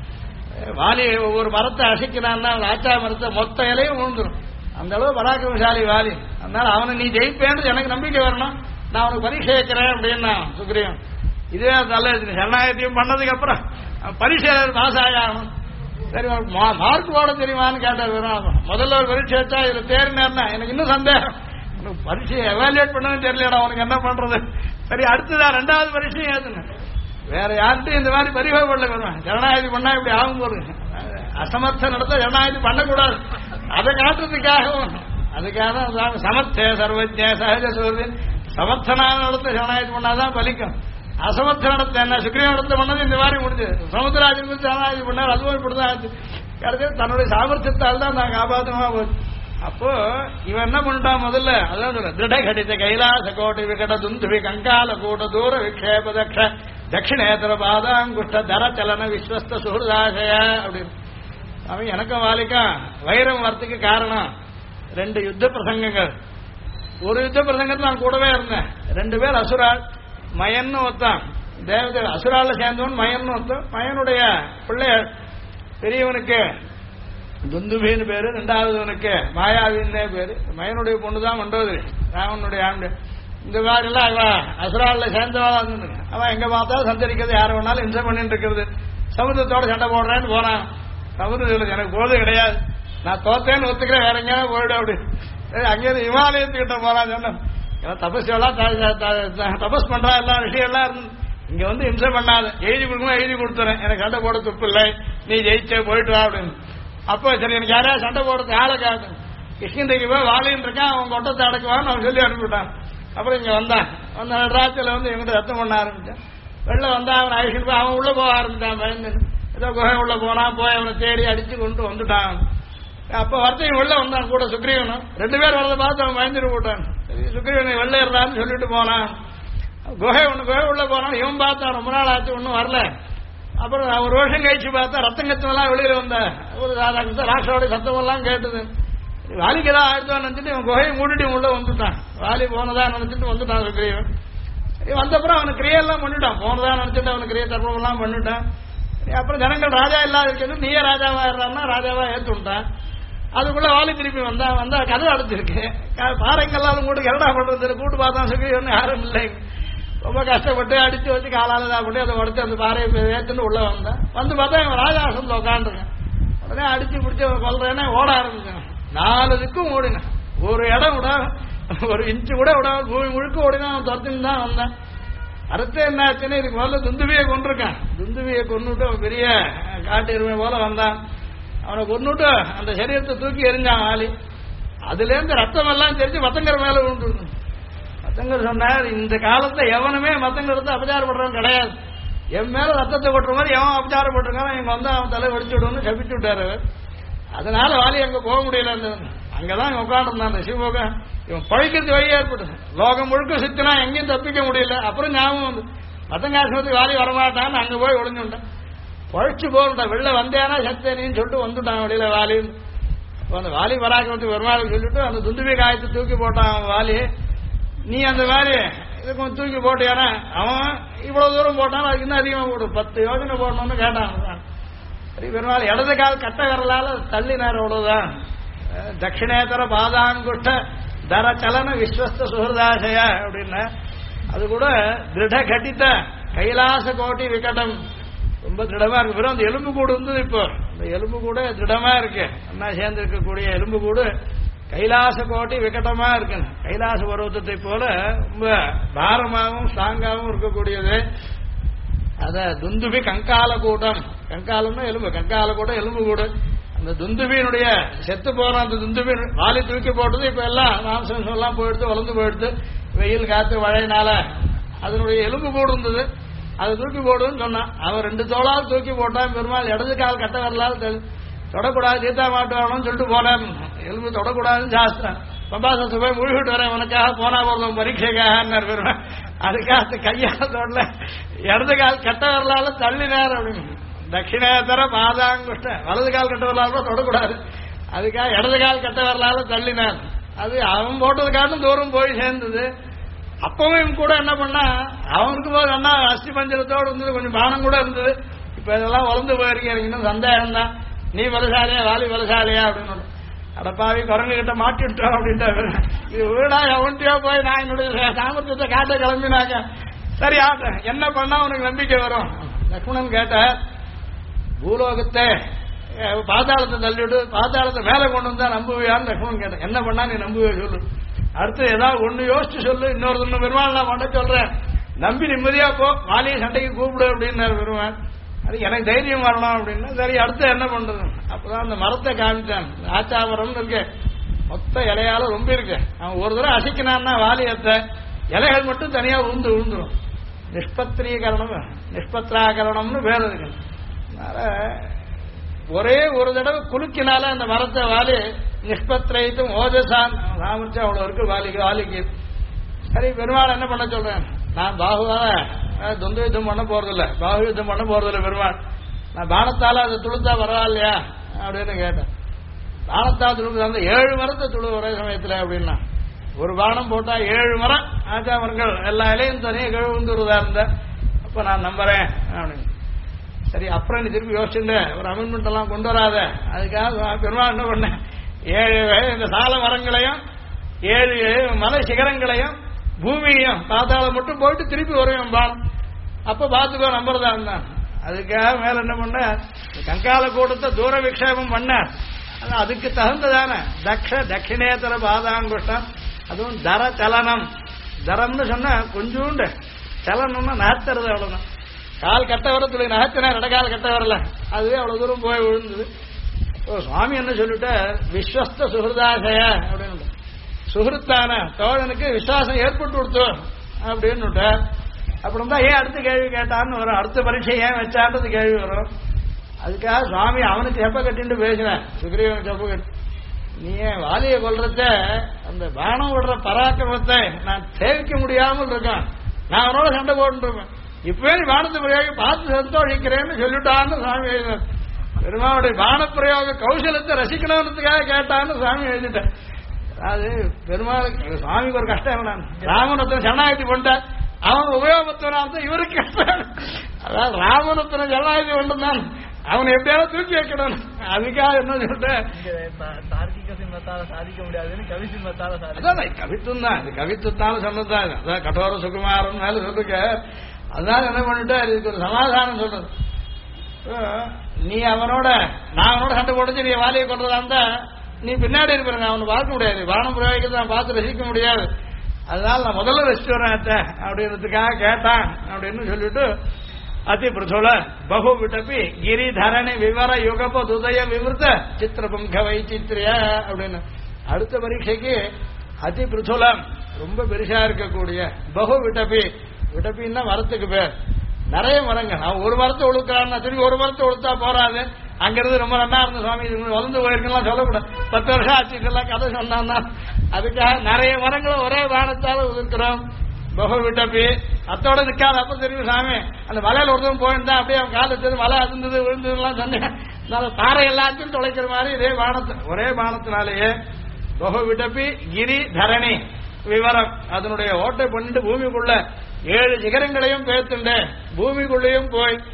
வாலி ஒவ்வொரு மரத்தை அசைக்கிறான்னா ஆச்சா மரத்தை மொத்த இலையும் விழுந்துடும். அந்த அளவு பராக்கிரமசாலி வாலி. அதனால அவனை நீ ஜெயிப்பேன்னு எனக்கு நம்பிக்கை வரணும், நான் அவனுக்கு பரீட்சை வைக்கிறேன் அப்படின்னா சுக்ரீவன். இதுவே நல்லது. சரணாகத்தியம் பண்ணதுக்கு அப்புறம் பரீட்சை பாஸ் ஆகணும். சரி மார்க் போட தெரியுமான்னு கேட்டார். முதல்ல ஒரு பரீட்சை வச்சா இதுல தேர்ந்தேன்னா எனக்கு இன்னும் சந்தேகம், உனக்கு பரீட்சையை எவாலுவேட் பண்ணவும் தெரியலடா, உனக்கு என்ன பண்றது. சரி அடுத்ததான் ரெண்டாவது பரீட்சையும் ஏதுன்னு வேற யார்கிட்டும் இந்த மாதிரி பரிகாரப்படல வருவான். ஜனநாயகி பண்ணா இப்படி ஆகும் போது அசமர்த்த நடத்த ஜனநாயகி பண்ணக்கூடாது. அதை காட்டுறதுக்காகவும் அதுக்காக சமர்த்தே சர்வஜ சகஜ சூரிய சமர்த்தனான நடத்த ஜனநாயகி பண்ணாதான் பலிக்கும். அசமர்த்த நடத்த என்ன சுக்ரீவ நடத்த பண்ணது இந்த மாதிரி முடிஞ்சு சமுத்திராஜன் ஜனநாயகி பண்ணார். அதுவும் இப்படிதான் ஆச்சு. கிடைச்சது தன்னுடைய சாமர்த்தியத்தால் தான் நான் காப்பாற்றமா போச்சு. அப்போ இவன் என்ன பண்ணிட்டான் முதல்ல, அதான் சொல்ல திருட கடித கைலாச கோட்டை விகட துந்துவி கங்கால கூட்ட தூர விக்ஷேப தக்ஷ தட்சிணேதர பாதாங்குஷ்ட தர சலன விஸ்வஸ்த சுஹൃதாசய அப்படின்னு. அவன் எனக்கும் வாலிக்கும் வைரம் வரத்துக்கு காரணம் ரெண்டு யுத்த பிரசங்கங்கள். ஒரு யுத்த பிரசங்கத்தில் நான் கூடவே இருந்தேன். ரெண்டு பேர் அசுரால், மயன்னு ஒருத்தான் தேவதை அசுரால சேர்ந்தவன் மயன்னு ஒருத்தன். மயனுடைய பிள்ளைய பெரியவனுக்கு துந்துபின்னு பேரு, ரெண்டாவதுவனுக்கு மாயாவின்னே பேரு. மயனுடைய பொண்ணுதான் மண்டோதரி, ராவனுடைய ஆண்டு. இந்த மாதிரி எல்லாம் அவன் அசுரால சேர்ந்தவாளா இருந்து அவன் எங்க பார்த்தாலும் சந்தரிக்கிறது, யார வேணாலும் இன்சம் பண்ணிட்டு இருக்கிறது. சமுதிரத்தோட சண்டை போடுறேன்னு போனான். சமுதிரம் எனக்கு போது கிடையாது, நான் தோத்தேன்னு ஒத்துக்கிறேன், வேற எங்கேயாவது போயிடு அப்படி. அங்கேயிருந்து இமாலயத்துக்கிட்ட போறான். சொன்ன தபஸ் எல்லாம் தபஸ் பண்றா எல்லாம் விஷயம் எல்லாம் இருந்து இங்க வந்து இம்சம் பண்ணாத, எழுதி கொடுக்கணும் எழுதி கொடுத்துறேன், எனக்கு சண்டை போட துப்பு இல்லை, நீ ஜெயிச்சே போயிட்டு வா அப்படின்னு. அப்போ சரி எனக்கு யாரையாவது சண்டை போடுறது ஆளை காட்டு, கிருஷ்ணகிரிக்கு போய் வாலின்னு இருக்கான், அவன் கொட்டத்தை அடக்குவான்னு அவன் சொல்லி அனுப்பிவிட்டான். அப்புறம் இங்க வந்தான். அந்த நடராத்திரில வந்து எங்கிட்ட ரத்தம் பண்ண ஆரம்பிச்சான். வெளில வந்தா அவன் அழிச்சுட்டு போய் அவன் உள்ள போக ஆரம்பிச்சான். பயந்து ஏதோ குகை உள்ள போனான், போய் அவனை தேடி அடிச்சு கொண்டு வந்துட்டான். அப்ப ஒருத்தையும் உள்ள வந்தான் கூட சுக்ரீவனும். ரெண்டு பேர் வரதை பார்த்து அவன் பயந்துட்டு போட்டான். சுக்ரீவனை வெளில இருந்தான்னு சொல்லிட்டு போனான். குகை உள்ள போனான். இவன் பார்த்தான் ரொம்ப நாள் ஆச்சு ஒன்னும் வரல. அப்புறம் ஒரு வருஷம் கழிச்சு பார்த்தா ரத்தங்கத்தெல்லாம் வெளியில வந்த ஒரு ராஷ்டிரோட சத்தம் எல்லாம் கேட்டது. வாலிக்கு தான் ஆயிரத்தான் நினைச்சிட்டு இவன் குகையை மூடிட்டு உள்ள வந்துட்டான். வாலி போனதா நினைச்சிட்டு வந்துட்டான் சுக்ரீவன். வந்தப்புறம் அவனுக்கு கிரியெல்லாம் பண்ணிட்டான். போனதா நினைச்சிட்டு அவனுக்கு கிரிய தர்மம் எல்லாம் பண்ணிட்டான். அப்புறம் ஜனங்கள் ராஜா இல்லாத இருக்கிறது நீயே ராஜாவா இருந்தான்னா ராஜாவா ஏற்றுட்டான். அதுக்குள்ள வாலி திருப்பி வந்தா கதை அடைச்சிருக்கு. பாறைங்கெல்லாம் கூட கரடா பண்றது கூட்டு பார்த்தான் சுக்ரீவன் யாரும் இல்லை. ரொம்ப கஷ்டப்பட்டு அடிச்சு வச்சு காலால போட்டு அதை உடச்சு அந்த பாறையை ஏற்றுன்னு உள்ள வந்தான். வந்து பார்த்தா இவன் ராஜாசனத்தில் உட்காந்துருக்கேன். உடனே அடிச்சு பிடிச்சி கொல்றேன்னா ஓட ஆரம்பிச்சான். 4 திக்கும் ஓடினான். ஒரு இடம் விட ஒரு இன்ச்சு கூட விட பூமி முழுக்க ஓடினா அவன் துரத்துன்னு தான் வந்தான். அடுத்து என்ன ஆச்சுன்னு இதுக்கு முதல்ல துந்துவியை கொண்டிருக்கான். துந்துவியை கொண்டுட்டு அவன் பெரிய காட்டு எருமை போல வந்தான். அவனை கொண்டுட்டு அந்த சரீரத்தை தூக்கி எரிஞ்சான் வாலி. அதுல இருந்து ரத்தம் எல்லாம் தெரிஞ்சு மத்தங்கர் மேல விழுந்து. மத்தங்கர் சொன்னார், இந்த காலத்துல எவனுமே மத்தங்கரத்தை அபச்சாரப்படுறவன் கிடையாது. என் மேல ரத்தத்தை கொட்டுற மாதிரி எவன் அபச்சாரப்பட்டிருக்கான் இங்க வந்து அவன் தலை வெடிச்சு விடுன்னு சபிச்சு விட்டாரு. அதனால வாலி அங்க போக முடியல. அங்கதான் உட்காந்துருந்தான் அந்த சிவபோகம். இவன் பழிக்கிறது வழி ஏற்படுது. லோகம் முழுக்க சுத்தினா எங்கேயும் தப்பிக்க முடியல. அப்புறம் ஞாபகம் வந்து மத்தங்காசிரமத்துக்கு வாலி வரமாட்டான்னு அங்க போய் ஒளிஞ்சுட்டான். பழிச்சு போட்டான். வெளில வந்தேனா சத்தேனின்னு சொல்லிட்டு வந்துட்டான் வெளியில வாலின்னு. அந்த வாலி பராக்கிரமத்துக்கு வருமாறு சொல்லிட்டு அந்த துந்துபி காயத்தை தூக்கி போட்டான் வாலி. நீ அந்த மாதிரி இது கொஞ்சம் தூக்கி போட்டியானா அவன் இவ்வளவு தூரம் போட்டான், அதுக்கு இன்னும் அதிகமா போடு 10 யோஜனை போடணும்னு கேட்டான். சரி பெருமாள் இடது கால் கட்ட விரலால தள்ளி நேரம் அவ்வளவுதான். தட்சிணேதர பாதாங்குஷ்ட தர சலன விஸ்வஸ்த சுஹൃதாசய அப்படின்னா அது கூட திருட கட்டித்த கைலாச கோட்டி விகடம் ரொம்ப திருடமா இருக்கு. வெறும் அந்த எலும்பு கூடு இருந்தது. இப்போ இந்த எலும்பு கூட திருடமா இருக்கு. அண்ணா சேர்ந்து இருக்கக்கூடிய எலும்பு கூடு கைலாச கோட்டி விகட்டமா இருக்கு. கைலாச பர்வத்தத்தை போல ரொம்ப பாரமாகவும் ஸ்ட்ராங்காகவும் இருக்கக்கூடியது. அத துந்துபி கங்கால கூட்டம், கங்காலம்னா எலும்பு, கங்கால கூட்டம் எலும்பு கூடு. அந்த துந்துபியினுடைய செத்து போற அந்த துந்துபி வாலி தூக்கி போட்டது இப்ப எல்லாம் மாம்சம் எல்லாம் போயிடுத்து, வளர்ந்து போயிடுத்து, வெயில் காத்து மழையினால. அதனுடைய எலும்பு கூடு இருந்தது, அதை தூக்கி போடுன்னு சொன்னான். அவன் 2 தோளால் தூக்கி போட்டான். பெருமாள் இடது கால் கட்ட வரலாறு தொடக்கூடாது, தீர்த்தா மாட்டுவானு சொல்லிட்டு போனான். எலும்பு தொடக்கூடாதுன்னு சாஸ்திரம். பம்பாசத்தை போய் முழுகிட்டு வரேன், உனக்காக போனா போதும் பரீட்சைக்காக பெருமாள். அதுக்காக கையால் தொடல, இடது கால் கட்ட வரலாறு தள்ளினார் அப்படின்னு. தட்சிணேதர பாதாங்குஷ்ட வலது கால் கட்ட வரலாறு தொடக்கூடாது, அதுக்காக இடது கால் கட்ட வரலாறு தள்ளினார். அது அவன் போட்டதுக்காக தூரம் போய் சேர்ந்தது. அப்பவும் கூட என்ன பண்ணா, அவனுக்கு போது அண்ணா அஸ்தி பஞ்சரத்தோடு இருந்தது, கொஞ்சம் பானம் கூட இருந்தது. இப்ப இதெல்லாம் வளர்ந்து போயிருக்கீங்க, இன்னும் சந்தேகம் தான், நீ பலசாலியா வாலி பலசாலியா அப்படின்னு. அடப்பாவி குரங்கு கிட்ட மாட்டிட்டோம் அப்படின்ட்டு. இது வீடா எவன்ட்டியோ போய் நான் என்னுடைய சாமர்த்தியத்தை காட்ட கிளம்பினாங்க. சரி ஆட்ட என்ன பண்ணா உனக்கு நம்பிக்கை வரும்? லக்ஷ்மணன் கேட்ட, பூலோகத்தை பாதாளத்தை தள்ளிவிட்டு பாதாளத்தை மேல கொண்டு வந்தா நம்புவியான்னு லக்ஷ்மணன் கேட்டேன். என்ன பண்ணா நீ நம்புவே சொல்லு, அடுத்து ஏதாவது ஒண்ணு யோசிச்சு சொல்லு, இன்னொரு பெருமாள் நான் பண்ண சொல்றேன், நம்பி நிம்மதியா போ, வாலியை சண்டைக்கு கூப்பிடு அப்படின்னு பெருமாள். அது எனக்கு தைரியம் வரணும் அப்படின்னா சரி அடுத்து என்ன பண்றது? அப்பதான் அந்த மரத்தை காமிச்சான். ஆச்சாவரம் இருக்கு, மொத்த இலையால ரொம்ப இருக்கு. அவன் ஒரு தடவை அசைக்கினான்னா வாலியத்தை இலைகள் மட்டும் தனியா விழுந்துரும். நிஷ்பத்திரீகரணம் நிஷ்பத்ராகரணம்னு பேர் இருக்கு. ஒரே ஒரு தடவை குலுக்கினால அந்த மரத்தை வாலி நிஷ்பத்திரைத்தும் ஓஜசான் சாமர்த்தியம் அவ்வளவு இருக்கு வாலிக்கு. சரி பெருமாள் என்ன பண்ண சொல்றேன், நான் பாகுவால துந்து யுத்தம் பண்ண போறதில்ல, பாகு யுத்தம் பண்ண போறதில்ல பெருமாள், நான் பானத்தால அதை துளுத்தா பரவாயில்லையா அப்படின்னு கேட்டேன். பானத்தால் துளுக்கு அந்த 7 மரத்தை துளு ஒரே சமயத்துல அப்படின்னா, ஒரு பானம் போட்டா 7 மரம் ஆச்சாமரங்கள் எல்லா இலையும் தனியாக கழுவுந்துருதா இருந்த, அப்ப நான் நம்புறேன் அப்படின்னு. சரி அப்புறம் நீ திருப்பி யோசிச்சுட்டு ஒரு அமெண்ட்மெண்ட் எல்லாம் கொண்டு வராத, அதுக்காக பெருமாள் என்ன பண்ணேன், 7 இந்த சால மரங்களையும் 7 மலை சிகரங்களையும் பூமியையும் பாத்தாளம் மட்டும் போயிட்டு திருப்பி வருவேன் பானம், அப்ப பாத்துக்கோ நம்புறதா இருந்தான். அதுக்காக மேல என்ன பண்ண, கங்கால கூட்டத்தை தூர விக்ஷேபம் பண்ண, அதுக்கு தகுந்ததான தட்சிணேதர பாதாங்குஷ்டம், அதுவும் தர சலனம். தரம்னு சொன்னா கொஞ்சோண்டு, சலனம்னா நகர்த்துறது, அவ்வளவுதான். கால் கட்ட வரத்துல நகர்த்தினா இடக்கால் கட்ட வரல, அதுவே அவ்வளவு தூரம் போய் விழுந்தது. சுவாமி என்ன சொல்லிட்ட, விஸ்வஸ்த சுஹൃதாசய அப்படின்னு, சுஹൃத்தான தோழனுக்கு விசுவாசம் ஏற்பட்டு கொடுத்தோம் அப்படின்னு. அப்படின்னா ஏன் அடுத்த கேள்வி கேட்டான்னு வரும், அடுத்த பரீட்சை ஏன் வச்சான்றது கேள்வி வரும். அதுக்காக சுவாமி அவனுக்கு எப்ப கட்டிட்டு பேசினேன், சுக்ரீவனுக்கு எப்ப கட்டி, நீ ஏன் வாலியை கொல்றத அந்த பானம் விடுற பராக்கிரமத்தை நான் சேவிக்க முடியாமல் இருக்கான், நான் அவனோட சண்டை போட்டுருப்பேன், இப்பவே பானத்து பிரயோக பார்த்து சந்தோஷிக்கிறேன்னு சொல்லிட்டான்னு சுவாமி எழுதினார். பெருமாவுடைய பான பிரயோக கௌசலத்தை ரசிக்கணும்ன்றதுக்காக கேட்டான்னு சுவாமி எழுதிட்டேன். அது பெருமாளுக்கு சுவாமிக்கு ஒரு கஷ்டம் என்ன, ராமனத்தனை சரணாகதி பண்ணிட்டார், அவன் உபயோகத்தவனாக இவருக்கு கஷ்டம். அதாவது ராமனத்தனை சரணாகதி கொண்டுதான் அவனை எப்படியாவது தூக்கி வைக்கணும். அதுக்காக என்ன சொல்லிட்டேன், தார்க்கிக சிம்மத்தால சாதிக்க முடியாதுன்னு கவி சிம்மத்தால அதான் கவித்துவம் தான், இது கவித்துவத்தால சொன்னதுதான். அதான் கடோர சுகுமாரன் மேல சொல்லுங்க. அதனால என்ன பண்ணிட்டு இதுக்கு ஒரு சமாதானம் சொல்றது, நீ அவனோட நான் அவனோட சண்டை போட்டு நீ வாலியை கொண்டதா இருந்தா நீ பின்னாடி இருப்பாருங்க, அவனை பார்க்க முடியாது, வானம் பிரயோகிக்க நான் பார்த்து ரசிக்க முடியாது, அதனால நான் முதல்ல ரசிச்சு வரேன் அப்படின்றதுக்காக கேட்டான் அப்படின்னு சொல்லிட்டு, அதி பிரசுல பகு விட்டப்பி கிரி தரணி விவர யுகப துதய விவருத்த சித்திரபங்க வைச்சித்ரியா அப்படின்னு. அடுத்த பரீட்சைக்கு அதி பிருதுலம் ரொம்ப பெருசா இருக்கக்கூடிய பகு விட்டப்பி, விட்டப்பின்னா மரத்துக்கு பேர், நிறைய மரங்கள். அவன் ஒரு மரத்தை ஒழுக்கிறான்னா திரும்பி ஒரு மரத்தை ஒழுத்தா போறாது, அங்கிருந்து ரொம்ப நல்லா இருந்த சுவாமி வளர்ந்து போயிருக்கலாம் சொல்லக்கூடாது, 10 வருஷம் ஆச்சுக்கெல்லாம் கதை சொன்னான்னா. அதுக்காக நிறைய மரங்களை ஒரே வானத்தால உதிர்க்கிறோம். பகு விட்டப்பி அத்தோட நிக்காது, அப்ப திரும்பி சாமி அந்த மலையில ஒருத்தரும் போயிருந்தா அப்படியே அவன் கால வச்சது மலை அதிர்ந்தது விழுந்ததுலாம் சொன்னேன், தாரை எல்லாத்தையும் தொலைக்கிற மாதிரி இதே வானத்து ஒரே வானத்தினாலேயே பகு விட்டப்பி கிரி தரணி விவரம் அதனுடைய ஓட்டை பண்ணிட்டு பூமிக்குள்ள 7 சிகரங்களையும் பேத்துண்டு பூமிக்குள்ளேயும் போய்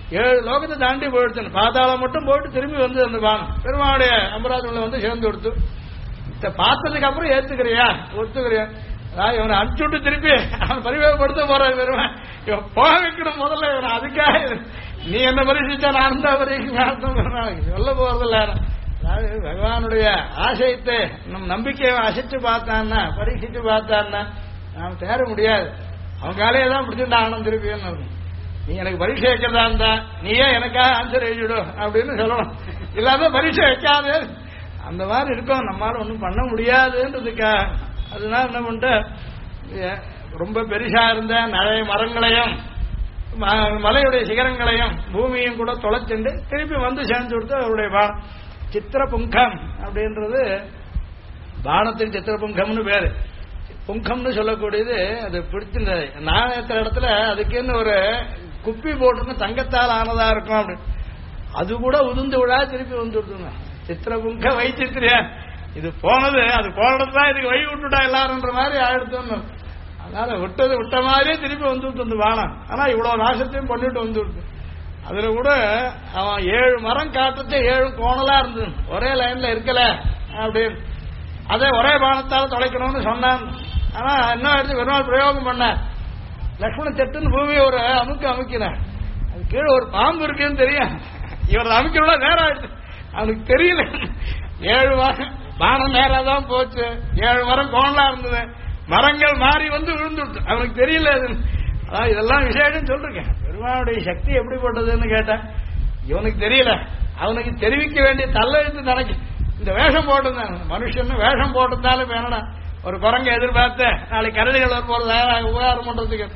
7 லோகத்தை தாண்டி போயிடுச்சு. பாதாளம் மட்டும் போயிட்டு திரும்பி வந்து அந்த பானம் பெருமாளுடைய அம்பராஜுள்ள வந்து சேர்ந்து கொடுத்து பார்த்ததுக்கு அப்புறம் ஏத்துக்கிறியா ஒத்துக்கிறியா? அதாவது இவனை அனுப்பிச்சுட்டு திருப்பி அவன் பரிவேகப்படுத்த போறான் பெருமான். இவன் போக வைக்கணும் முதல்ல இவனை. அதுக்காக நீ என்ன பரிசிச்சா நான் தான் பரிசு சொல்ல போறதில்ல. அதாவது பகவானுடைய ஆசைத்தை நம் நம்பிக்கையை அசைச்சு பார்த்தான்னா பரீட்சிச்சு பார்த்தான்னா நாம் தேர முடியாது. அவன் காலையே தான் பிடிச்சிருந்தா ஆனந்த் திருப்பின்னு நீ எனக்கு பரீட்சை வைக்கிறதா இருந்தா நீயே எனக்காக ஆன்சர் எழுதிடும் அப்படின்னு சொல்லணும். இல்லாத பரீட்சை வைக்காது அந்த மாதிரி இருக்கும். நம்மளால ஒன்றும் பண்ண முடியாதுன்றதுக்காக அதனால என்ன பண்ணிட்டு ரொம்ப பெருசா இருந்த நிறைய மரங்களையும் மலையுடைய சிகரங்களையும் பூமியையும் கூட தொலைச்சுண்டு திருப்பி வந்து சேர்ந்து கொடுத்து அவருடைய பானம் சித்திரபுங்கம் அப்படின்றது பானத்தின் சித்திரபுங்கம்னு பேரு. புங்கம்னு சொல்லக்கூடியது அது பிடிச்சிருந்தது நாணயத்திற இடத்துல அதுக்குன்னு ஒரு குப்பி போட்டுன்னு தங்கத்தால் ஆனதா இருக்கும் அப்படி அது கூட உதிர்ந்து விழா திருப்பி வந்துடுதுங்க. சித்திரபுங்க வை சித்திரியா இது போனது அது போனதுதான் இதுக்கு வை விட்டுட்டா எல்லாருன்ற மாதிரி ஆயிடுத்தோன்னு. அதனால விட்டது விட்ட மாதிரியே திருப்பி வந்துட்டு வந்து வானம். ஆனா இவ்வளவு நாசத்தையும் பண்ணிட்டு வந்துட்டு அதுல கூட அவன் 7 மரம் காட்டுறது 7 கோணலா இருந்தது ஒரே லைன்ல இருக்கல அப்படின்னு அதை ஒரே பானத்தால தொலைக்கணும்னு சொன்னான். ஆனா என்ன ஆயிடுச்சு பெருமாள் பிரயோகம் பண்ண லக்ஷ்மணன் செட்டுன்னு பூமியை ஒரு அமுக்கினார். அது கீழே ஒரு பாம்பு இருக்குன்னு தெரியும். இவர் அமைக்கிறோட நேரம் ஆயிடுச்சு அவனுக்கு தெரியல. 7 மரம் பானம் நேராதான் போச்சு. 7 மரம் கோணலா இருந்தது. மரங்கள் மாறி வந்து விழுந்துட்டு அவனுக்கு தெரியல. அதான் இதெல்லாம் விசேஷம் சொல்றேன். பெருமாளுடைய சக்தி எப்படிப்பட்டதுன்னு கேட்டேன். இவனுக்கு தெரியல. அவனுக்கு தெரிவிக்க வேண்டிய தள்ளெழுத்து நினைக்க இந்த வேஷம் போட்டிருந்தாங்க. மனுஷன் வேஷம் போட்டிருந்தாலும் வேணடா ஒரு குரங்க எதிர்பார்த்த நாளைக்கு கரடிகள் வர போறதாக உபகாரம் பண்றதுக்கு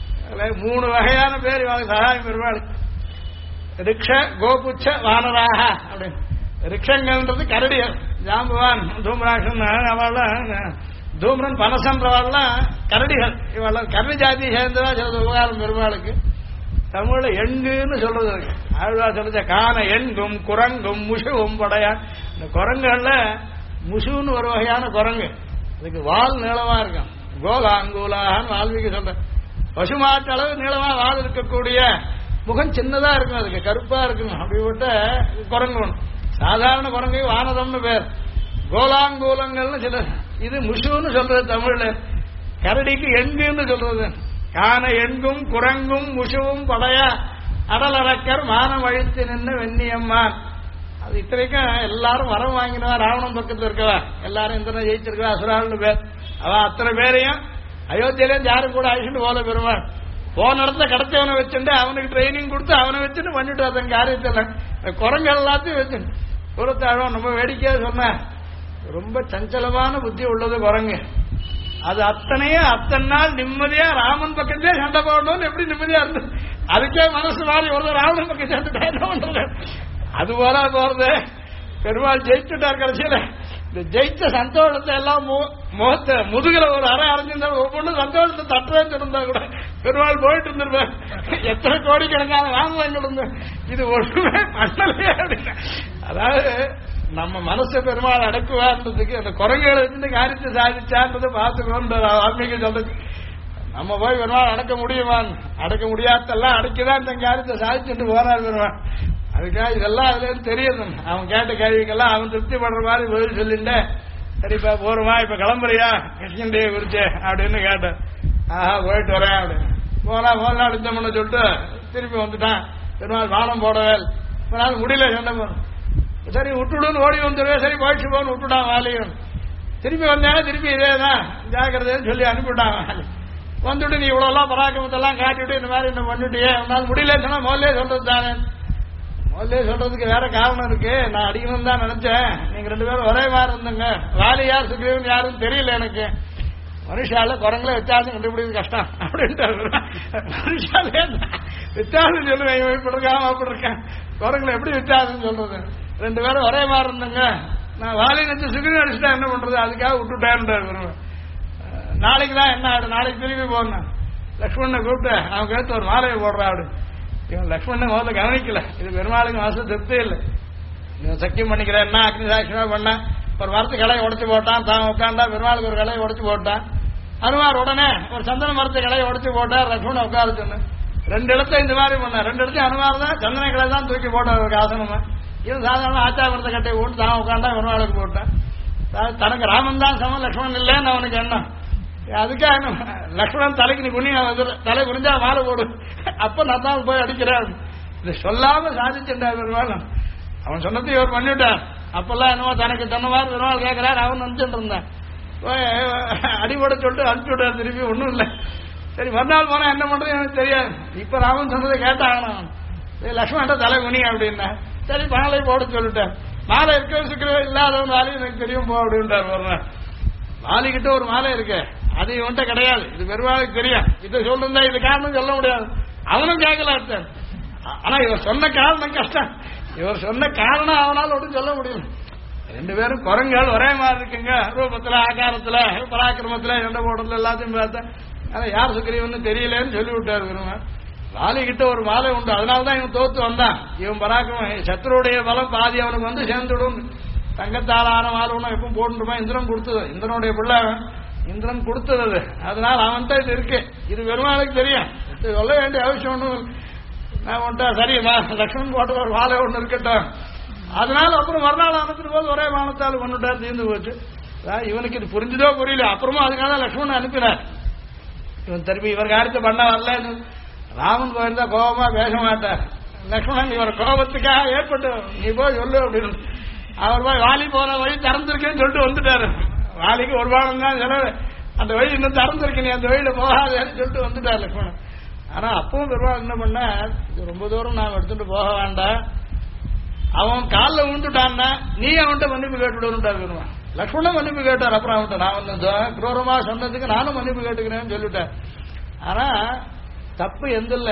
3 வகையான பேர் இவனுக்கு சகாயம் பெருமாள். ரிக்ஷ கோபுச்ச வானராக அப்படின்னு ரிக்ஷங்கன்றது கரடிகள் ஜாம்புவான் தூம்ராட்சன் அவள தூம்ரன் பனசன்றவாள்லாம் கரடிகள். இவெல்லாம் கரடி ஜாதி சேர்ந்ததா சில உபகாரம் பெருமாளுக்கு. தமிழ்ல எண்குன்னு சொல்றது இருக்கு. ஆழ்வா சொல்லுச்ச காண எண்கும் குரங்கும் முஷுவும் படையா. இந்த குரங்குகள்ல முஷுன்னு ஒரு வகையான குரங்கு அதுக்கு வால் நீளமா இருக்கும். கோலாங்கூலான்னு வால்மீகி சொல்ற பசுமாட்டு அளவு நீளமா வால் இருக்கக்கூடிய முகம் சின்னதா இருக்கும். அதுக்கு கருப்பா இருக்கணும். அப்படிப்பட்ட குரங்கு ஒன்று. சாதாரண குரங்கு வானதம்னு பேர். கோலாங்கூலங்கள்னு சில இது முஷுன்னு சொல்றது தமிழ்ல. கரடிக்கு எண்குன்னு சொல்றது. காண எண்கும் குரங்கும் முஷுவும் படையா அடலரக்கர் மானம் அழித்து நின்று வெண்ணியம்மான். அது இத்தனைக்கும் எல்லாரும் வரம் வாங்கினவா ராவணன் பக்கத்துல இருக்கவா எல்லாரும் இந்த ஜெயிச்சிருக்கா அசுராள்னு பேர். அவ அத்தனை பேரையும் அயோத்தியிலேருந்து யாரும் கூட அழிச்சுட்டு போல பெருமாள் போன இடத்துல கிடைச்சவனை வச்சுட்டு அவனுக்கு ட்ரைனிங் கொடுத்து அவனை வச்சுட்டு பண்ணிட்டு அதன் காரியத்தில் குரங்கு எல்லாத்தையும் வச்சு பொறுத்தாழ்வா நம்ம வேடிக்கையா சொன்ன ரொம்ப சஞ்சலமான புத்தி உள்ளது குரங்கு. அது அத்தனையும் அத்தனை நாள் நிம்மதியா ராமன் பக்கத்தே சண்டை போடணும்னு எப்படி நிம்மதியா இருந்தது. அதுக்கே மனசு மாறி ஒரு ராவணன் பக்கம் சேர்ந்துட்டா அது போல போறது. பெருமாள் ஜெயிச்சுட்டார் கடைசியில. இந்த ஜெயிச்ச சந்தோஷத்தை எல்லாம் முகத்தை முதுகுல ஒரு அறை அரைஞ்சிருந்தா ஒவ்வொன்று சந்தோஷத்தை தட்டுவே இருந்தா கூட பெருமாள் போயிட்டு இருந்திருப்பேன். எத்தனை கோடிக்கணக்கான வாங்குவாங்க இருந்த இது ஒன்றுமே பண்ணலையே அப்படின்னு. அதாவது நம்ம மனசை பெருமாள் அடக்குவான்றதுக்கு அந்த குரங்குகளை வச்சு காரியத்தை சாதிச்சான்றதை பார்த்துக்கணும் ஆன்மீக சொல்றது. நம்ம போய் பெருமாள் அடக்க முடியுமான் அடக்க முடியாதெல்லாம் அடக்கிதான் இந்த காரியத்தை சாதிச்சுட்டு போறாரு பெருமாள். அதுக்காக இதெல்லாம் அதுல இருந்து தெரியுது. அவன் கேட்ட கேள்விக்கெல்லாம் அவன் திருப்தி பண்ற மாதிரி பதில் சொல்லிட்டு சரிப்பா போருமா இப்ப கிளம்புறியா கிருஷ்ணன் தேவி குறிச்சு அப்படின்னு கேட்டேன். ஆஹா போயிட்டு வரேன் அப்படின்னு போனா முதல் நாள் யுத்தம் பண்ண சொல்லிட்டு திருப்பி வந்துட்டான். பெருமாள் வானம் போடவே நாள் முடியல சண்டை போறோம். சரி விட்டுடுன்னு ஓடி வந்துடுவேன். சரி போயிடுச்சு போன்னு விட்டுட்டான் வாலியும். திருப்பி வந்தானே திருப்பி இதேதான் ஜாக்கிரதைன்னு சொல்லி அனுப்பிவிட்டான். வந்துட்டு நீ இவ்வளவு பராக்கிரமத்தெல்லாம் காட்டிவிட்டு இந்த மாதிரி என்ன பண்ணிட்டியே உன்னால் முடியலன்னு சொன்னா முதல்ல சொல்றது தானே. முதல்ல சொல்றதுக்கு வேற காரணம் இருக்கு. நான் அடிக்கணும் தான் நினைச்சேன். நீங்க 2 பேரும் ஒரே மாதிரி இருந்துங்க. வாலி யார் சுக்ரீவன் யாருன்னு தெரியல எனக்கு. மனுஷால குரங்களை வித்தியாசம் கண்டுபிடிக்கிறது கஷ்டம் அப்படின்ட்டு மனுஷால வித்தியாசம் சொல்லுவேன். இப்படி இருக்காம அப்படி இருக்கேன். குரங்களை எப்படி வித்தியாசம் சொல்றது? 2 பேரும் ஒரே மாதிரி இருந்துங்க. நான் வாலி நினைச்சு சுக்ரீவன் அடிச்சுட்டா என்ன பண்றது? அதுக்காக விட்டுட்டேன். நாளைக்கு தான் என்ன ஆடு நாளைக்கு திரும்பி போடணும். லக்ஷ்மணனை கூப்பிட்டு அவன் கேட்டு ஒரு மாலையை போடுறா ஆடு. இவன் லக்ஷ்மணன் முதல்ல கவனிக்கல. இது பெருமாளுக்கு மனசு திருப்தி இல்லை. சக்கியம் பண்ணிக்கிறேன் என்ன அக்னி சாட்சியமா பண்ண ஒரு மரத்து கலையை உடச்சு போட்டான். தான் உட்காண்டா பெருமாளுக்கு ஒரு கலையை உடச்சு போட்டான். அனுமார் உடனே ஒரு சந்தன மரத்து கலையை உடச்சு போட்டார். லக்ஷ்மணன் உட்கார சொன்ன 2 இடத்த இந்த மாதிரி பண்ண 2 இடத்தையும் அனுமார் தான் சந்தனங்களை தான் தூக்கி போட்ட ஒரு ஆசனமா. இவன் சாதாரண ஆச்சாரத்தை கட்டை போட்டு தான் உட்காண்டா பெருமாளுக்கு போட்டான். தனக்கு ராமன் தான் சமம் லக்ஷ்மணன் இல்லைன்னு அவனுக்கு எண்ணம். அதுக்காக லக்ஷ்மணன் தலைக்கு நீ குனி தலை குனிஞ்சா மாலை போடு, அப்ப நான் தான் போய் அடிக்கிறான். இது சொல்லாம சாதிச்சுட்டா பெருமாள். அவன் சொன்னதை இவர் பண்ணிவிட்டான். அப்பெல்லாம் என்னவோ தனக்கு தன்னவாறு பெருமாள் கேட்கிறார், அவன் நினைச்சுட்டு இருந்தான். அடிபட சொல்லிட்டு அனுப்பிச்சு விட்டார் திருப்பி. ஒன்றும் இல்லை. சரி மறுநாள் போனா என்ன பண்றது எனக்கு தெரியாது. இப்ப ராமன் சொன்னதை கேட்டான். லக்ஷ்மணன் தலை குனி அப்படின்னா சரி மாலை போட சொல்லிட்டேன். மாலை இருக்க சிக்கிற இல்லாதவன் வாலி எனக்கு தெரியும் போ அப்படின்ட்டார். ஒரு நாள் வாலிக்கிட்ட ஒரு மாலை இருக்கு, அது இவன்ட்ட கிடையாது. இது பெருமாளுக்கு தெரியும். இதை சொல்லிருந்தா இது காரணம் சொல்ல முடியாது. அவனும் கேட்கல. ஆனா இவர் சொன்ன காரணம் கஷ்டம். இவர் சொன்ன காரணம் அவனால் ஒன்றும் சொல்ல முடியும். 2 பேரும் குரங்கள் ஒரே மாதிரி இருக்குங்க. ரூபத்துல ஆகாரத்துல பராக்கிரமத்துல எண்ட போடுறதுல எல்லாத்தையும் பார்த்தா. ஆனா யார் சுக்ரீவன் தெரியலன்னு சொல்லி விட்டாரு பெருமாள். வாலிகிட்ட ஒரு மாலை உண்டு, அதனாலதான் இவன் தோத்து வந்தான். இவன் பராக்கிரமம் சத்ருடைய பலம் பாதி அவனுக்கு வந்து சேர்ந்துடும். தங்கத்தாலான மாலை ஒன்றும் எப்பவும் போட்டுருமா. இந்திரன் கொடுத்தது, இந்திரனுடைய பிள்ளை இந்திரன் கொடுத்தது. அதனால அவன்கிட்ட இது இருக்கு. இது பெருமாளுக்கு தெரியும். சொல்ல வேண்டிய அவசியம் ஒன்றும். நான் வந்துட்டா சரி லக்ஷ்மணன் போட்ட ஒரு மாலை ஒன்று இருக்கட்டும். அதனால அப்புறம் மறுநாள் அனுப்பின போது ஒரே வானத்தால் கொண்டுட்டா தீர்ந்து போச்சு. இவனுக்கு இது புரிஞ்சுதோ புரியல. அப்புறமா அதுக்காக லக்ஷ்மணன் அனுப்பினார். இவன் திருப்பி இவர் காரியத்தை பண்ண வரல. ராமன் போயிருந்தா கோபமா பேச மாட்டார். லக்ஷ்மணன் இவர் கோபத்துக்காக ஏற்பட்டு நீ போய் சொல்லு அப்படின்னு அவர் போய் வாலி போன வழி திறந்திருக்கேன்னு சொல்லிட்டு வந்துட்டாரு. வாலிக்கு ஒரு வாரம் தான் செலவு, அந்த வழி இன்னும் திறந்திருக்கு, நீ அந்த வழியில போகாதேன்னு சொல்லிட்டு வந்துட்டார் லக்ஷ்மணன். ஆனா அப்பவும் பெருமாள் என்ன பண்ண, இது ரொம்ப தூரம் நாம் எடுத்துட்டு போக வேண்டாம், அவன் காலில் விழுந்துட்டான்னா நீ அவன்கிட்ட மன்னிப்பு கேட்டுவிடுன்ட்டார் பெருமாள். லக்ஷ்மணன் மன்னிப்பு கேட்டார். அப்புறம் அவன்கிட்ட நான் வந்து குரூரமா சொன்னதுக்கு நானும் மன்னிப்பு கேட்டுக்கிறேன்னு சொல்லிட்டேன். ஆனா தப்பு எந்த இல்ல,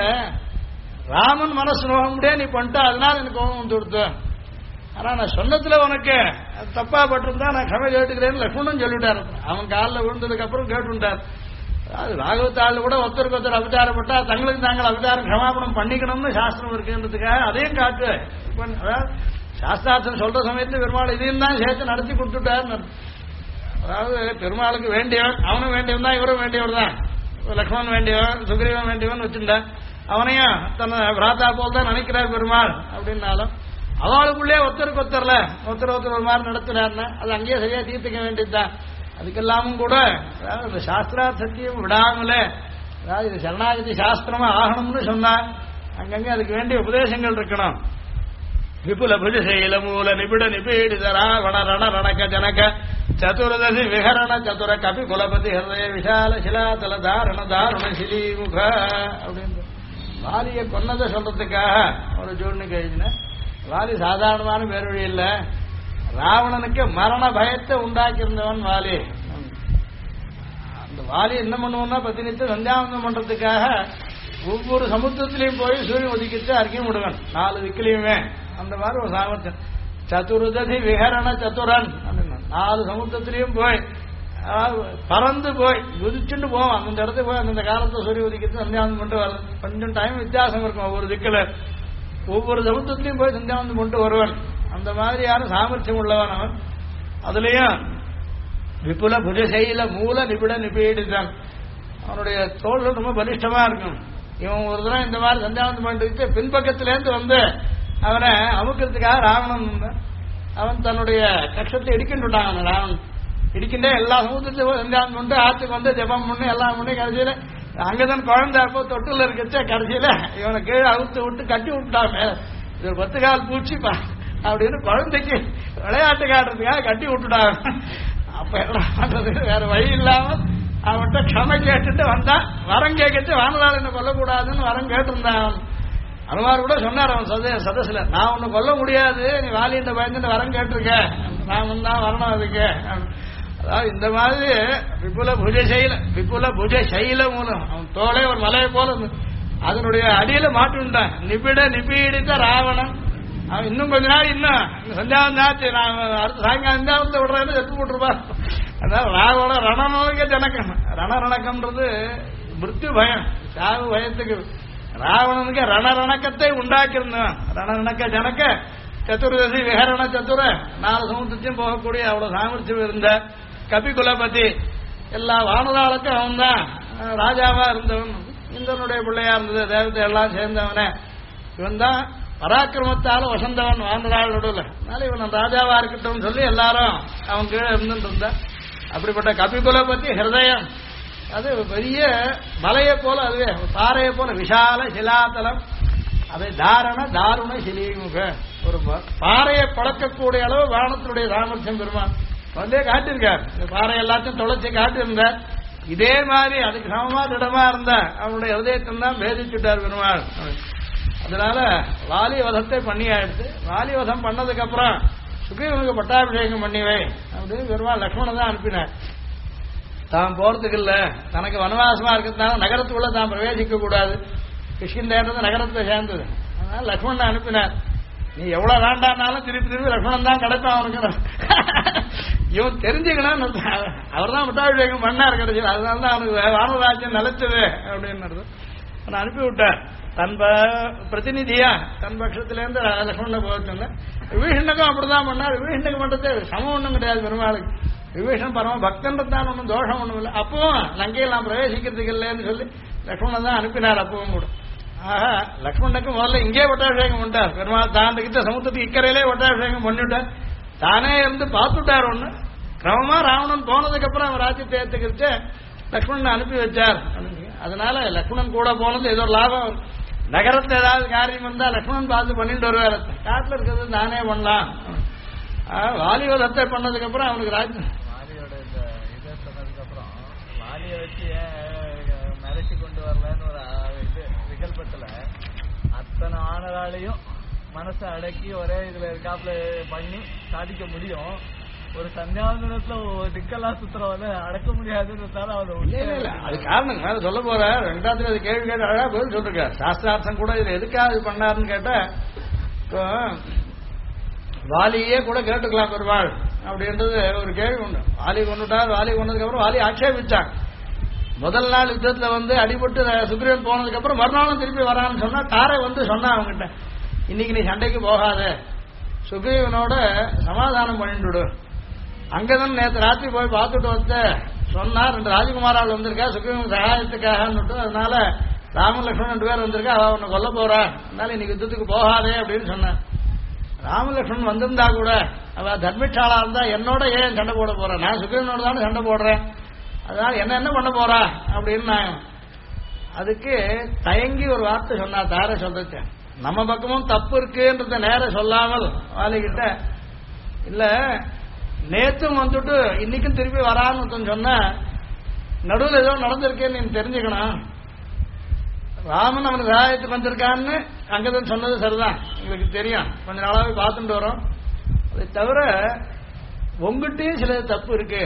ராமன் மனசு நோக முடியாது நீ பண்ணிட்ட, அதனால எனக்கு கோபம் வந்து கொடுத்த. ஆனா நான் சொன்னதுல உனக்கு தப்பா பட்டிருந்தா நான் க்ஷமை கேட்டுக்கிறேன்னு லக்ஷ்மணன் சொல்லிட்டாரு. அவன் காலில் விழுந்ததுக்கு அப்புறம் கேட்டுட்டார். அது ராகவத்தாள் கூட ஒருத்தருக்கு ஒருத்தர் அபச்சாரப்பட்டா தங்களுக்கு தாங்கள் அபச்சாரம் க்ஷமாபணம் பண்ணிக்கணும்னு சாஸ்திரம் இருக்குன்றதுக்காக அதையும் காட்டு. அதாவது சாஸ்திரார்த்தம் சொல்ற சமயத்துல பெருமாள் இதையும் தான் சேர்த்து நடத்தி கொடுத்துட்டார். அதாவது பெருமாளுக்கு வேண்டியவன், அவனும் வேண்டியவன் தான், இவரும் வேண்டியவர் தான். லக்ஷ்மணன் வேண்டியவன், சுக்ரீவன் வேண்டியவன் வச்சுட்டான். அவனையும் தன்னை பிராத்தா போல் தான் நினைக்கிறார் பெருமாள். அப்படின்னாலும் அவளுக்குள்ளே ஒருத்தருக்கு ஒருத்தர்ல ஒருத்தர் ஒரு மாதிரி நடத்தினார்னா அது அங்கேயே சரியா தீர்த்துக்க வேண்டியதுதான். அதுக்கெல்லாமும் கூட அதாவது சாஸ்திரார்த்தத்தையும் விடாமலே, அதாவது இது சரணாகதி சாஸ்திரமா ஆகணும்னு சொன்னா அங்கங்கே அதுக்கு வேண்டிய உபதேசங்கள் இருக்கணும். விபுல புஜசைல மூல நிபிட நிபீடித ராவண ரண ரணக ஜனக சதுர்தசி விஹரண சதுர கபி குலபதி ஹிருதய விஷால சிலாதல தாரண தாருண சிலீமுக அப்படின்னு வாலியை கொன்னதை சொல்றதுக்காக ஒரு ஜோடுனுக்கு எழுதின. வாலி சாதாரணமான பேர்வழி இல்ல, ராவணனுக்கு மரண பயத்தை உண்டாக்கி இருந்தவன் வாலி. அந்த வாலி என்ன பண்ணுவோம்னா பத்தினித்து சந்தியாவந்தம் பண்றதுக்காக ஒவ்வொரு சமுத்திரத்திலையும் போய் சூரியன் ஒதுக்கிட்டு அறிக்கை விடுவன் 4 திக்கிலையுமே. அந்த மாதிரி ஒரு சாமர்த்தியம். சதுர்தசி விஹரண சதுரன் 4 சமுத்திரத்திலையும் போய் பறந்து போய் குதிச்சுட்டு போவோம். அந்த இடத்துக்கு போய் அந்த காலத்தை சூரிய ஒதுக்கிட்டு சந்தியாவந்தம் பண்ணிட்டு வர கொஞ்சம் டைம் வித்தியாசம் இருக்கும். ஒவ்வொரு திக்கில் ஒவ்வொரு சமுத்திரத்திலையும் போய் சந்தியாவந்தம் பண்ணிட்டு வருவன். அந்த மாதிரி யாரும் சாமர்த்தியம் உள்ளவன் அவன். அதுலயும் விபுல புஜசைல மூல நிபிட நிபீடிதான். அவனுடைய தோள்கள் ரொம்ப பலிஷ்டமா இருக்கும். இவன் ஒரு தடவை இந்த மாதிரி சந்தியாவந்தம் பண்ணிட்டு பின்பக்கத்திலேருந்து வந்து அவனை அமுக்கிறதுக்காக ராவணன் அவன் தன்னுடைய கஷ்டத்தை இடிக்கின்றான். ராவணன் இடிக்கின்றே எல்லா சமுத்திரத்தையும் சந்தியாவந்தம் பண்ணிட்டு ஆற்றுக்கு வந்து ஜபம் பண்ணி எல்லாம் பண்ணி கடைசியில அங்கதான் குழந்தை அப்போ தொட்டில் இருக்கச்ச கடைசியில இவனை கீழே அவுத்து விட்டு கட்டி விட்டான். இது 10 கால் பூச்சிப்பா அப்படின்னு குழந்தைக்கு விளையாட்டு காட்டுறதுக்காக கட்டி விட்டுட்டாங்க. அப்ப என்ன பண்றது, வேற வழி இல்லாம அவன்கிட்ட க்ஷமை கேட்டுட்டு வந்தான். வரம் கேட்கச்சு வானதால் என்ன கொல்லக்கூடாதுன்னு வரம் கேட்டிருந்தான். அனுமார் கூட சொன்னார் அவன் சதசுல, நான் உன்னை கொல்ல முடியாது, நீ வாலின்ற பயந்துட்டு வரம் கேட்டிருக்க, நான் தான் வரணும் அதுக்கு. அதாவது இந்த மாதிரி விபுல புஜ சைல மூலம் அவன் தோளே ஒரு மலையை போல அதனுடைய அடியில மாட்டுட்டான். நிபிட நிபீடித்த ராவணன். அவன் இன்னும் கொஞ்ச நாள் இன்னும் சந்தியாவந்தம் ஆச்சு, நான் அடுத்த சாயங்காலம் சந்தியாவந்தத்தை விடுறேன்னு செத்து போட்டுருப்பான். அதாவது ராவண ரணநோக்க ஜனக்கம். ரணக்கம்ன்றது மிருத்யு பயம், சாவு பயத்துக்கு. ராவணனுக்கு ரணக்கத்தை உண்டாக்கியிருந்தான். ரணக்க ஜனக்க சதுர்தசி விஹரண சதுர 4 சமுத்திரத்தையும் போகக்கூடிய அவ்வளவு சாமர்த்தியம் இருந்த கபி குலபதி. எல்லா வானதாளுக்கும் அவன் தான் ராஜாவா இருந்தவன். இந்திரனுடைய பிள்ளையா இருந்தது, தேவத்தை எல்லாம் சேர்ந்தவனே. இவன் தான் பராக்கிரமத்தால வசந்தவன் வானராள் நடுவில். அதனால இவன் ராஜாவா இருக்கட்டும் சொல்லி எல்லாரும் அவன் கீழே இருந்துட்டு இருந்தா. அப்படிப்பட்ட கபிகுல பத்தி ஹிருதயம் அது பெரிய மலையை போல, அதுவே பாறையை போல விஷால சிலாத்தலம். அதை தாருண சிலிமுக ஒரு பாறையை பழக்கக்கூடிய அளவு வானத்தினுடைய சாமர்த்தியம் பெருமான் வந்தே காட்டியிருக்கார். இந்த பாறை எல்லாத்தையும் தொலைச்சி காட்டியிருந்தார். இதே மாதிரி அதுக்கு சமமா திடமா இருந்த அவனுடைய ஹிருதயத்தை தான் பேதிச்சுட்டார் பெருமாள். அதனால வாலி வதத்தை பண்ணி ஆயிடுச்சு. வாலி வதம் பண்ணதுக்கு அப்புறம் சுக்ரீவனுக்கு பட்டாபிஷேகம் பண்ணிவை அப்படின்னு பெருமாள் லக்ஷ்மணன் தான் அனுப்பினார். தான் போறதுக்கு இல்ல, தனக்கு வனவாசமா இருக்கிறதுனால நகரத்துக்குள்ள தான் பிரவேசிக்க கூடாது. கிஷ்கிந்தேன்றது நகரத்தை சேர்ந்தது. அதனால லக்ஷ்மணன் அனுப்பினார். நீ எவ்வளவு வேண்டாம்னாலும் திருப்பி லக்ஷ்மணன் தான் கிடைக்கும் அவனுக்கு. இவன் தெரிஞ்சுக்கணும், அவர் தான் பட்டாபிஷேகம் பண்ணார் கிடைச்சது. அதனால தான் அவனுக்கு வானராஜ்யம் நிலைச்சது அப்படின்னு அனுப்பி விட்டார். தன் பிரதிநிதியா தன் பட்சத்திலேருந்து லக்ஷ்மணனை போச்சுங்க. விபீஷனுக்கும் அப்படிதான் பண்ணார். விபீஷனுக்கு பண்றது சமம் ஒன்றும் கிடையாது பெருமாளுக்கு. விபீஷன் பரம பக்தன்றதான் ஒன்றும் தோஷம் ஒன்றும் இல்லை. அப்பவும் லங்கையில் நான் பிரவேசிக்கிறதுக்கு இல்லைன்னு சொல்லி லக்ஷ்மணன் தான் அனுப்பினார். அப்பவும் கூட ஆக லக்ஷ்மணனுக்கு முதல்ல இங்கே பட்டாபிஷேகம் பண்ணிட்டார் பெருமாள். தாண்டுகிட்ட சமுத்திரத்துக்கு இக்கரையிலே பட்டாபிஷேகம் பண்ணிவிட்டார். தானே இருந்து பார்த்துட்டார். ஒண்ணு கிரமமா ராவணன் போனதுக்கு அப்புறம் அவன் ராஜ்யத்தை ஏற்றுக்கிட்டு லக்ஷ்மணன் அனுப்பி வச்சார். அதனால லக்ஷ்மணன் கூட போனது ஏதோ லாபம். நகரத்தில் ஏதாவது காரியம் இருந்தா லக்ஷ்மணன் பார்த்து பண்ணிட்டு வருவார். காட்டில் இருக்கிறது தானே பண்ணலாம். வாலிவதத்தை பண்ணதுக்கு அப்புறம் அவனுக்கு ராஜ்யம் வாலியோட இந்த இதை சொன்னதுக்கு அப்புறம் வாலியை வச்சு மிரட்டி கொண்டு வரலன்னு ஒரு இது விகல்பத்துல அத்தனை ஆனராலையும் மனசை அடக்கி ஒரே இதுல இருக்காப்புல பண்ணி சாதிக்க முடியும். ஒரு சன்னியாசனத்துல திக்கெல்லாம் சுத்துறவங்க அடக்க முடியாதுன்றதால அவன் அது காரணம் சொல்ல போற. ரெண்டாவது அது கேள்வி கேட்டு அழகா பதில் சொல்லிருக்காரு. சாஸ்திரார்த்தம் கூட இதுல எதுக்காக இது பண்ணாருன்னு கேட்டா, வாலியே கூட கேட்டுக்கலாம் பெருமாள் அப்படின்றது ஒரு கேள்வி உண்டு. வாலி கொண்டுட்டார். வாலி கொண்டதுக்கு அப்புறம் வாலி ஆட்சேபிச்சாங்க. முதல் நாள் யுத்தத்துல அடிபட்டு சுக்ரீவன் போனதுக்கு அப்புறம் மறுநாளும் திருப்பி வரான்னு சொன்னா தாரை சொன்னா அவங்ககிட்ட, இன்னைக்கு நீ சண்டைக்கு போகாத, சுக்ரீவனோட சமாதானம் பண்ணிட்டு அங்கதான் நேற்று ராத்திரி போய் பார்த்துட்டு வந்து சொன்னா 2 ராஜகுமாரால் வந்திருக்கா சுக்ரீவன் சகாயத்துக்காக. அதனால ராமன் லட்சுமணன் 2 பேர் வந்திருக்கா, அவ உன்னை கொல்ல போறா, அதனால இன்னைக்கு யுத்தத்துக்கு போகாதே அப்படின்னு சொன்னான். ராமலட்சுமணன் வந்திருந்தா கூட அவ தர்மிஷாலா இருந்தா என்னோட ஏன் சண்டை போட போறேன், நான் சுக்ரீவனோட தானே சண்டை போடுறேன், அதனால என்ன பண்ண போறா அப்படின்னு நான் அதுக்கு தயங்கி ஒரு வார்த்தை சொன்னா. தார சொல்றேன், நம்ம பக்கமும் தப்பு இருக்குன்றத நேரம் சொல்லாமல் வாலிகிட்ட இல்ல நேத்தும் வந்துட்டு இன்னைக்கும் திருப்பி வரான்னு சொன்ன நடுவில் ஏதோ நடந்திருக்கேன்னு நீ தெரிஞ்சுக்கணும். ராமன் அவனுக்கு சகாயத்துக்கு வந்திருக்கான்னு அங்கதான் சொன்னது சரிதான், எங்களுக்கு தெரியும், கொஞ்ச நாளாவே பார்த்துட்டு வரோம். அதை தவிர உங்ககிட்டயும் சில தப்பு இருக்கு,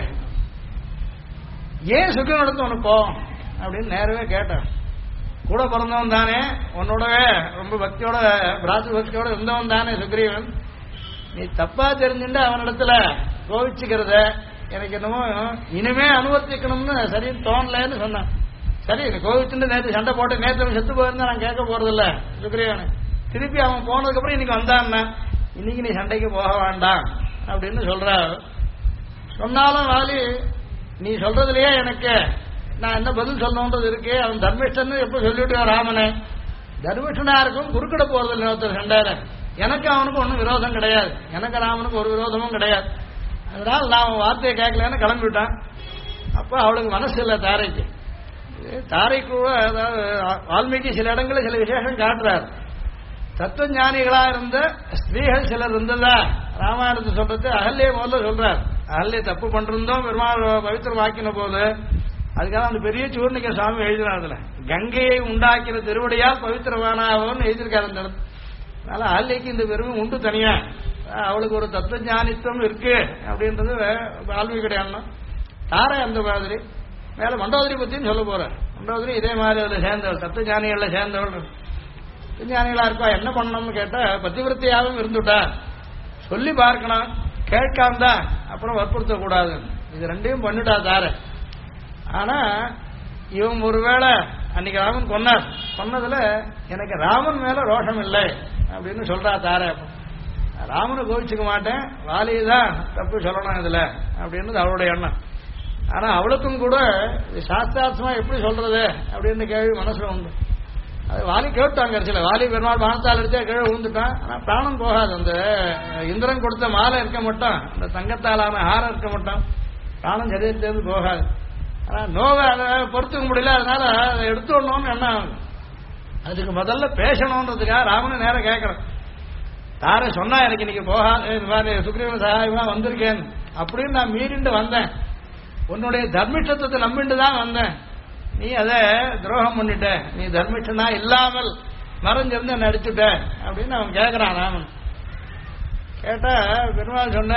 ஏன் சுக்ரீவன் எடுத்து உனக்கு போவோம் அப்படின்னு நேரவே கேட்டேன். கூட பிறந்தவன் தானே, உன்னோடவே ரொம்ப பக்தியோட பிராத்திரு பக்தியோட இருந்தவன் தானே சுக்ரீவன், நீ தப்பா தெரிஞ்சுட்டு அவனிடத்துல கோவிச்சுக்கிறத எனக்கு என்னமோ இனிமே அனுவர்த்திக்கணும்னு சரின்னு தோணலன்னு சொன்னான். சரி நீ கோவிச்சுட்டு நேற்று சண்டை போட்டு நேற்று செத்து போயிருந்தா நான் கேட்க போறதில்ல சுக்ரீவன், திருப்பி அவன் போனதுக்கு அப்புறம் இன்னைக்கு வந்தான்னா இன்னைக்கு நீ சண்டைக்கு போக வேண்டாம் அப்படின்னு சொல்ற. சொன்னாலும் வாலி நீ சொல்றதுலயே எனக்கு நான் என்ன பதில் சொல்லணுன்றது இருக்கு. அவன் தர்மிஷ்டன் எப்ப சொல்லிட்டு ராமனை தர்மிஷ்டனா இருக்கும் குறுக்கிட போறதில்லை ஒருத்தர் சண்டையில. எனக்கு அவனுக்கு ஒன்றும் விரோதம் கிடையாது, எனக்கு ராமனுக்கு ஒரு விரோதமும் கிடையாது. அதனால நான் அவன் வார்த்தையை கேட்கலன்னு கிளம்பிவிட்டான். அப்ப அவளுக்கு மனசு இல்லை தாரைக்கு. தாரைக்கு அதாவது வால்மீகி சில இடங்களில் சில விசேஷம் காட்டுறார். தத்துவ ஞானிகளா இருந்த ஸ்திரீகள் சிலர் இருந்ததா ராமாயணத்தை சொல்றது அகல்யே முதல்ல சொல்றார். அகல்யே தப்பு பண்ணிருந்தோம் பெருமாள் பவித்திரமாக்கின போது அதுக்காக அந்த பெரிய சூர்ணிக சுவாமி எழுதினார். அதுல கங்கையை உண்டாக்கிற திருவடியால் பவித்திரமானவன்னு எழுதியிருக்காரு அந்த இடத்துல. அதனால அகல்யக்கு இந்த பெருமை உண்டு தனியா, அவளுக்கு ஒரு தத்துவ ஞானித்துவம் இருக்கு அப்படின்றது வால்மீகி கிடையாது. தாரை அந்த மாதிரி மேல மண்டோதரி பத்தியும் சொல்ல போற. மண்டோதரி இதே மாதிரி அதுல சேர்ந்தவள், தத்துவ ஞானிகள்ல சேர்ந்தவள். ஞானிகளா இருக்கா என்ன பண்ணணும்னு கேட்டா பத்திவிரத்தையாகவும் இருந்துட்டா சொல்லி பார்க்கணும், கேட்காம அப்புறம் வற்புறுத்த கூடாது. இது ரெண்டையும் பண்ணிட்டா தார. ஆனா இவன் ஒருவேளை அன்னைக்கு ராமன் கொன்னதுல எனக்கு ராமன் மேல ரோஷம் இல்லை அப்படின்னு சொல்றா தார. ராமனை கோவிச்சுக்க மாட்டேன், வாலிதான் தப்பு சொல்லணும் இதுல அப்படின்றது அவளுடைய எண்ணம். ஆனா அவளுக்கும் கூட இது சாஸ்திரார்த்தமா எப்படி சொல்றது அப்படின்னு கேள்வி மனசுல உண்டு. அது வாலி கேட்டாங்க சில வாலி பெருமாள் வானத்தால் எடுத்தே கீழே விழுந்துட்டான். ஆனா பிராணம் போகாது. அந்த இந்திரன் கொடுத்த மாலை இருக்க மாட்டோம், அந்த தங்கத்தாலான ஹாரம் இருக்க மாட்டோம், பிராணம் சரீரத்திலிருந்து போகாது. ஆனா நோவை அதை பொறுத்துக்க முடியல, அதனால அதை எடுத்துடணும்னு என்ன ஆகும். அதுக்கு முதல்ல பேசணும்ன்றதுக்காக ராமனை நேரம் கேட்கறேன். தாரே சொன்னா எனக்கு இன்னைக்கு போகாது சுக்ரீவன் சகாயமா வந்திருக்கேன் அப்படின்னு நான் மீறிண்டு வந்தேன். உன்னுடைய தர்மிஷ்டத்தை நம்பிண்டு தான் வந்தேன். நீ அதை துரோகம் பண்ணிட்ட, நீ தர்மிஷ்டனா இல்லாமல் மறைஞ்சிருந்து என்ன அடிச்சுட்ட அப்படின்னு அவன் கேட்கறான். ராமன் கேட்டா பெருமாள் சொன்ன,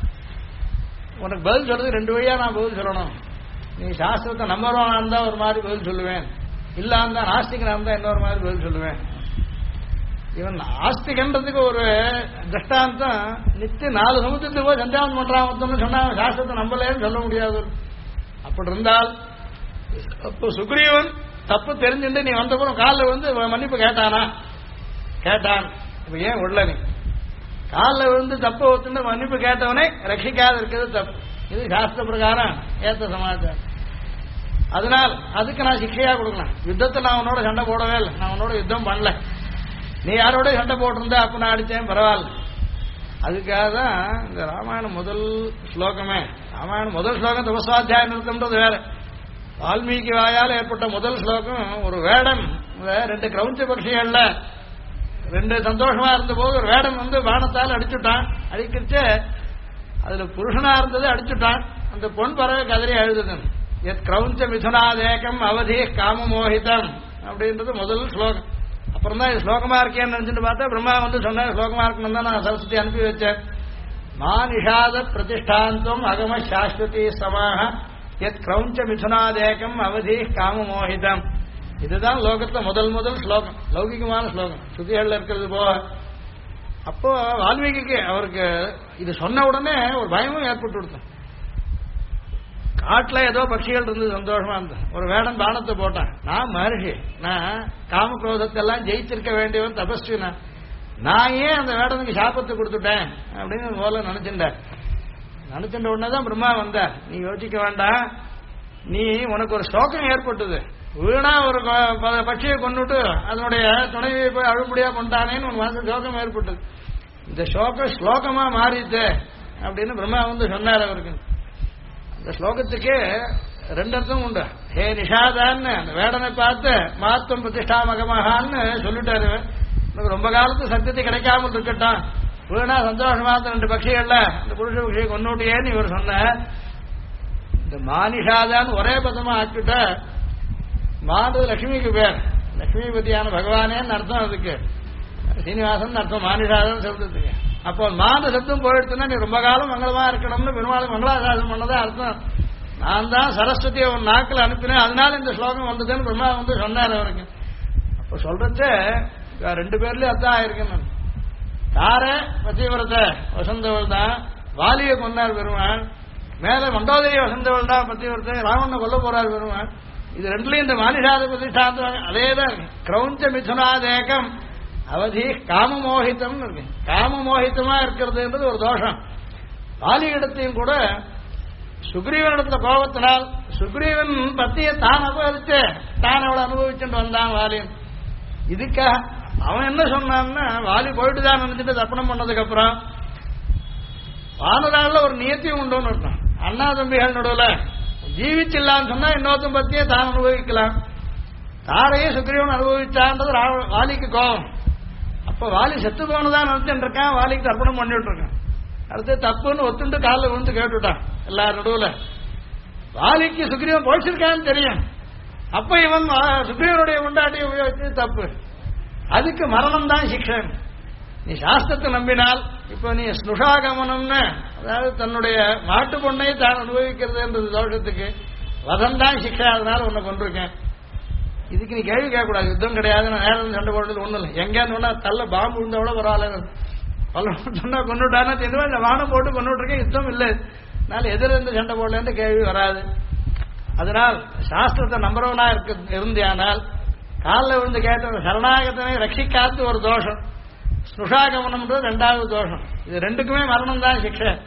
உனக்கு பதில் சொல்றது ரெண்டு வழியா நான் பதில் சொல்லணும். நீ சாஸ்திரத்தை நம்புறவனா இருந்தா ஒரு மாதிரி பதில் சொல்லுவேன், இல்லா இருந்தா நாஸ்திகனா இருந்தா இன்னொரு மாதிரி பதில் சொல்லுவேன். இவன் ஆஸ்திகன்றதுக்கு ஒரு திருஷ்டாந்தம், நித்திய 4 சமுத்திரத்துக்கு போய் சந்தியாவனம் பண்றான் சொன்னா சாஸ்திரத்தை நம்பலேன்னு சொல்ல முடியாது. அப்படி இருந்தால் அப்போ சுக்ரீவன் தப்பு தெரிஞ்சுட்டு நீ வந்தப்புறம் காலில் வந்து மன்னிப்பு கேட்டானா? கேட்டான். இப்ப ஏன் உள்ள நீ காலில் விழுந்து தப்பு ஒத்துன்னு மன்னிப்பு கேட்டவனே ரட்சிக்காத இருக்கிறது தப்பு. இது சாஸ்திர பிரகாரம் ஏத்த சமாச்சாரம். அதனால் அதுக்கு நான் சிக்ஷையா கொடுக்கலாம். யுத்தத்தை நான் உன்னோட சண்டை போடவே இல்லை, நான் உன்னோட யுத்தம் பண்ணல. நீ யாரோட சண்டை போட்டிருந்தா அப்ப நான் அடிச்சேன், பரவாயில்ல. அதுக்காக தான் இந்த ராமாயணம் முதல் ஸ்லோகமே. ராமாயணம் முதல் ஸ்லோகம் தபஸ்வாத்தியாயம் இருக்குன்றது வேற. வால்மீகி வாயால் ஏற்பட்ட முதல் ஸ்லோகம் ஒரு வேடன் 2 கிரௌஞ்ச பட்சிகள்ல 2 சந்தோஷமா இருந்த போது ஒரு வேடன் வந்து பானத்தால் அடிச்சுட்டான். அடிக்கிச்சு அதுல புருஷனா இருந்தது அடிச்சுட்டான். அந்த பொன் பறவை கதறி அழுதுது. எத் கிரௌஞ்ச மிதுனாதேகம் அவதி காமமோகிதம் அப்படின்றது முதல் ஸ்லோகம். அப்புறம் தான் இது ஸ்லோகமா இருக்கேன்னு நினைச்சுட்டு பார்த்தா பிரம்மா வந்து சொன்ன ஸ்லோகமா இருக்கணும் தான் நான் சரஸ்வதி அனுப்பி வச்சேன். மா நிஷாத பிரதிஷ்டாந்தம் அகம சாஸ்வதி சமாக எத் கிரௌஞ்ச மிதுனாதேகம் அவதி காமமோகிதம். இதுதான் லோகத்துல முதல் ஸ்லோகம், லௌகிகமான ஸ்லோகம், ஸ்ருதிகள்ல இருக்கிறது போக. அப்போ வால்மீகிக்கு அவருக்கு இது சொன்ன உடனே ஒரு பயமும் ஏற்பட்டு கொடுத்தோம். காட்டுல ஏதோ பட்சிகள் இருந்தது, சந்தோஷமா இருந்தது. ஒரு வேடன் பானத்தை போட்டான். நான் மகர்ஷி, நான் காமக்ரோதத்தெல்லாம் ஜெயிச்சிருக்க வேண்டியவன், தபஸ்வி. நான் ஏன் அந்த வேடனுக்கு சாபத்தை கொடுத்துட்டேன் அப்படின்னு போல நினைச்சுட்டேன். நினைச்சுட்ட உடனே தான் பிரம்மா வந்த. நீ யோசிக்க வேண்டாம், நீ உனக்கு ஒரு ஸ்லோகம் ஏற்பட்டது. வீணா ஒரு பட்சியை கொண்டுட்டு அதனுடைய துணையை போய் அழுபடியா கொண்டானேன்னு உன் மனசு சோகம் ஏற்பட்டது. இந்த ஸ்லோகமா மாறிட்டு அப்படின்னு பிரம்மா வந்து சொன்னார் அவருக்கு. அந்த ஸ்லோகத்துக்கு 2 அர்த்தம் உண்டு. ஹே நிஷாதான்னு அந்த வேடனை பார்த்து மாத்தம் பிரதிஷ்டாமகமகான்னு சொல்லிட்டாரு. எனக்கு ரொம்ப காலத்து சக்தி கிடைக்காமல் இருக்கட்டும், வீணா சந்தோஷமா 2 பட்சிகள்ல இந்த புருஷ பட்சியை கொண்டுட்டியேன்னு இவர் சொன்ன. இந்த மானிஷாதான்னு ஒரே பதமா ஆக்கிட்ட. மான்றது லட்சுமிக்கு பேர், லட்சுமிபதியான பகவானேன்னு அர்த்தம். அதுக்கு சீனிவாசன் அர்த்தம் மானிஷாதன் சொல்றதுக்கு. அப்போ மாந்த சப்தம் போயிடுச்சுன்னா நீ ரொம்ப காலம் மங்களமா இருக்கணும்னு பெருமாளுக்கு மங்களாசாசனம் பண்ணதான் அர்த்தம். நான் தான் சரஸ்வதியை ஒரு நாக்கில் அனுப்பினேன், அதனால இந்த ஸ்லோகம் வந்ததுன்னு பிரம்மா வந்து சொன்னார் அவருக்கு. அப்ப சொல்றச்ச 2 பேர்லயும் அர்த்தம் ஆயிருக்குன்னு. தார பத்திவிரத வசந்தவள் தான் வாலியை கொண்டார் பெருமாள். மேல மண்டோதரி வசந்தவள் தான் பத்திவிரத்தை ராவணனை கொல்ல போறார் பெருமாள். இது 2லயும் இந்த மானிஷாத பிரதிஷ்டாந்தம் அதேதான். கிரௌஞ்ச மிதுனாதேகம் அவதி காமமோகிதம் இருக்கு. காமமோகிதமா இருக்கிறதுன்றது ஒரு தோஷம். வாலியிடத்தையும் கூட சுக்ரீவனிடத்துல கோபத்தினால் சுக்ரீவன் பத்தியை தான் அபகரிச்சு தான் அவளை அனுபவிச்சுட்டு வந்தான் வாலியன். இதுக்காக அவன் என்ன சொன்னான்னா, வாலி போயிட்டு தான் நினைச்சிட்டு தப்பனம் பண்ணதுக்கு அப்புறம் வானரால ஒரு நியத்தியம் உண்டுன்னு இருக்கான். அண்ணா தம்பிகள் நடுவுல ஜீவிச்சில்லான்னு சொன்னா இன்னொருத்தன் பத்தியே தான் அனுபவிக்கலாம். தாரையே சுக்ரீவன் அனுபவிச்சான்றது வாலிக்கு கோபம். அப்ப வாலி செத்து போனதான் நினைச்சுட்டு இருக்கான், வாலிக்கு தர்ப்பணம் பண்ணிட்டு இருக்கான். அடுத்து தப்புன்னு ஒத்துண்டு காலில் விழுந்து கேட்டுட்டான் எல்லாரும் நடுவுல. வாலிக்கு சுக்ரீவன் போச்சிருக்கான்னு தெரியும். அப்ப இவன் சுக்ரீவனுடைய உண்டாட்டியை உபயோகிச்சு தப்பு. அதுக்கு மரணம் தான் சிக்ஷை. நீ சாஸ்திரத்தை நம்பினால் இப்ப நீ ஸ்னுஷாகமனம்னு, அதாவது தன்னுடைய மாட்டு பொண்ணை தான் அனுபவிக்கிறதுன்றது தோஷத்துக்கு வதம் தான் சிக்ஷை. அதனால உன்னை கொண்டிருக்கேன். இதுக்கு நீ கேள்வி கேட்கக்கூடாது. யுத்தம் கிடையாது, நான் நேரம் சண்டை போடுறது ஒண்ணும் இல்லை. எங்கன்னு சொன்னா தள்ள பாம்பு விழுந்தவள பரவாயில்ல, பல சொன்னா கொண்டுட்டானா தெரியுமா, இந்த வானம் போட்டு கொண்டுட்டு இருக்கேன், யுத்தம் இல்லை, அதனால எதிர்ந்து சண்டை போடலன்னு கேள்வி வராது. அதனால் சாஸ்திரத்தை நம்புறவனா இருந்தியானால் காலில் விழுந்து கேட்ட சரணாகத்தனை ரட்சிக்காத்து ஒரு தோஷம், ஸ்னுஷாகமனம்ன்றது 2வது தோஷம். இது 2க்குமே மரணம் தான் சிக்ஷை.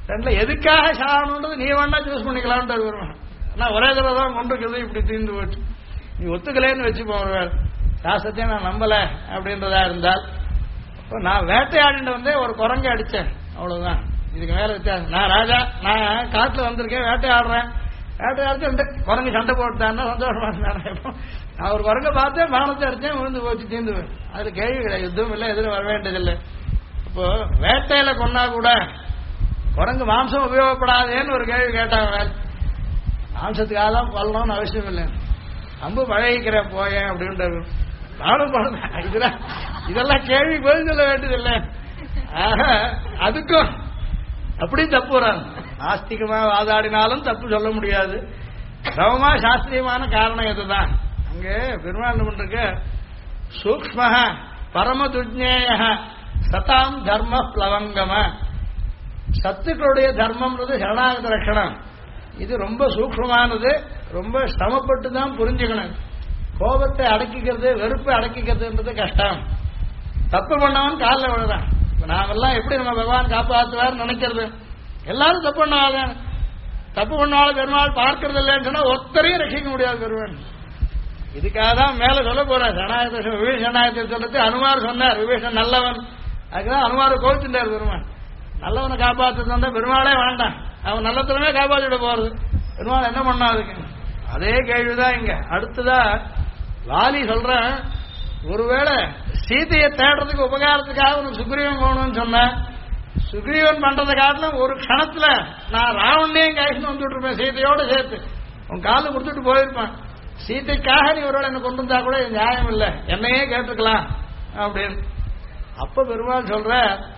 ரெண்டுல எதுக்காக சாகணுன்றது நீ வேணா சூஸ் பண்ணிக்கலாம்னு வருவேன். ஆனா ஒரே தடவை தான் கொண்டிருக்கிறது இப்படி தீர்ந்து போச்சு. நீ ஒத்துக்கலேன்னு வச்சுப்போம். ஒருவேளை சாஸ்திரத்தையும் நான் நம்பல அப்படின்றதா இருந்தால் இப்போ நான் வேட்டையாடிட்டு வந்தே ஒரு குரங்கை அடிச்சேன், அவ்வளவுதான். இதுக்கு மேல வித்தியாசம். நான் ராஜா, நான் காட்டுல வந்திருக்கேன், வேட்டையாடுறேன், வேட்டையாடுச்சு குரங்கு சண்டை போட்டுட்டான்னா சந்தோஷமா இருந்தானே. நான் ஒரு குரங்கை பார்த்தேன், பானத்தை அடிச்சேன், விழுந்து போச்சு, தீர்ந்துவேன். அதுல கேள்வி கிடையாது, யுத்தம் இல்லை, எதிரும் வர வேண்டியதில்லை. இப்போ வேட்டையில கொன்னா கூட குரங்கு மாம்சம் உபயோகப்படாதேன்னு ஒரு கேள்வி கேட்டாங்க. மாம்சத்துக்காக தான் கொல்லணும்னு அவசியம் இல்லை, அம்பு பழகிக்கிறேன் போயேன் அப்படின்றது. நானும் போனேன். இதெல்லாம் கேள்வி பதில் சொல்ல வேண்டியதில்லை. ஆக அதுக்கும் அப்படி தப்பு வராது. ஆஸ்திகமா வாதாடினாலும் தப்பு சொல்ல முடியாது. சமமா சாஸ்திரியமான காரணம் இதுதான். அங்கே பெருமாள் பண்றக்க சூக்ம பரமதுஜ்ஞேய சதாம் தர்ம பிளவங்கம. சத்துக்களுடைய தர்மம்ன்றது சரணாகத ரட்சணம். இது ரொம்ப சூக்மமானது, ரொம்ப சிரமப்பட்டு தான் புரிஞ்சுக்கணும். கோபத்தை அடக்கிக்கிறது, வெறுப்பை அடக்கிக்கிறதுன்றது கஷ்டம். தப்பு பண்ணவன் காலில் விழுறான். நாமெல்லாம் எப்படி நம்ம பகவான் காப்பாற்றுவார் நினைக்கிறது, எல்லாரும் தப்பு பண்ணாங்க. தப்பு பண்ணாலும் பெருமாள் பார்க்கறது இல்லைன்னு சொன்னா ஒத்தரையும் ரசிக்க முடியாது பெருமாள். இதுக்காக தான் மேல சொல்ல போறார் சரணாகத விபீஷணாகத்தை சொல்றது. அனுமார் சொன்னார் விபீஷன் நல்லவன், அதுக்குதான் அனுமார் கோவிச்சுட்டார் பெருமாள். நல்லவனை காப்பாற்று வந்தா பெருமாளே வேண்டாம், அவன் நல்லத்தனமே காப்பாற்றிட போறது. பெருமாள் என்ன பண்ணா அதுக்கு? அதே கேள்விதான் இங்க. அடுத்ததா வாலி சொல்றேன், ஒருவேளை சீதையை தேடுறதுக்கு உபகாரத்துக்காக உனக்கு சுக்ரீவன் போகணும்னு சொன்ன, சுக்ரீவன் பண்றதை காட்டிலும் ஒரு கணத்துல நான் ராவணையும் கைட்டு வந்துட்டு இருப்பேன், சீதையோட சேர்த்து உன் காலில் கொடுத்துட்டு போயிருப்பான். சீதைக்காக நீ ஒருவேளை என்ன கொண்டு வந்தா கூட நியாயம் இல்லை, என்னையே கேட்டுக்கலாம் அப்படின்னு. அப்ப பெருமாள் சொல்ற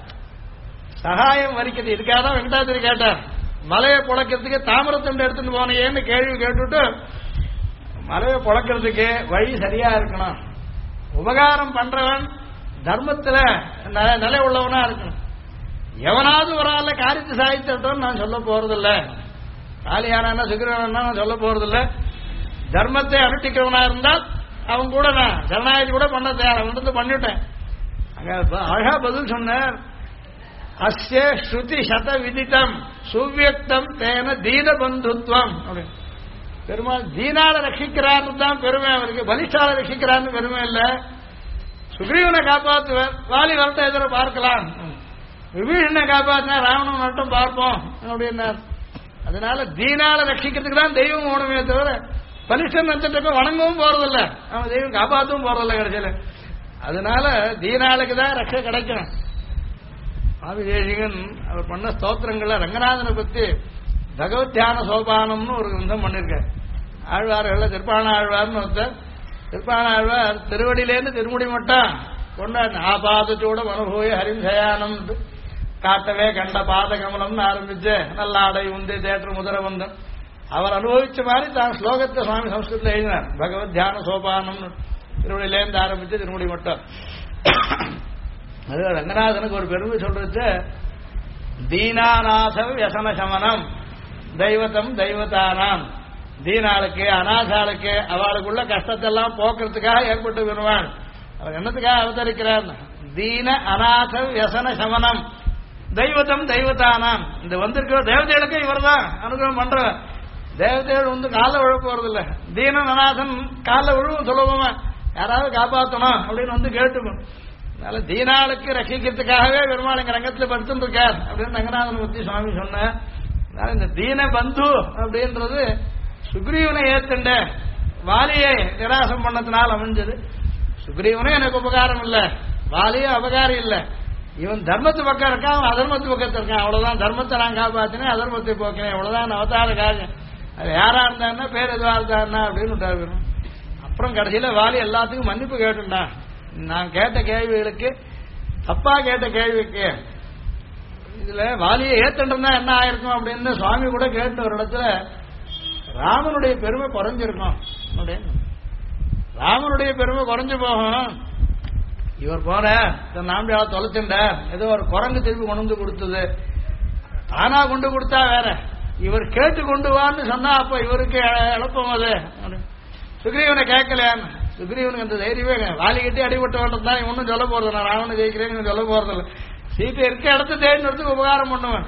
சகாயம் வரிக்கிறது. இதுக்காக தான் வெங்கடாத்திரி கேட்டார், மலையை புழக்கிறதுக்கு தாமிரத்தண்டு எடுத்துட்டு போனேன்னு கேள்வி கேட்டுட்டு, மலையை புழக்கிறதுக்கு வழி சரியா இருக்கணும், உபகாரம் பண்றவன் தர்மத்துல நிலை உள்ளவனா இருக்கணும். எவனாவது ஒரு ஆள காரியத்தை சாதித்தோம் நான் சொல்ல போறதில்ல, காலியானா சுக்கிரவனா நான் சொல்ல போறதில்ல. தர்மத்தை அனுஷ்டிக்கிறவனா இருந்தால் அவன் கூட நான் ஜனநாயகி கூட பண்ண தயார், அவன் பண்ணிட்டேன். அழகா பதில் சொன்னார், அஸ்ய ஸ்ருதி சத விதித்தம் சுவியக்தம் தேன தீன பந்துத்வம் அப்படின்னு. பெருமாள் தீனால ரட்சிக்கிறான்னு தான் பெருமை அவருக்கு, பலிஷ்டால ரட்சிக்கிறான்னு பெருமை இல்ல. சுக்ரீவனை காப்பாற்றுவார், வாலி வரட்ட எதிர பார்க்கலாம், விபீஷனை காப்பாற்றினா ராவணன் மட்டும் பார்ப்போம் அப்படின்னார். அதனால தீனால ரட்சிக்கிறதுக்கு தான் தெய்வம் ஓணுமே தவிர பலிஷ்டன் நினைச்சிட்டு வணங்கவும் போறதில்ல, அவன் தெய்வம் காப்பாற்றவும் போறதில்ல கடைசியில. அதனால தீனாளுக்கு தான் ரட்சை கிடைக்கும். சுவாமி தேசிகன் அவர் பண்ண ஸ்தோத்திரங்கள்ல ரங்கநாதனை பத்தி பகவத் தியான சோபானம்னு ஒரு கிரந்தம் பண்ணிருக்கார். ஆழ்வார்கள் திருப்பாண ஆழ்வார்னு ஒருத்தர், திருப்பாண ஆழ்வார் திருவடியிலேருந்து திருமுடி மட்டும் கொண்டாடு ஆபாதத்தோட மனுபோய ஹரிசயானம் காட்டவே கண்ட பாத கமலம்னு ஆரம்பிச்சு நல்லாடை உந்தி தேற்று முதல வந்தம் அவர் அனுபவிச்ச மாதிரி தான் ஸ்லோகத்தை சுவாமி சம்ஸ்கிருத்தில் எழுதினார். பகவத் தியான சோபானம்னு திருவடியிலேருந்து ஆரம்பிச்சு திருமுடி மட்டும். அது ரங்கநாதனுக்கு ஒரு பெருமை சொல்றது, தீனாநாத வியசன சமனம் தெய்வத்தம் தெய்வத்தானாம். தீனாளுக்கு அநாசாளுக்கு அவளுக்குள்ள கஷ்டத்தெல்லாம் போக்குறதுக்காக ஏற்பட்டு வருவான். அவர் என்னத்துக்காக அவதரிக்கிறார்? தீன அநாத வியசன சமனம் தெய்வத்தம் தெய்வத்தானாம். இந்த வந்திருக்கிற தேவதைகளுக்கு இவர் தான் அனுகிரகம் பண்ற. தேவதைகள் வந்து காலில் விழ போறது இல்ல, தீனன் அநாதன் காலில் விழுவும் சுலபமா, யாராவது காப்பாற்றணும் அப்படின்னு வந்து கேட்டுக்கணும். அதனால தீனாளுக்கு ரசிக்கிறதுக்காகவே பெருமாள் எங்க ரங்கத்தில் படுத்துட்டு இருக்கார் அப்படின்னு ரங்கநாதன் பத்தி சுவாமி சொன்னார். இந்த தீன பந்து அப்படின்றது சுக்ரீவனை ஏத்துண்ட வாலியை நிராசம் பண்ணத்தினால் அமைஞ்சது. சுக்ரீவனும் எனக்கு உபகாரம் இல்லை, வாலியும் அபகாரம் இல்லை. இவன் தர்மத்து பக்கம் இருக்கான், அவன் அதர்மத்து பக்கத்தில் இருக்கான், அவ்வளவுதான். தர்மத்தை நான் காப்பாத்தினேன், அதர்மத்தை போக்கினேன், அவ்வளவுதான் அவதார காரியம். அது யாரா இருந்தாருன்னா பேர் எதுவா இருந்தாருன்னா அப்படின்னு விட்டாரு. அப்புறம் கடைசியில வாலி எல்லாத்துக்கும் மன்னிப்பு கேட்டுட்டான். நான் கேட்ட கேள்விகளுக்கு, தப்பா கேட்ட கேள்விக்கு இதுல வாலியை ஏத்துட்டா என்ன ஆயிருக்கும் அப்படின்னு சுவாமி கூட கேட்டு ஒரு இடத்துல ராமனுடைய பெருமை குறைஞ்சிருக்கும் அப்படின்னு. ராமனுடைய பெருமை குறைஞ்சு போகும். இவர் போற நாம்பியால தொலைச்சுண்ட ஏதோ ஒரு குரங்கு திருப்பி கொண்டு வந்து கொடுத்தது, தானா கொண்டு கொடுத்தா வேற, இவர் கேட்டு கொண்டு வான்னு சொன்னா அப்ப இவருக்கு எழப்பம் அது. சுக்ரீவனை கேட்கலையான்னு, சுக்ரீவனுக்கு அந்த தைரியமே வாலி கட்டி அடிபட்டு வேண்டது தான் ஒன்னும் சொல்ல போறது, நான் ராவணனை ஜெயிக்கிறேன்னு சொல்ல போறதில்ல. சீட்டை இருக்க இடத்த தேடினதுக்கு உபகாரம் பண்ணுவேன்.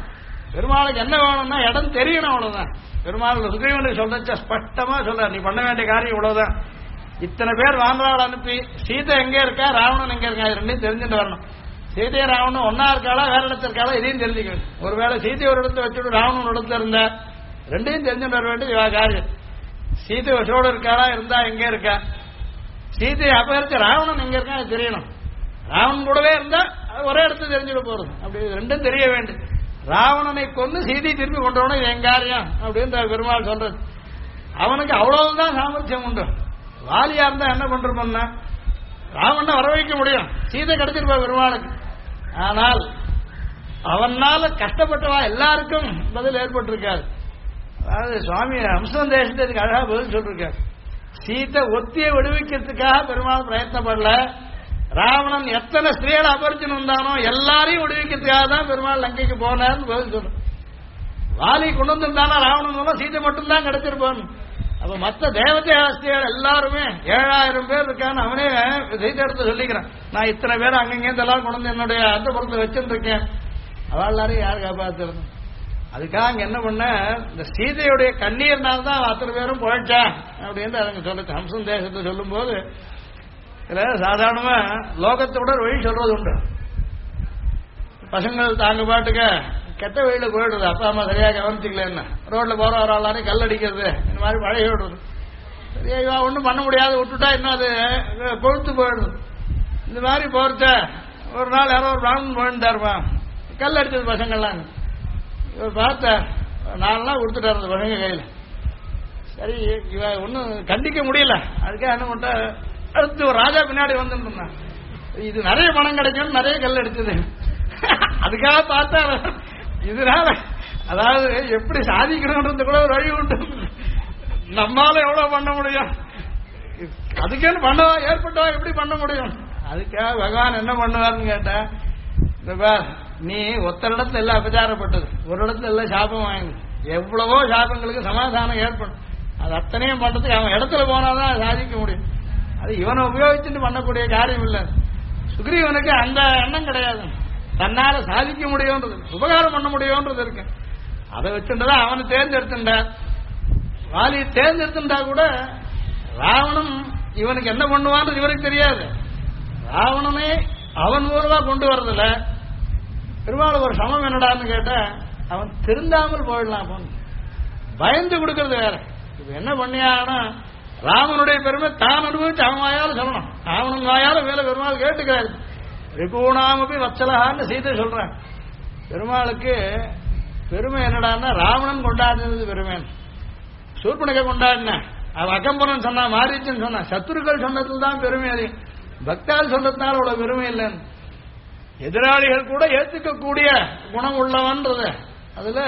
பெருமாளுக்கு என்ன வேணும்னா இடம் தெரியணும், அவ்வளவுதான். பெருமாள் சுக்ரீவனுக்கு சொல்றச்ச ஸ்பஷ்டமா சொல்ற, நீ பண்ண வேண்டிய காரியம் இவ்வளவுதான். இத்தனை பேர் வானரால் அனுப்பி சீதை எங்க இருக்கா, ராவணன் எங்க இருக்கா, இது ரெண்டையும் தெரிஞ்சுட்டு வரணும். சீதை ராவணன் ஒன்னா இருக்காளா வேற இடத்துல இருக்காளா இதையும் தெரிஞ்சுக்கணும். ஒருவேளை சீதை ஒரு இடத்துல வச்சுட்டு ராவணன் ஒரு இடத்துல இருந்தா ரெண்டையும் தெரிஞ்சுட்டு வர வேண்டிய காரியம். சீதை வசோடு இருக்காளா, இருந்தா எங்க இருக்கா, சீதையை அபகரிச்ச ராவணன் எங்க இருக்கா அது தெரியணும். ராவணன் கூடவே இருந்தா ஒரே இடத்துல தெரிஞ்சுட போறது. அப்படி ரெண்டும் தெரிய வேண்டும். ராவணனை கொண்டு சீதையை திருப்பி கொண்டு வரணும், இது என் காரியம் அப்படின்னு பெருமாள் சொல்றது. அவனுக்கு அவ்வளவுதான் சாமர்த்தியம் உண்டு. வாலியா இருந்தா என்ன பண்றோம்னா ராவணனை வர வைக்க முடியும், சீதை கிடைச்சிருப்பா பெருமாளுக்கு. ஆனால் அவனால கஷ்டப்பட்டவா எல்லாருக்கும் பதில் ஏற்பட்டிருக்காரு. அதாவது சுவாமி அம்சம் தேசத்துக்கு அழகா பதில் சொல்லிருக்காரு. சீதை ஒத்தியை விடுவிக்கிறதுக்காக பெருமாள் பிரயத்னப்படல. ராவணன் எத்தனை ஸ்திரீகளை அபரிச்சுன்னு வந்தானோ எல்லாரையும் விடுவிக்கிறதுக்காக தான் பெருமாள் லங்கைக்கு போனார்னு பதில் சொல்ற. வாலி கொண்டு வந்திருந்தானா ராவணன் மூலம் சீதை மட்டும்தான் கிடைச்சிருப்பான். அப்ப மற்ற தேவதை ஆஸ்திகள் எல்லாருமே 7000 பேர் இருக்கான்னு அவனே சீதை எடுத்து சொல்லிக்கிறான். நான் இத்தனை பேர் அங்கங்கே எல்லாம் கொண்டு வந்து என்னுடைய அந்த பொருளை வச்சுருக்கேன், அவள் எல்லாரையும் யார் காப்பாத்துறது. அதுக்காக அங்க என்ன பண்ண, இந்த சீதையுடைய கண்ணீர்னால்தான் அத்தனை பேரும் போயிடுச்சா அப்படின்னு அவங்க சொல்லுச்சு. ஹம்சன் தேசத்தை சொல்லும் போது இதுல சாதாரணமா லோகத்தோட வழி சொல்றது உண்டு. பசங்கள் தாங்க பாட்டுக்க கெட்ட வழியில போயிடுது, அப்பா அம்மா சரியா கவனிச்சுக்கல, என்ன ரோட்ல போற வரலாறு கல் அடிக்கிறது, இந்த மாதிரி பழகி விடுறது. சரியா ஒன்றும் பண்ண முடியாது, விட்டுட்டா இன்னும் அது கொழுத்து போயிடுது. இந்த மாதிரி போறத ஒரு நாள் யாரோ ஒரு பிராமணன் போயிருந்தாருமா, கல் அடிச்சது பசங்கள்லாம். இவர் பார்த்த 4 நாள் கொடுத்துட்டாரு அந்த பசங்க கையில். சரி இவ ஒன்றும் கண்டிக்க முடியல. அதுக்காக என்ன பண்ணிட்டா, அடுத்து ஒரு ராஜா பின்னாடி வந்துருந்தான். இது நிறைய பணம் கிடைக்கும், நிறைய கல் அடிச்சது. அதுக்காக பார்த்தா இதனால அதாவது எப்படி சாதிக்கணும்ன்றது கூட ஒரு வழி உண்டு. நம்மால எவ்வளவு பண்ண முடியும், அதுக்கேன்னு பண்ணவா ஏற்பட்டவா எப்படி பண்ண முடியும். அதுக்காக பகவான் என்ன பண்ணுவார்னு கேட்டா, நீ ஒத்த இடத்துல எல்லாம் அபச்சாரப்பட்டது, ஒரு இடத்துல எல்லாம் சாபம் வாங்கி, எவ்வளவோ சாபங்களுக்கு சமாதானம் ஏற்படும். அது அத்தனையும் பண்றதுக்கு அவன் இடத்துல போனாதான் சாதிக்க முடியும். அது இவனை உபயோகிச்சுட்டு பண்ணக்கூடிய காரியம் இல்லை. சுக்ரீவனுக்கு அந்த எண்ணம் கிடையாது, தன்னால சாதிக்க முடியும்ன்றது, உபகாரம் பண்ண முடியும்ன்றது இருக்கு. அதை வச்சுட்டுதான் அவனை தேர்ந்தெடுத்துட்டார். வாலியை தேர்ந்தெடுத்துட்டா கூட ராவணன் இவனுக்கு என்ன பண்ணுவான்றது இவனுக்கு தெரியாது. ராவணனே அவன் மூலமா கொண்டு வரதில்ல. பெருமாள் ஒரு சமம் என்னடான்னு கேட்ட, அவன் திருந்தாமல் போயிடலாம், பயந்து கொடுக்கறது வேற. இப்ப என்ன பண்ணியானா, ராமனுடைய பெருமை தான் அனுபவிச்சு அவன் வாயால சொல்லணும், ராவணன் வாயால மேல பெருமாள் கேட்டுக்கிறாரு. ரிபூணாமபி வச்சலகான்னு சீதை சொல்றான். பெருமாளுக்கு பெருமை என்னடான்னா, ராவணன் கொண்டாடினது பெருமை, சூர்பனகை கொண்டாடின, அவன் அகம்பனன் சொன்னா, மாரீச்சன் சொன்னா, சத்துருக்கள் சொன்னதுல தான் பெருமை. அது பக்தால் சொன்னதுனால அவ்வளவு பெருமை இல்லைன்னு. எதிராளிகள் கூட ஏத்துக்கக்கூடிய குணம் உள்ளவன்றது. அதுல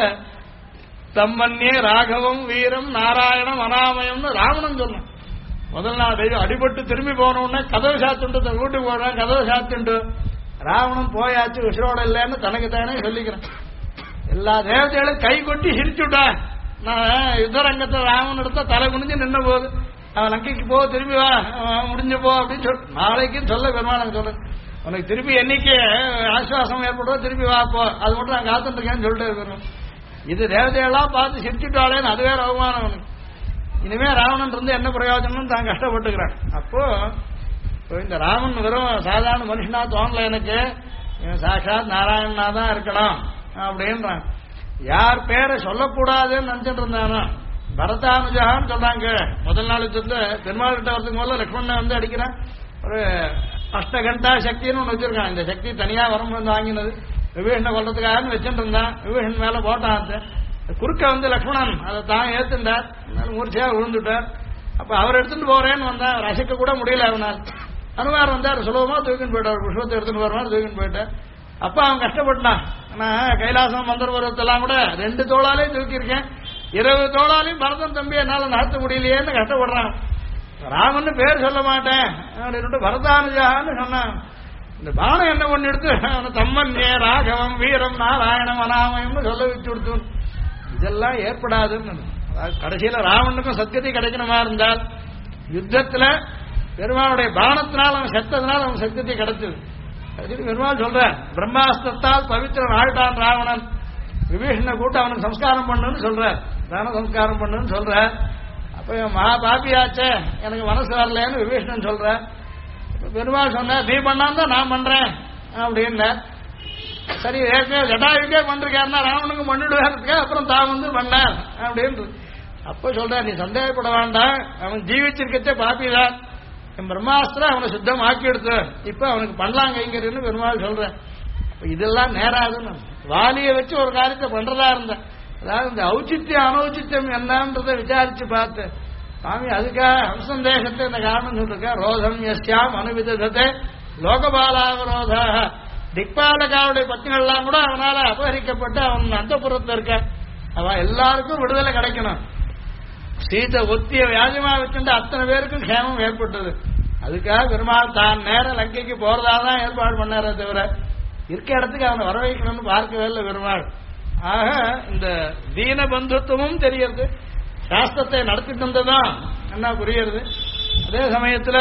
தம்மன்னே ராகவம் வீரம் நாராயணம் அனாமயம்னு ராவணன் சொன்னான். முதல் நாள் அடிபட்டு திரும்பி போனோடனே கதவு சாத்துண்டு தன் வீட்டுக்கு போறான், கதவு சாத்துண்டு. ராவணன் போயாச்சு, உசுரோட இல்லைன்னு தனக்கு தானே சொல்லிக்கிறான். எல்லா தேவதைகளும் கை கொட்டி சிரிச்சுட்டா. நான் யுத்தரங்கத்தில் ராவணன் எடுத்தா தலை குனிஞ்சு நின்ன போது, அவன் லங்கைக்கு போ, திரும்பி வா, முடிஞ்சு போ அப்படின்னு சொல். நாளைக்குன்னு சொல்ல பெருமாள் சொல்ல, உனக்கு திருப்பி என்னைக்கு ஆசுவாசம் ஏற்படுவோ திருப்பி வாப்போ, அது மட்டும் நான் காத்துட்டு இருக்கேன்னு சொல்லிட்டு இருக்கிறோம். இது தேவதையெல்லாம் பார்த்து சிரிச்சுட்டாளேன்னு அது வேற அவமானம் அவனுக்கு. இனிமே ராவணன் இருந்து என்ன பிரயோஜனம் தான் கஷ்டப்பட்டுக்கிறான். அப்போ இந்த ராமன் வெறும் சாதாரண மனுஷனா தோணல எனக்கு, சாட்சாத் நாராயணனா தான் இருக்கணும் அப்படின்றான். யார் பேரை சொல்லக்கூடாதுன்னு நினைச்சிட்டு இருந்தானோ, பரதானுஜகான்னு சொல்றாங்க. முதல் நாள் யுத்தத்துல பெருமாள் கிட்ட வரதுக்கு முதல்ல லக்ஷ்மணன் வந்து அடிக்கிறான். ஒரு அஷ்டகண்டா சக்தின்னு ஒன்று வச்சிருக்கான். இந்த சக்தி தனியா வரும்போது வாங்கினது விபீஷனை கொள்றதுக்காக வச்சுட்டு இருந்தான். விபீஷன் மேல போட்டான். குறுக்க வந்து லக்ஷ்மணன் அதை தான் ஏத்துட்டார், மூர்ச்சியா விழுந்துட்டார். அப்ப அவர் எடுத்துட்டு போறேன்னு வந்தான், ரசிக்க கூட முடியல அவனால். அனுமார் வந்தார், சுலபமா தூக்கின்னு போயிட்டார், புஷ்பத்தை எடுத்துட்டு போற தூக்கின்னு போயிட்டார். அப்ப அவன் கஷ்டப்பட்டான். நான் கைலாசம் மந்திர பருவத்தெல்லாம் கூட 2 தோளாலையும் தூக்கியிருக்கேன், 20 தோளாலையும் பரதன் தம்பி என்னால நடத்த முடியலையேன்னு கஷ்டப்படுறான். ராமன்னு பேர் சொல்ல மாட்டேன் அப்படின்னு பரதானுஜான்னு சொன்னான். இந்த பானம் என்ன பண்ணி எடுத்து தம்மன்னே ராகவம் வீரம் நாராயணம் அனாமயம்னு சொல்ல வச்சு கொடுத்து, இதெல்லாம் ஏற்படாதுன்னு. கடைசியில ராவனுக்கும் சத்தியத்தை கிடைக்கணுமா இருந்தால் யுத்தத்துல பெருமாளுடைய பானத்தினால் அவன் செத்ததுனால அவன் சத்தியத்தை கிடைச்சது. பெருமாள் சொல்ற, பிரம்மாஸ்திரத்தால் பவித்திரன் ஆழ்டான் ராவணன், விபீஷணனை கூட்டு அவனுக்கு சம்ஸ்காரம் பண்ணுன்னு சொல்றார், தான சம்ஸ்காரம் பண்ணுன்னு சொல்றார். அப்ப மகா பாப்பியாச்சே எனக்கு மனசு வரலன்னு விபீஷணன் சொல்ற. பெருமாள் சொன்ன நீ பண்ணாதான் நான் பண்றேன் அப்படின்ன. சரி ஏற்கனவே ஜட்டாயுக்கே பண்றாருன்னா ராவனுக்கு பண்ணிடுவாருக்கு அப்புறம் தான் வந்து பண்ணார் அப்படின்னு. அப்ப சொல்ற நீ சந்தேகப்பட வேண்டாம், அவன் ஜீவிச்சிருக்கச்சே பாப்பிதான், என் பிரம்மாஸ்திரம் அவனை சுத்தம் ஆக்கி எடுத்து இப்ப அவனுக்கு பண்ணலாங்கிறன்னு பெருமாள் சொல்றேன். இதெல்லாம் நேராதுன்னு வாலியை வச்சு ஒரு காரியத்தை பண்றதா இருந்தேன். அதாவது இந்த ஔச்சித்யம் அனௌச்சித்யம் என்னன்றதை விசாரிச்சு பார்த்து சுவாமி அதுக்காக ஹம்சந்தேகத்தை இந்த காரணம் சொல்லிருக்க. ரோதம் எஸ்யாம் அனுவிதத்தை லோகபாலாவரோதாக திக்பாலகாவுடைய பத்தினெல்லாம் கூட அவனால அபகரிக்கப்பட்டு அவன் அந்தப்புறத்தில் இருக்க. அவன் எல்லாருக்கும் விடுதலை கிடைக்கணும். சீதை ஒத்திய வியாஜமா வச்சுட்டு அத்தனை பேருக்கும் கேமம் ஏற்பட்டது. அதுக்காக பெருமாள் தான் நேர லங்கைக்கு போறதாதான் ஏற்பாடு பண்ணாரே தவிர இருக்க இடத்துக்கு அவனை வர வைக்கணும்னு பார்க்கவே இல்லை பெருமாள். ஆக இந்த தீன பந்துத்துவமும் தெரியறது, சாஸ்திரத்தை நடத்திட்டு வந்ததும் என்ன புரியுறது. அதே சமயத்துல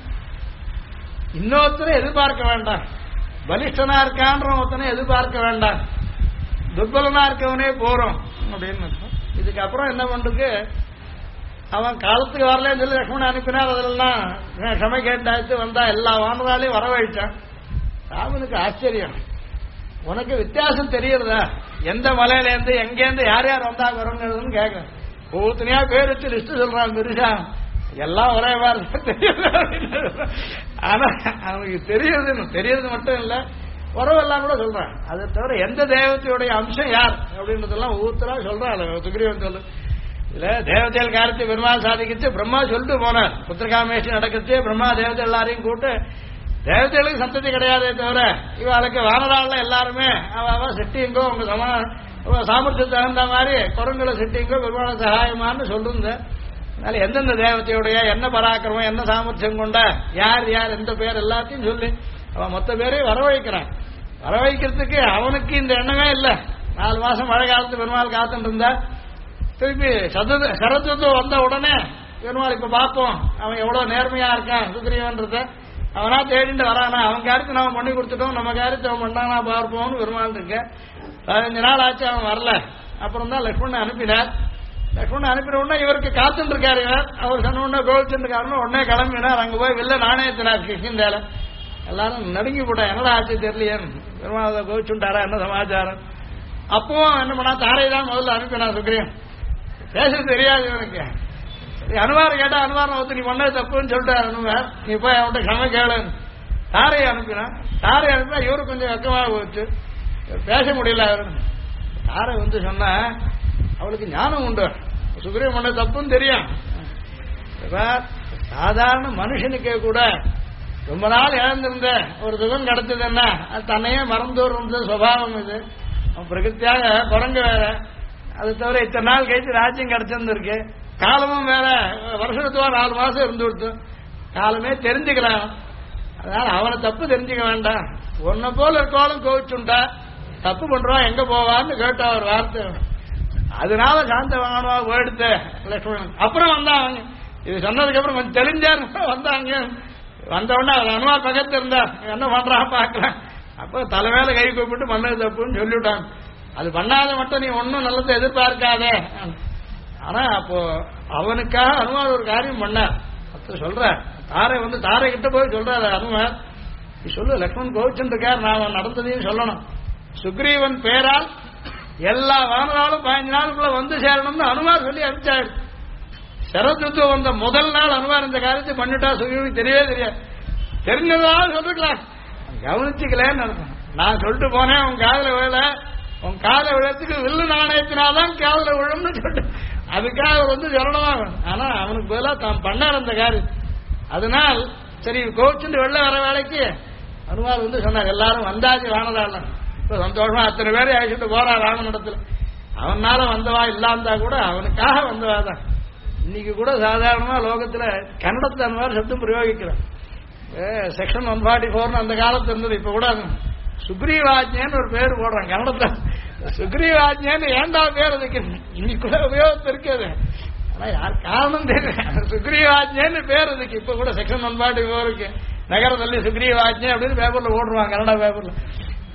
இன்னொருத்தரை எதிர்பார்க்க வேண்டாம், பலிஷ்டனா இருக்கான்ற ஒருத்தனை எதிர்பார்க்க வேண்டாம், துர்பலனா இருக்கவனே போறோம் அப்படின்னு. இதுக்கப்புறம் என்ன பண்றது, அவன் காலத்துக்கு வரலன்னு சொல்லி லக்ஷ்மணன் அனுப்பினார். அதெல்லாம் க்ஷமை கேட்டாச்சு வந்தா எல்லா வானதாலையும் வரவழைச்சான். ராமனுக்கு ஆச்சரியம், உனக்கு வித்தியாசம் தெரியறதா, எந்த மலையில இருந்து எங்கேருந்து யார் யார் வந்தா வருங்கிறதுன்னு கேட்க. ஒவ்வொருத்தனையா பேர் வச்சு லிஸ்ட் சொல்றான் பெருசா, எல்லாம் ஒரே மாதிரி தெரியல. ஆனா அவனுக்கு தெரியறது மட்டும் இல்ல, உறவெல்லாம் கூட சொல்றான். அதை தவிர எந்த தேவத்தையுடைய அம்சம் யார் அப்படின்றதெல்லாம் ஒவ்வொருத்தரா சொல்றான். சுக்ரீவன் சொல்லு இல்ல தேவதைகள் காரியத்தை பெருமாள் சாதிக்கிச்சு பிரம்மா சொல்லிட்டு போனார். புத்திரகாமேஷி நடக்கச்சே பிரம்மா தேவதை எல்லாரையும் கூட்டு, தேவதைகளுக்கு சந்ததி கிடையாதே தவிர இவளுக்கு வானரால எல்லாருமே அவ செட்டிங்கோ உங்க சாமர்த்தியத்தை தகுந்த மாதிரி குரங்குல செட்டிங்கோ பெருமாள சகாயமானு சொல்லுங்க. அதனால எந்தெந்த தேவதையுடைய என்ன பராக்கிரமம் என்ன சாமர்த்தியம் கொண்ட யார் யார் எந்த பேர் எல்லாத்தையும் சொல்லி அவன் மொத்த பேரையும் வரவழைக்கிறான். வரவழைக்கிறதுக்கு அவனுக்கு இந்த எண்ணமே இல்லை. 4 மாசம் மழை காலத்து பெருமாள் காத்துட்டு இருந்தா, திருப்பி சரத்துவம் வந்த உடனே பெருமாள் இப்ப பார்ப்போம் அவன் எவ்வளவு நேர்மையா இருக்கான் சுக்ரீவன்றத, அவனா தேடிட்டு வரானா, அவன் காரியத்தை நம்ம பண்ணி கொடுத்துட்டோம், நம்ம காரியத்தை அவன் பண்ணானா பார்ப்போம்னு பெருமாள் இருக்க. 15 நாள் ஆச்சு அவன் வரல. அப்புறம் தான் லக்ஷ்மணன் அனுப்பினார். லக்ஷ்மணன் அனுப்பின உடனே இவருக்கு காத்துட்டு இருக்காரு. அவர் சொன்ன உடனே கோவிச்சுருக்காருன்னு உடனே கிளம்பினார். அங்க போய் வெளில நாணயத்தினார் கிருஷ்ணன். எல்லாரும் நடுங்கி போட்டா என்னடா ஆச்சு தெரியலையே, பெருமாள் கோவிச்சுட்டாரா என்ன சமாச்சாரம். அப்பவும் என்ன பண்ணா, தாரை தான் முதல்ல அனுப்பினா சுக்ரீவன். பேச தெரியாது இவனுக்கு. அனுமார் கேட்டா அனுமாரம் வந்து நீ பண்ணது தப்புன்னு சொல்லிட்டாரு அனுமார், நீ போய் அவன்கிட்ட க்ஷமை கேளுன்னு தாரையை அனுப்பினான். தாரை அனுப்பினா இவரு கொஞ்சம் வெக்கமாக போச்சு, பேச முடியல. அவரு தாரை வந்து சொன்னா அவளுக்கு ஞானம் உண்டு, சுக்ரீவன் பண்ண தப்புன்னு தெரியும். சாதாரண மனுஷனுக்கே கூட ரொம்ப நாள் இழந்திருந்த ஒரு சுகம் கிடைச்சதுன்னா அது தன்னையே மறந்துடுற சுபாவம். இது அவன் பிரகிருத்தியாக குரங்கு வேற, அது தவிர இத்தனை நாள் கழிச்சு ராஜ்யம் கிடைச்சிருந்திருக்கு. காலமும் வேற, வருஷத்துவா 4 மாசம் இருந்து கொடுத்து காலமே தெரிஞ்சுக்கலாம். அதனால அவனை தப்பு தெரிஞ்சுக்க வேண்டாம். உன்னை போல இருக்கோளும் கோவிச்சுண்டா தப்பு பண்றான் எங்க போவான்னு கேட்டா ஒரு வார்த்தை. அதனால சாந்த வாங்கணுவா போயிடுத்து லட்சுமணன். அப்புறம் வந்தாங்க, இது சொன்னதுக்கு அப்புறம் கொஞ்சம் தெளிஞ்சாரு வந்தாங்க. வந்தவுடனே அவர் அனுமார் பக்கத்து இருந்தா என்ன பண்றான் பாக்கலாம். அப்ப தலைமையில கை கூப்பிட்டு பண்ணது தப்புன்னு சொல்லிவிட்டான். அது பண்ணாத மட்டும் நீ ஒன்னும் நல்லதை எதிர்பார்க்காத. ஆனா அப்போ அவனுக்காக அனுமார் ஒரு காரியம் பண்ணார். சொல்ற தாரை வந்து தாரை கிட்ட போய் சொல்றாரு அனுமார், நீ சொல்லு லக்ஷ்மணன் கோவிச்சுட்டு இருக்கார், நான் நடந்ததையும் சொல்லணும். சுக்ரீவன் பேரால் எல்லா வானராலும் 15 நாளுக்குள்ள வந்து சேரணும்னு அனுமார் சொல்லி அனுப்பிச்சாரு. சரத்துவம் வந்த முதல் நாள் அனுமார் இந்த காரியத்தை பண்ணிட்டா சுக்ரீவனுக்கு தெரியவே தெரியாது. தெரிஞ்சதாலும் சொல்லிக்கலாம், கவனிச்சுக்கலன்னு அர்த்தம். நான் சொல்லிட்டு போனேன் உன் காதல விழல, உன் காதல விழத்துக்கு வில்லு நாணயத்தினால்தான் காதல விழும்னு சொல்லிட்டு அதுக்காக அவர் வந்து சொல்லணுமா. ஆனா அவனுக்கு பதிலா தான் பண்ணார் அந்த காரியம். அதனால் சரி கோவிச்சுட்டு வெளில வர வேலைக்கு அனுமார் வந்து சொன்னார், எல்லாரும் வந்தாச்சு வானதால இப்ப சந்தோஷமா அத்தனை பேரை அழைச்சிட்டு போறா ராமனிடத்துல. அவனால வந்தவா இல்லாந்தா கூட அவனுக்காக வந்தவாதான். இன்னைக்கு கூட சாதாரணமா லோகத்துல கன்னடத்தை அந்த மாதிரி சப்தம் பிரயோகிக்கிறான். செக்ஷன் 144 அந்த காலத்துல இருந்தது. இப்ப கூட சுக்ரீவாஜ்யன்னு ஒரு பேர் போடுறான் கன்னடத்துல. சுக்ரீவாஜ்யன்னு ஏண்டா பேர் அதுக்கு இன்னைக்கு கூட உபயோகத்து இருக்குது. ஆனா யார் காரணம் தெரியல, சுக்ரீவாஜ்யன்னு பேர் அதுக்கு. இப்ப கூட செக்ஷன் 144 நகரದಲ್ಲಿ சுக்ரீவாஜ்யம் அப்படின்னு பேப்பர்ல போடுவாங்க கன்னடா பேப்பர்ல.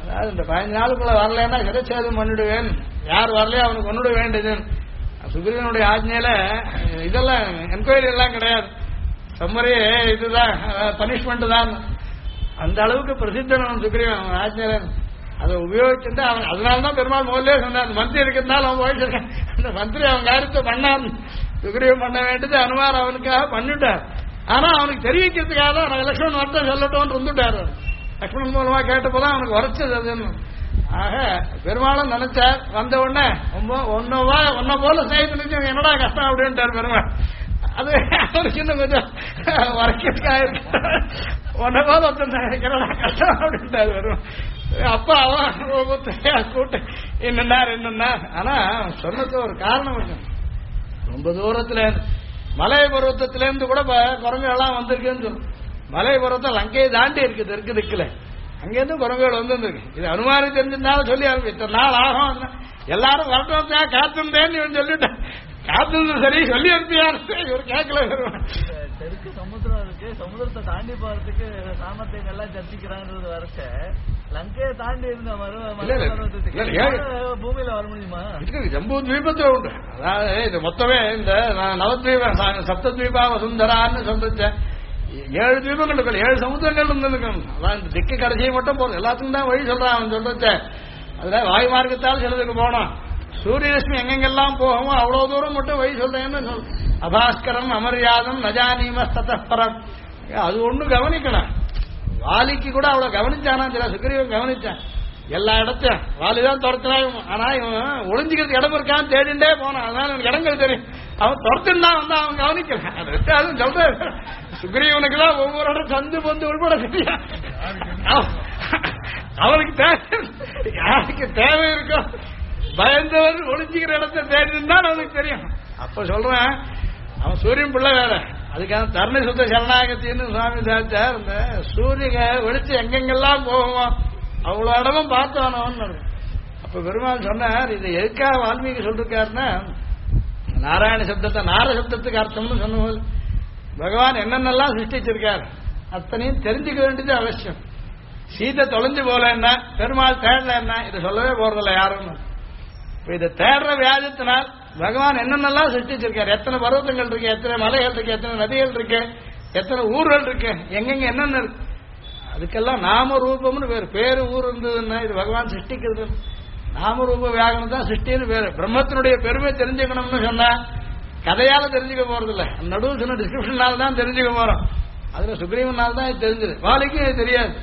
அதாவது இந்த 15 நாளுக்குள்ள வரலன்னா சிரச்சேதம் பண்ணிடுவேன், யார் வரலையோ அவனுக்கு கொண்டுட வேண்டியது. சுக்ரீவனுடைய ஆஜ்ஞையில இதெல்லாம் என்கொயரி எல்லாம் கிடையாது, சம்மரி இதுதான் பனிஷ்மெண்ட் தான். அந்த அளவுக்கு பிரசித்தன் சுக்ரீவன் ஆஜ்ஞையில. அதை உபயோகிச்சுட்டு அவன் அதனால்தான் பெருமாள் முதல்ல சொன்னார், மந்திரி இருக்கிறதுனால அவன் போயிட்டு அந்த மந்திரி அவன் காரியத்தை பண்ணான். சுக்ரீவன் பண்ண வேண்டியது அனுமார் அவனுக்காக பண்ணிட்டார். ஆனா அவனுக்கு தெரிவிக்கிறதுக்காக தான் லட்சுமணன் வார்த்தை சொல்லட்டோன்னு இருந்துட்டாரு. லட்சுமணன் மூலமா கேட்டப்போதான் அவனுக்கு உரைச்சது அதுன்னு. ஆக பெருமாளும் நினைச்சார், வந்த உடனே ஒன்ன போல செய்து என்னடா கஷ்டம் அப்படின்ட்டார் பெருமாள். அது அவருக்கு இன்னும் கொஞ்சம் வரைக்கிறதுக்காக இருக்கு, ஒன்ன போல என்னடா கஷ்டம் அப்படின்ட்டார் பெருமாள். அப்பா அவன் கூட்டு என்னன்னார். ஆனா சொன்னது ஒரு காரணம் இருக்கு. ரொம்ப தூரத்துல மலை பருவத்திலிருந்து கூட குரங்குகள்லாம் வந்திருக்குன்னு சொல்லும். மலை பருவத்தை லங்கையை தாண்டி இருக்கு தெற்கு திக்குல, அங்கேருந்து குரங்குகள் வந்துருக்கு. இது அனுமாரி தெரிஞ்சிருந்தாலும் சொல்லி இத்தனை நாள் ஆகும், எல்லாரும் வரட்டும் காத்திருந்தேன்னு இவன் சொல்லிட்டான். காத்திருந்து சரி சொல்லி அனுப்பியார், இவர் கேட்கல. தெற்கு சமுத்திரம் இருக்கு, சமுத்திரத்தை தாண்டி போறதுக்கு சாமர்த்தியங்கள்லாம் சர்ச்சிக்கிறாங்கிறது வரைச்ச லங்கையை தாண்டி இருந்த பூமியில வர முடியுமா? ஜம்பு தீபத்துல உண்டு. அதாவது இது மொத்தமே இந்த நவத்வீப சப்தத்வீபா வசுந்தரான்னு சொல்லிச்ச 7 தீபங்கள் இருக்கு, 7 சமுத்திரங்கள் இருந்திருக்கணும். அதான் இந்த திக்கு கடைசியை மட்டும் போதும், எல்லாத்துக்கும் தான் வழி சொல்றான் அவன் சொல்றச்ச. அதுல வாயு மார்க்கத்தால் சிலதுக்கு போனோம், சூரியரஷ்மி எங்கெங்கெல்லாம் போகுமோ அவ்வளவு தூரம் மட்டும் வழி சொல்றேன்னு சொல். அபாஸ்கரம் அமர்யாதம் நஜானீம ததப்பரம், அது ஒண்ணு கவனிக்கணும். வாலிக்கு கூட அவ்வளவு கவனிச்சானா சில சுக்ரீவன் கவனிச்சான். எல்லா இடத்தையும் வாலிதான் துரத்துறான். ஆனா இவன் ஒளிஞ்சுக்கிறதுக்கு இடம் இருக்கான்னு தேடிண்டே போனான். அதனால எனக்கு இடங்கள் தெரியும். அவன் துரத்துன்னா வந்து அவன் கவனிக்கல. சொல்ற சுக்ரீவனுக்கு தான் ஒவ்வொரு இடம் சந்து பொந்து உள்பட தெரியும். அவனுக்கு தேவை, யாருக்கு தேவை இருக்கும், பயந்தவர் ஒளிஞ்சுக்கிற இடத்தை தேடினா அவனுக்கு தெரியும். அப்ப சொல்றேன், அவன் சூரியன் பிள்ளை வேற, அதுக்காக தரணி சுத்த சரணாகத்தின்னு சுவாமி சாச்சார். இந்த சூரிய வெளிச்சு எங்கெங்கெல்லாம் போவோம் அவ்வளவு இடமும் பார்த்தவனவன். அப்ப பெருமாள் சொன்னார், இது எதுக்காக வால்மீகி சொல்லிருக்காருன்னா, நாராயண சப்தத்தை நார சப்தத்துக்கு அர்த்தம்னு சொன்னபோது பகவான் என்னென்னலாம் சிருஷ்டிச்சிருக்கார் அத்தனையும் தெரிஞ்சுக்க வேண்டியது அவசியம். சீதை தொலைஞ்சு போல என்ன, பெருமாள் தேடல என்ன, இதை சொல்லவே போறதில்ல யாரும். இப்ப இதை தேடுற வியாஜத்தினால் பகவான் என்னென்னலாம் சிருஷ்டிச்சிருக்காரு, எத்தனை பர்வதங்கள் இருக்கு, எத்தனை மலைகள் இருக்கு, எத்தனை நதிகள் இருக்கு, எத்தனை ஊர்கள் இருக்கு, எங்கெங்க என்னென்ன இருக்கு, அதுக்கெல்லாம் நாம ரூபம்னு பேரு ஊர் இருந்ததுன்னா இது பகவான் சிருஷ்டிக்கிறது. நாமரூப வியாகனம் தான் சிருஷ்டின்னு பேரு. பிரம்மத்தினுடைய பெருமை தெரிஞ்சுக்கணும்னு சொன்னா கதையால தெரிஞ்சுக்க போறதில்ல, நடுவு சொன்ன டிஸ்கிரிப்ஷனால தான் தெரிஞ்சுக்க போறோம். அதுல சுக்ரீவனால தான் இது தெரிஞ்சது, வாலிக்கும் இது தெரியாது.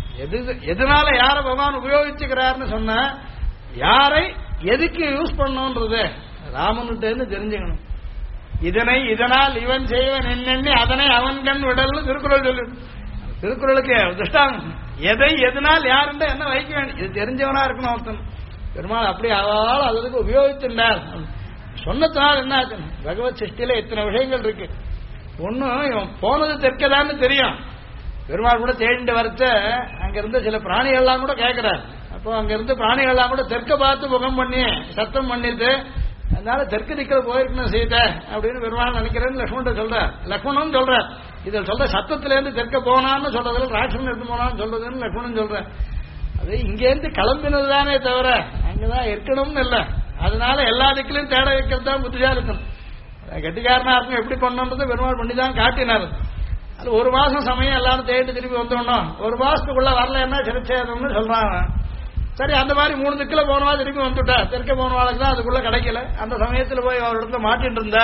எதனால யார பகவான் உபயோகிச்சுக்கிறாருன்னு சொன்னா யாரை எதுக்கு யூஸ் பண்ணணும்ன்றது ராமன்கிட்ட தெரிஞ்சுக்கணும். இதனால் இவன் செய்வன் என்னென்னி அதனை அவன் கண் விடல்னு திருக்குறள் சொல்லு. திருக்குறளுக்கு திருஷ்டாந்தம் எதை எதனால் யாருன்ற என்ன வைக்க வேண்டும், இது தெரிஞ்சவனா இருக்கணும் ஒருத்தன். பெருமாள் அப்படி அவள் அதுக்கு உபயோகித்திருந்தார். சொன்னதுனால என்ன ஆச்சு, பகவத் சிருஷ்டியில இத்தனை விஷயங்கள் இருக்கு. ஒண்ணு இவன் போனது தெற்கதான்னு தெரியும். பெருமாள் கூட தேடிட்டு வரச்ச அங்க இருந்து சில பிராணிகள்லாம் கூட கேட்கிறார். அப்போ அங்க இருந்து பிராணிகள்லாம் கூட தெற்க பார்த்து முகம் பண்ணி சத்தம் பண்ணிட்டு, அதனால தெற்கு திக்கிற போயிருக்கணும் சீதை அப்படின்னு பெருமாள் நினைக்கிறேன்னு லக்ஷ்மணன் சொல்ற. லக்ஷ்மணன் சொல்ற இதில் சொல்ற சத்தத்துல இருந்து தெற்க போனான்னு சொல்றதுல ராட்சசன் எடுத்து போனான்னு சொல்றதுன்னு லக்ஷ்மணன் சொல்ற. அது இங்கேருந்து கிளம்பினது தானே தவிர அங்கதான் இருக்கணும்னு இல்லை. அதனால எல்லா திக்கிலையும் தேட வைக்கிறது தான் புத்தியா இருக்கும். கெட்டிக்காரனா இருக்கும், எப்படி பண்ணணுன்றது பெருமாள் பண்ணி தான் காட்டினார். அது 1 மாசம் சமயம் எல்லாரும் தேடி திருப்பி வந்தோம். 1 மாசத்துக்குள்ள வரல என்ன சிறச்சேதம்னு சொல்றாங்க. சரி, அந்த மாதிரி 3 திக்குல போனவா திருப்பி வந்துட்டா, தெற்க போனவாளுக்கு தான் அதுக்குள்ள கிடைக்கல. அந்த சமயத்துல போய் அவர் இடத்துல மாட்டிட்டு இருந்தா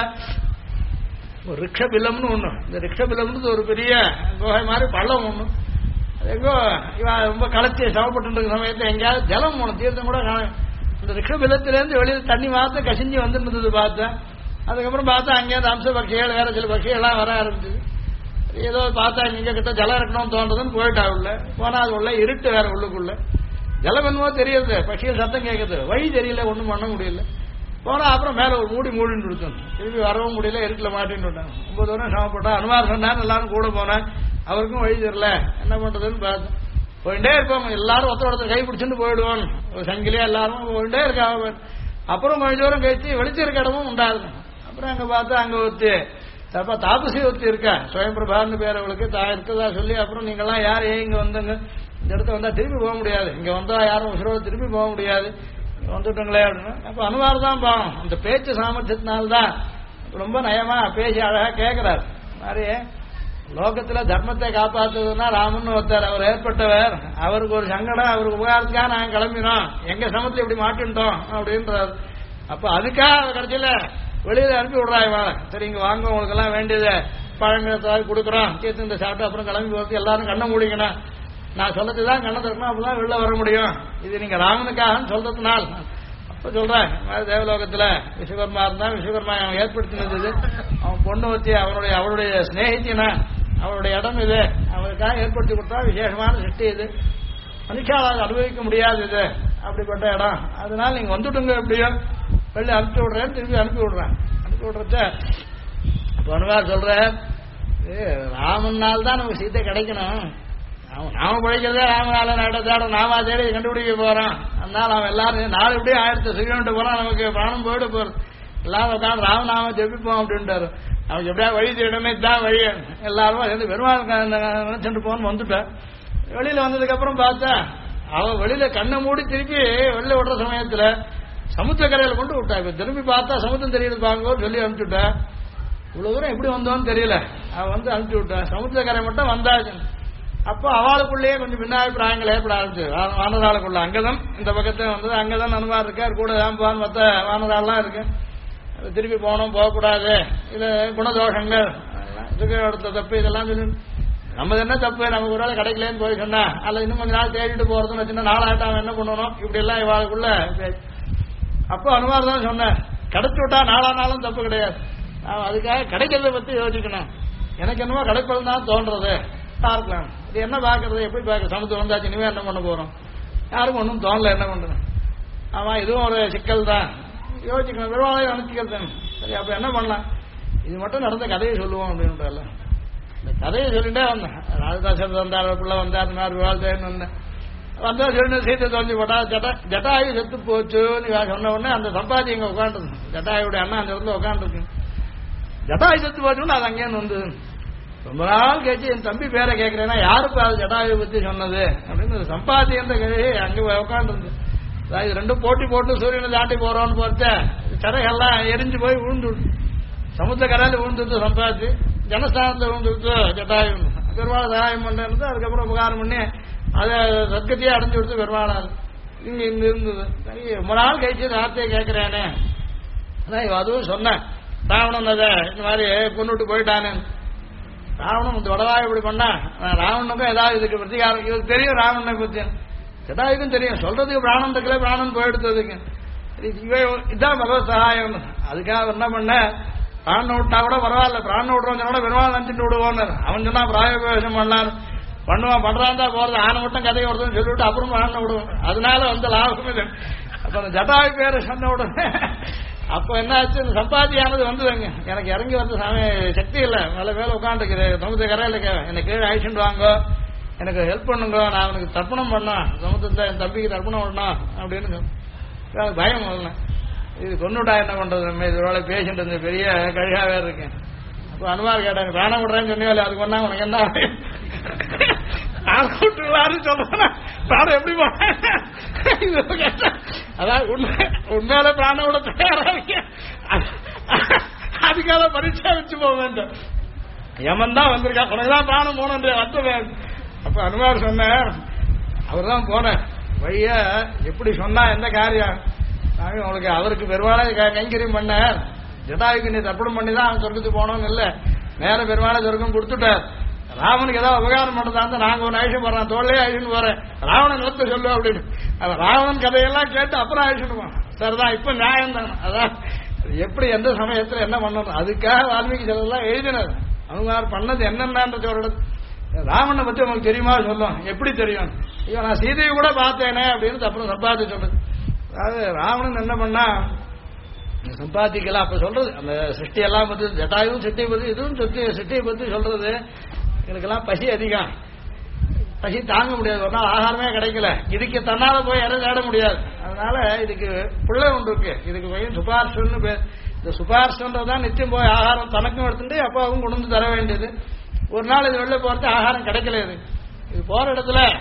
ஒரு ரிக்ஷபிலம்னு ஒண்ணு. இந்த ரிக்ஷபிலம்னு ஒரு பெரிய குகை மாதிரி பள்ளம் ஒண்ணு. எங்கோ இவன் ரொம்ப களைச்சி சமப்பட்டு இருக்க சமயத்துல எங்கேயாவது ஜலம் போகணும், தீர்த்தம் கூட இந்த ரிக்ஷபிலத்திலேருந்து வெளியில் தண்ணி பார்த்து கசிஞ்சு வந்துருந்தது பார்த்தேன். அதுக்கப்புறம் பார்த்தா அங்கேயிருந்து அம்ச பட்சிகள் வேற சில பட்சிகள்லாம் வர ஆரம்பிச்சது. ஏதோ பார்த்தா இங்க கிட்ட ஜலம் இருக்கணும்னு தோன்றதுன்னு போயிட்டா உள்ள போனா அது உள்ள இருட்டு வேற உள்ளுக்குள்ள. ஜலம் என்னமோ தெரியுது, பட்சிகள் சத்தம் கேட்குது, வழி தெரியல, ஒன்றும் பண்ண முடியல. போனா அப்புறம் மேல ஒரு மூடின்னு கொடுத்தோம், திருப்பி வரவும் முடியல, இருட்டில் மாட்டின்னு விட்டாங்க. 9 தூரம் சமப்பட்டா அனுமார் சொன்னான்னு எல்லாரும் கூட போனேன். அவருக்கும் வழி தெரியல, என்ன பண்றதுன்னு பார்த்தேன். போயிட்டே இருப்பாங்க எல்லாரும், ஒருத்தர் கை பிடிச்சுட்டு போயிடுவாங்க, ஒரு சங்கிலியா எல்லாரும் போயிட்டே இருக்காங்க. அப்புறம் கொஞ்சம் தூரம் கழிச்சு வெளிச்சம் இருக்க இடமும் உண்டாது. அப்புறம் அங்க பார்த்தா அங்க ஒருத்தி தாபசி ஒருத்தி இருக்கா, சுயம்பிரபான்னு பேர் அவளுக்கு இருக்கதா சொல்லி, அப்புறம் நீங்கெல்லாம் யார் இங்க வந்தங்க, இடத்துல வந்தா திருப்பி போக முடியாது, இங்க வந்தா யாரும் உசுரோட திருப்பி போக முடியாது, வந்துட்டோங்களே அப்படின்னு. அப்ப அனுமார் தான் பாவம் அந்த பேச்சு சாமர்த்தியத்தினால்தான் ரொம்ப நயமா பேசி அழகா கேட்கிறார். மாதிரி லோகத்துல தர்மத்தை காப்பாத்துறதுன்னா ராமன் ஒருத்தர், அவர் ஏற்பட்டவர், அவருக்கு ஒரு சங்கடம், அவருக்கு உபகாரத்துக்காக நாங்க கிளம்பினோம், எங்க சமத்துல இப்படி மாட்டின்ட்டோம் அப்படின்றார். அப்ப அதுக்காக கடைசியில வெளியில அனுப்பி விடுறாங்க, சரி இங்க வாங்க உங்களுக்கு எல்லாம் வேண்டியது பழங்காவது கொடுக்குறோம், தீர்த்து சாப்பிட்டு அப்புறம் கிளம்பி போகிறது, எல்லாரும் கண்ணை மூடிக்கணும், நான் சொல்லத்துதான் கண்ணை திறக்கணும், அப்பதான் வெளில வர முடியும், இது நீங்க ராமனுக்காக சொல்றதுனால். அப்ப சொல்றேன் தேவலோகத்துல விஸ்வகர்மா இருந்தா, விஸ்வகர்மா அவன் ஏற்படுத்தினது, அவன் பொண்ணு வச்சு அவருடைய ஸ்நேகித்தினா அவருடைய இடம் இது, அவருக்காக ஏற்படுத்தி கொடுத்தா விசேஷமான சிருஷ்டி இது, மனுஷாவால் அனுபவிக்க முடியாது இது அப்படிப்பட்ட இடம், அதனால நீங்க வந்துட்டுங்க எப்படியோ வெளில அனுப்பி விடுறேன், திருப்பி அனுப்பி விடுறேன். அனுப்பி விடுறத பொன்வார் சொல்ற, ராமனால் தான் நமக்கு சீத்தை கிடைக்கணும், நாம பிழைக்கிறதே ராமனால நடத்தாட நாம தேடி கண்டுபிடிக்க போறோம், அதனால அவன் எல்லாரும் நாலு இப்படியே 1000 சிகிலோமீட்டர் போறான், நமக்கு பிராணம் போயிட போறது, எல்லாரும் தான் ராமநாம ஜெபிப்போம் அப்படின்ட்டாரு. அவன் எப்படியா வழி தேடனே தான் வழி, எல்லாரும் சேர்ந்து பெருமாள் நினைச்சுட்டு போன்னு வந்துட்டான். வெளியில வந்ததுக்கு அப்புறம் பார்த்தா அவன் வெளியில கண்ணை மூடி திருப்பி வெளில விடுற சமயத்துல சமுத்திரக்கரையில கொண்டு விட்டா. இப்ப திரும்பி பார்த்தா சமுத்திரம் தெரியுது பாங்கோ சொல்லி அனுப்பிச்சுட்டா. இவ்வளவு தூரம் எப்படி வந்தோன்னு தெரியல, அவன் வந்து அனுப்பிச்சு விட்டா. சமுத்திரக்கரை மட்டும் வந்தாச்சு. அப்போ அவளுக்குள்ளேயே கொஞ்சம் பின்னாபிப்பிராயங்கள் ஏற்பட ஆரம்பிச்சு. வானராளுக்குள்ள அங்கதான் இந்த பக்கத்தை வந்தது, அங்கதான் அனுமார் இருக்கார், கூட தான் மற்ற வானராலாம் இருக்கு, திருப்பி போகணும் போகக்கூடாது, இது குணதோஷங்கள் இதுக்கு அடுத்த தப்பு இதெல்லாம் சொல்லி நம்ம என்ன தப்பு, நமக்கு ஒரு வேளை கிடைக்கலன்னு போய் சொன்னா அல்ல இன்னும் கொஞ்ச நாள் தேடிட்டு போறதுன்னு வச்சுன்னா நாளாயிட்டா அவன் என்ன பண்ணணும், இப்படி எல்லாம் இவாளுக்குள்ள. அப்போ அனுமார் தான் சொன்னேன், கிடைச்சு விட்டா நாளானாலும் தப்பு கிடையாது, அதுக்காக கிடைக்கிறத பத்தி யோசிக்கணும், எனக்கு என்னமோ கிடைப்பது தான் தோன்றது, பார்க்கலாம் இது என்ன பாக்குறது, எப்படி பார்க்க, சமுத்திரம் வந்தாச்சு இனிமே என்ன பண்ண போறோம், யாருக்கும் ஒன்றும் தோணல என்ன பண்றது. ஆமா இதுவும் ஒரு சிக்கல் தான், யோசிக்கணும், பெருமாளையும் அனுப்பிக்கிறது. சரி அப்ப என்ன பண்ணலாம், இது மட்டும் நடந்த கதையை சொல்லுவோம் அப்படின்றல இந்த கதையை சொல்லிட்டே வந்தேன். ராஜதாசர் வந்தார், பிள்ளை வந்தார், வாழ்த்தேன்னு வந்தேன். வந்தா சொல்லி சீத்தை தொலைஞ்சு போட்டா, ஜட்டாயு செத்து போச்சுன்னு சொன்ன உடனே அந்த சம்பாதி இங்க உட்காந்துருக்கு, ஜட்டாயுடைய அண்ணா அந்த இடத்துல உட்காந்துருக்கு. ஜட்டாயு செத்து போச்சுன்னு அது அங்கேன்னு வந்து ரொம்ப நாள் கேட்டு என் தம்பி பேரை கேட்கிறேன்னா யாருக்கு அது ஜட்டாயுவை பத்தி சொன்னது அப்படின்னு சம்பாதி என்ற கதையை அங்க உட்காந்துருந்து. இது ரெண்டும் போட்டி போட்டு சூரியனை தாண்டி போறோம்னு போறத கரைகள்லாம் எரிஞ்சு போய் விழுந்து சமுத்திர கரையில விழுந்துட்டு சம்பாதி, ஜனஸ்தானத்தில் விழுந்துட்டு ஜட்டாயு பெருமாள் சகாயம் பண்றது. அதுக்கப்புறம் உபகாரம் பண்ணி அதை சத்கத்தையே அடைஞ்சு கொடுத்து பெருமாள் இங்க இங்க இருந்தது. ரொம்ப நாள் கழிச்சு வார்த்தையை கேட்கிறேனே, அதான் அதுவும் சொன்னேன், ராவணன் அதை இந்த மாதிரி கொண்டுட்டு போயிட்டானே. ராவணன் இந்த வடவாய் இப்படி பண்ணா ராவணனுக்கும் ஏதாவது இதுக்கு பிரதிகாரம், இவருக்கு தெரியும் ராவணனை பத்தி, ஜட்டாயுக்கும் தெரியும், சொல்றதுக்கு பிராணம் தக்கல பிராணம் போயிடுத்ததுக்கு இதுதான் பகவத் சகாயம். அதுக்காக என்ன பண்ண, பிராணம் விட்டா கூட பரவாயில்ல, பிராணம் விடுறவங்க கூட பெருமாள் நினைச்சிட்டு விடுவோம். அவன் சொன்னா பிராயோபவேசம் பண்ணலாம் பண்ணுவான், பண்றாந்தா போறது ஆன மட்டும் கதையை ஒருத்தன் சொல்லிவிட்டு அப்புறம் பிராணம் விடுவோம், அதனால வந்து லாபம் இல்லை. அப்ப அந்த ஜட்டாயு பேரை சொன்ன உடனே அப்ப என்ன ஆச்சு, சம்பாதியானது வந்ததுங்க, எனக்கு இறங்கி வந்த சாமி சக்தி இல்லை, மேல மேல உட்காந்துக்கிறேன் சமுத்திர கரையில எனக்கு கீழே அழிச்சுட்டு வாங்க, எனக்கு ஹெல்ப் பண்ணுங்க, நான் அவனுக்கு தர்ப்பணம் பண்ணேன், சமுத்திரத்தை என் தம்பிக்கு தர்ப்பணம் பண்ணணும் அப்படின்னு பயம் வரல. இது கொண்டுட்டா என்ன பண்றது, நம்ம இதோட பேசிட்டு இருந்த பெரிய கழிகாவே இருக்கேன். அப்போ அனுமார் கேட்டாங்க, பிராணம் விடுறேன்னு சொன்னீங்க, அதுக்கு ஒன்னா உனக்கு என்ன சொல்றேன், பிராணம் எப்படி போன, அதான் உண்மையில பிராணம் விட தயாராக அதுக்காக பரீட்சை வச்சு போக வேண்டும், யமன் தான் வந்திருக்கா, உனக்குதான் பிராணம் போன வந்தது. அப்ப அனுமார் சொன்னார், அவர் தான் போன வழிய எப்படி சொன்னா எந்த காரியம், உங்களுக்கு அவருக்கு பெருமாளை கைங்கரியம் பண்ண, ஜட்டாயுக்கு நீ தர்ப்பணம் பண்ணி தான் அவன் சொர்க்கத்துக்கு போனோம்னு இல்லை, நேர பெருமாளை சொர்க்கம் கொடுத்துட்டார். ராவனுக்கு ஏதாவது உபகாரம் பண்ணதா இருந்தா நாங்க ஒன்னு அழிச்சு போறோம், தோல்லையே அழிச்சுன்னு போறேன், ராவணன் நிலத்தை சொல்லு அப்படின்னு. ராவணன் கதையெல்லாம் கேட்டு அப்புறம் அழிச்சுடுவான். சரிதான், இப்ப நியாயம் தானே, அதான் எப்படி எந்த சமயத்துல என்ன பண்ணணும், அதுக்காக வால்மீகி சிலதெல்லாம் எழுதினார். அனுமார் பண்ணது என்னென்னன்றது ஒரு இடத்து. ராவணனை பத்தி உங்களுக்கு தெரியுமா சொல்லும், எப்படி தெரியும், ஐயோ நான் சீதையை கூட பார்த்தேனே அப்படின்னு அப்புறம் சம்பாதி சொல்றது. அதாவது ராவணன் என்ன பண்ணா சம்பாதிக்கலாம் அப்ப சொல்றது, அந்த சிருஷ்டியெல்லாம் பத்தி ஜட்டாயும் சிட்டியை பத்தி இதுவும் சிட்டியை பத்தி சொல்றது. எனக்கெல்லாம் பசி அதிகம், பசி தாங்க முடியாது, ஒரு நாள் ஆகாரமே கிடைக்கல, இதுக்கு தன்னால போய் யாரும் தேட முடியாது, அதனால இதுக்கு பிள்ளை ஒன்று இருக்கு, இதுக்கு போய் சுபார்ஷன்னு பேர். இந்த சுபார்ஷன்றதான் நிச்சயம் போய் ஆகாரம் தனக்கும் எடுத்துட்டு அப்பாவும் கொண்டு வந்து தர வேண்டியது. ஒரு நாள் இது வெளில போறது ஆகாரம் கிடைக்கல, இது போற இடத்துல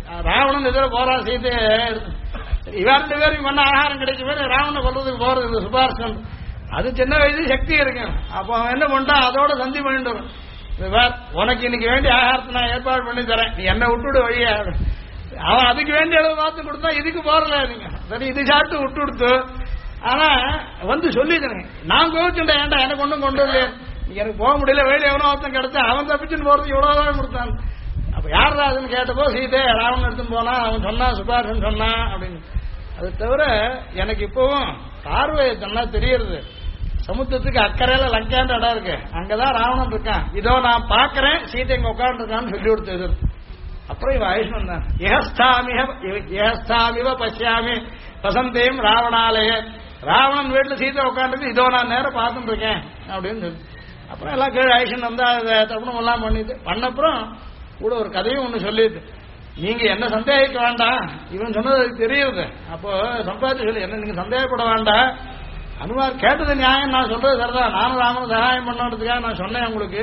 ராவணன் எதிர போறான் சீதையை இவ 2 பேரும் பண்ண ஆகாரம் கிடைக்கும் போது ராவணனை கொல்றதுக்கு போறது இந்த சுபாஷன் அது சின்ன வயசு சக்தி இருக்கு. அப்போ அவன் என்ன பண்றான், அதோட சந்தி பண்ணிட்டு வரும். உனக்கு இன்னைக்கு வேண்டிய ஆகாரத்தை நான் ஏற்பாடு பண்ணி தரேன், நீ என்ன விட்டுடு வழியா. அவன் அதுக்கு வேண்டிய அளவு பார்த்து கொடுத்தா இதுக்கு போறல நீங்க சரி இது சாப்பிட்டு விட்டு கொடுத்து. ஆனா வந்து சொல்லிடுறேன் நான் கோவிச்சுட்டேன், ஏன்டா எனக்கு ஒன்றும் கொண்டு வரலையே, எனக்கு போக முடியல, வேலை எவனோ ஒருத்தன் கிடைச்சா அவன் தப்பிச்சுன்னு போறதுக்கு இவ்வளவுதான் கொடுத்தான். அப்ப யார் அதுன்னு கேட்டப்போ சீதே ராவணன் எடுத்துன்னு போனா, அவன் சொன்னான் சுபாஷன் சொன்னான் அப்படின்னு. அது தவிர எனக்கு இப்பவும் பார்வை நல்லா தெரியுது, சமுத்திரத்துக்கு அக்கறையில லங்கான்ற இடம் இருக்கு, அங்கதான் ராவணன் இருக்கான், இதோ நான் பாக்குறேன் சீதை இங்க உட்கார்ந்து இருக்கான்னு சொல்லி கொடுத்தது. அப்புறம் இவ ஆயுஷ்மன் தான் ஏகஸ்தாமிவ பசியாமி வசந்தையும் ராவணாலய, ராவணன் வீட்டுல சீதை உட்காந்துருக்கு, இதோ நான் நேரம் பார்த்துட்டு இருக்கேன் அப்படின்னு சொல்லி. அப்புறம் எல்லாம் கீழே ஆயுஷன் வந்தா தப்புணம் எல்லாம் பண்ணிட்டு பண்ணப்புறம் கூட ஒரு கதையும் ஒண்ணு சொல்லிது. நீங்க என்ன சந்தேகிக்க வேண்டாம், இவன் சொன்னது தெரியுது. அப்போ சம்பாதி சொல்லி என்ன நீங்க சந்தேகப்பட வேண்டாம், அனுமார் கேட்டது நியாயம், நான் சொல்றது சரிதான், நானும் ராமனும் சகாயம் பண்ணுறதுக்காக நான் சொன்னேன் உங்களுக்கு.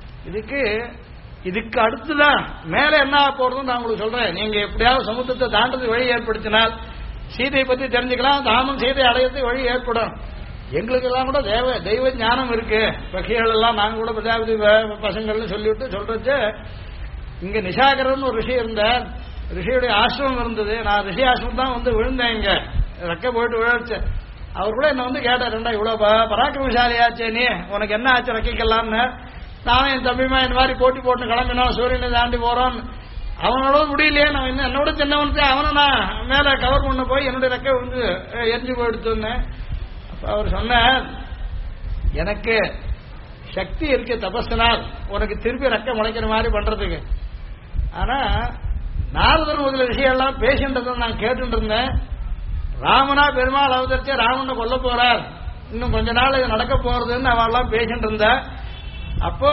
இதுக்கு அடுத்துதான் மேல என்ன போறதுன்னு நான் உங்களுக்கு சொல்றேன். நீங்க எப்படியாவது சமுத்திரத்தை தாண்டது வழி ஏற்படுத்தினால் சீதையை பத்தி தெரிஞ்சுக்கலாம், ராமன் சீதை அடையறதுக்கு வழி ஏற்படும். எங்களுக்கு எல்லாம் கூட தெய்வ ஞானம் இருக்கு, பகிகள் எல்லாம் நாங்க கூட பிரஜாபதி பசங்கள்னு சொல்லிவிட்டு சொல்றது. இங்க நிஷாகரன் ஒரு ரிஷி இருந்தார், ரிஷியுடைய ஆசிரமம் இருந்தது, நான் ரிஷி ஆசிரமம் தான் வந்து விழுந்தேன், இங்க ரெக்க போயிட்டு விழுச்சேன். அவர் கூட என்ன வந்து கேட்டார், இவ்வளவு பராக்கிரமசாலியாச்சே நீ, உனக்கு என்ன ஆச்சு ரெக்கைக்கலாம்னு. நானும் என் தம்பிமா இந்த மாதிரி போட்டி போட்டு கிளம்பினோம், சூரியனை தாண்டி போறோம், அவனோட முடியலையே, நான் இன்னும் என்னோட சின்னவனுக்கு அவனை நான் மேல கவர் பண்ண போய் என்னுடைய ரெக்கை வந்து எரிஞ்சு போயிடுத்துன்னு. அப்ப அவர் சொன்னார், எனக்கு சக்தி இருக்கு தபஸ்னால் உனக்கு திருப்பி ரெக்கை முளைக்கிற மாதிரி பண்றதுக்கு. ஆனா நாரதர் முதல விஷயம் எல்லாம் பேசின்றத நான் கேட்டு இருந்தேன். ராமனா பெருமாள் அவதரிச்சு ராமனை கொல்ல போறார், இன்னும் கொஞ்ச நாள் இது நடக்க போறதுன்னு அவெல்லாம் பேசிட்டு இருந்த. அப்போ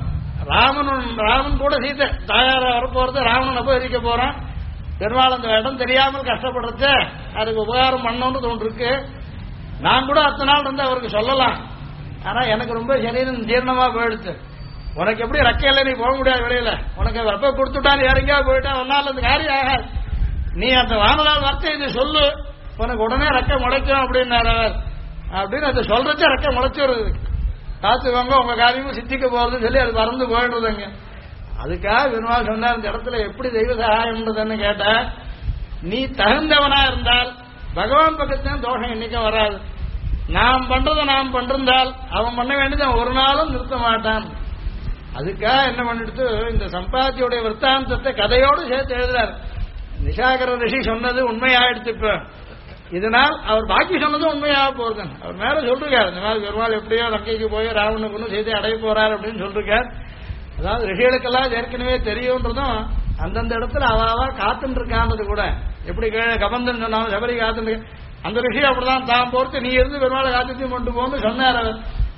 ராமன் கூட சீதை தாயார வரப்போறது, ராவணன் அபகரிக்க போறான், பெருமாள் அந்த இடம் தெரியாமல் கஷ்டப்படுறது, அதுக்கு உபகாரம் பண்ணணும்னு தோன்றிருக்கு. நான் கூட அத்தனை நாள் இருந்து அவருக்கு சொல்லலாம், ஆனா எனக்கு ரொம்ப சரீரம் ஜீர்ணமா போயிடுச்சு. உனக்கு எப்படி ரெக்கையில நீ போக முடியாது வெளியில, உனக்கு வெப்ப கொடுத்துட்டாலும் இறங்கியா போயிட்டா ஒன்னால அந்த காரியம் ஆகாது. நீ அந்த வானலால் வார்த்தை இது சொல்லு, உனக்கு உடனே ரெக்கை முளைக்கும் அப்படின்னாரு அவர். அப்படின்னு அதை சொல்றச்சே ரெக்கை முளைச்சு வருது, காத்துவாங்க உங்க காரியமும் சித்திக்க போறதுன்னு சொல்லி அது மறந்து போயிடுறதுங்க. அதுக்காக பெருமாள் சொன்னார், இந்த இடத்துல எப்படி தெய்வ சகாயம்ன்றதுன்னு கேட்ட, நீ தகுந்தவனா இருந்தால் பகவான் பக்கத்தான் தோஷம் இன்னைக்கும் வராது. நாம் பண்றதை நாம் பண்றிருந்தால் அவன் பண்ண வேண்டியது அவன் ஒரு நாளும் நிறுத்த மாட்டான். அதுக்காக என்ன பண்ணிட்டு இந்த சம்பாத்தியுடைய விற்த்தாந்தத்தை கதையோடு சேர்த்து எழுதுறார். நிஷாகர ரிஷி சொன்னது உண்மையாயிடுச்சு. இப்ப இதனால் அவர் பாக்கி சொன்னதும் உண்மையாக போறது. அவர் மேல சொல்றாரு, இந்த மாதிரி பெருமாள் எப்படியோ லங்கைக்கு போய் ராவணனுக்கு செய்தி அடைய போறாரு அப்படின்னு சொல்றார். அதாவது ரிஷிகளுக்கெல்லாம் ஏற்கனவே தெரியும்ன்றதும் அந்தந்த இடத்துல அவாவா காத்துட்டு இருக்கான்றது கூட. எப்படி கபந்தன் சொன்னாலும் சபரி காத்துட்டு அந்த ரிஷி அப்படிதான் தான் பொறுத்து நீ இருந்து பெருமாளை காத்துத்தையும் கொண்டு போன்னு சொன்னார். அவர்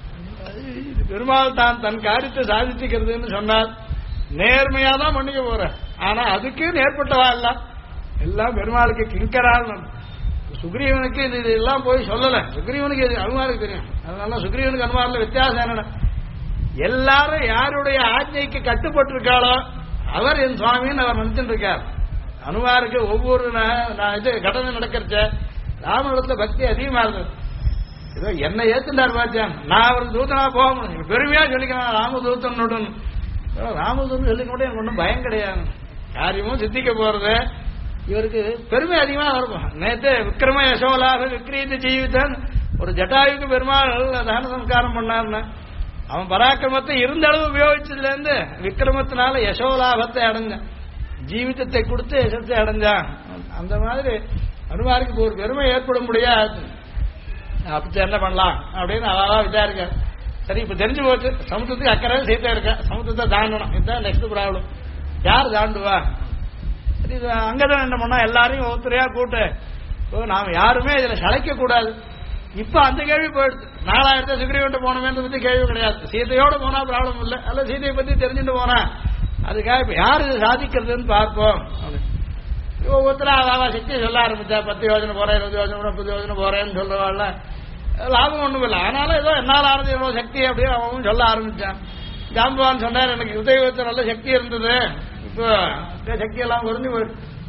பெருமாள் தான் தன் காரியத்தை சாதிச்சுக்கிறதுன்னு சொன்னார். நேர்மையா தான் பண்ணிக்க போற, ஆனா அதுக்கு ஏற்பட்டவா எல்லாம் பெருமாளுக்கு கிங்கரால். சுக்ரீவனுக்கு இது எல்லாம் போய் சொல்லல, சுக்ரீவனுக்கு இது அனுமாருக்கு தெரியும். அதனால சுக்ரீவனுக்கு அனுமாரில் வித்தியாசம் என்னன்னா, எல்லாரும் யாருடைய ஆஜைக்கு கட்டுப்பட்டு இருக்காளோ அவர் என் சுவாமின்னு அவர் நினைச்சுட்டு இருக்கார். அனுமாருக்கு ஒவ்வொரு இது கடனை நடக்கிறச்ச ராமனிடத்துல பக்தி அதிகமா இருந்தது. ஏதோ என்ன ஏத்துட்டார் பாச்சான், நான் அவர் தூத்தனா போக முடியும் பெருமையா சொல்லிக்கிறேன், ராமதூத்தன் ராமதூத்தன் சொல்லிக்க மட்டும் எனக்கு ஒன்றும் பயம் கிடையாது, காரியமும் சித்திக்க போறது. இவருக்கு பெருமை அதிகமா இருக்கும். நேற்று விக்ரம யசோலாக விக்ரீத ஜீவிதன் ஒரு ஜட்டாயுக்கு பெருமாள் தான சம்ஸ்காரம் பண்ணார்னு, அவன் பராக்கிரமத்தை இருந்த அளவு உபயோகிச்சதுல இருந்து விக்ரமத்தினால யசோலாபத்தை அடைஞ்சான், ஜீவிதத்தை கொடுத்து யசத்தை அடைஞ்சான். அந்த மாதிரி அனுமாருக்கு ஒரு பெருமை ஏற்பட முடியாது. அப்படி என்ன பண்ணலாம் அப்படின்னு அழகா விசாரிக்க. சரி இப்ப தெரிஞ்சு போச்சு, சமுத்திரத்துக்கு அக்கறை சீட்டா இருக்க, சமுத்திரத்தை தாண்டணும், இதுதான் நெக்ஸ்ட் ப்ராப்ளம். யார் தாண்டுவா? அங்கதான் என்ன பண்ணா எல்லாரையும் ஒருத்தரையா கூட்டு நாம யாருமே இதுல சளைக்க கூடாது. இப்ப அந்த கேள்வி போயிடுச்சு. 4000 சுக்ரீவன்ட்ட போனமே பத்தி கேள்வி கிடையாது. சீதையோட போனா ப்ராப்ளம் இல்லை, அல்ல சீதையை பத்தி தெரிஞ்சுட்டு போனா அதுக்காக இப்ப யாரு இது சாதிக்கிறதுன்னு பார்ப்போம். ஒவ்வொருத்தரா அதாவது சக்தி சொல்ல ஆரம்பிச்சா, 10 யோஜனை போறேன், 20 யோஜனை 30 யோஜனை போறேன்னு சொல்றவாள் லாபம் ஒண்ணும் இல்லை. ஆனாலும் ஏதோ என்னால் ஆனது எவ்வளவு சக்தி அப்படின்னு அவன் சொல்ல ஆரம்பிச்சான். ஜாம்பவான் சொன்னார், எனக்கு உதயத்தை நல்ல சக்தி இருந்தது, இப்போ சக்தி எல்லாம் குறைஞ்சு போயிடுச்சு.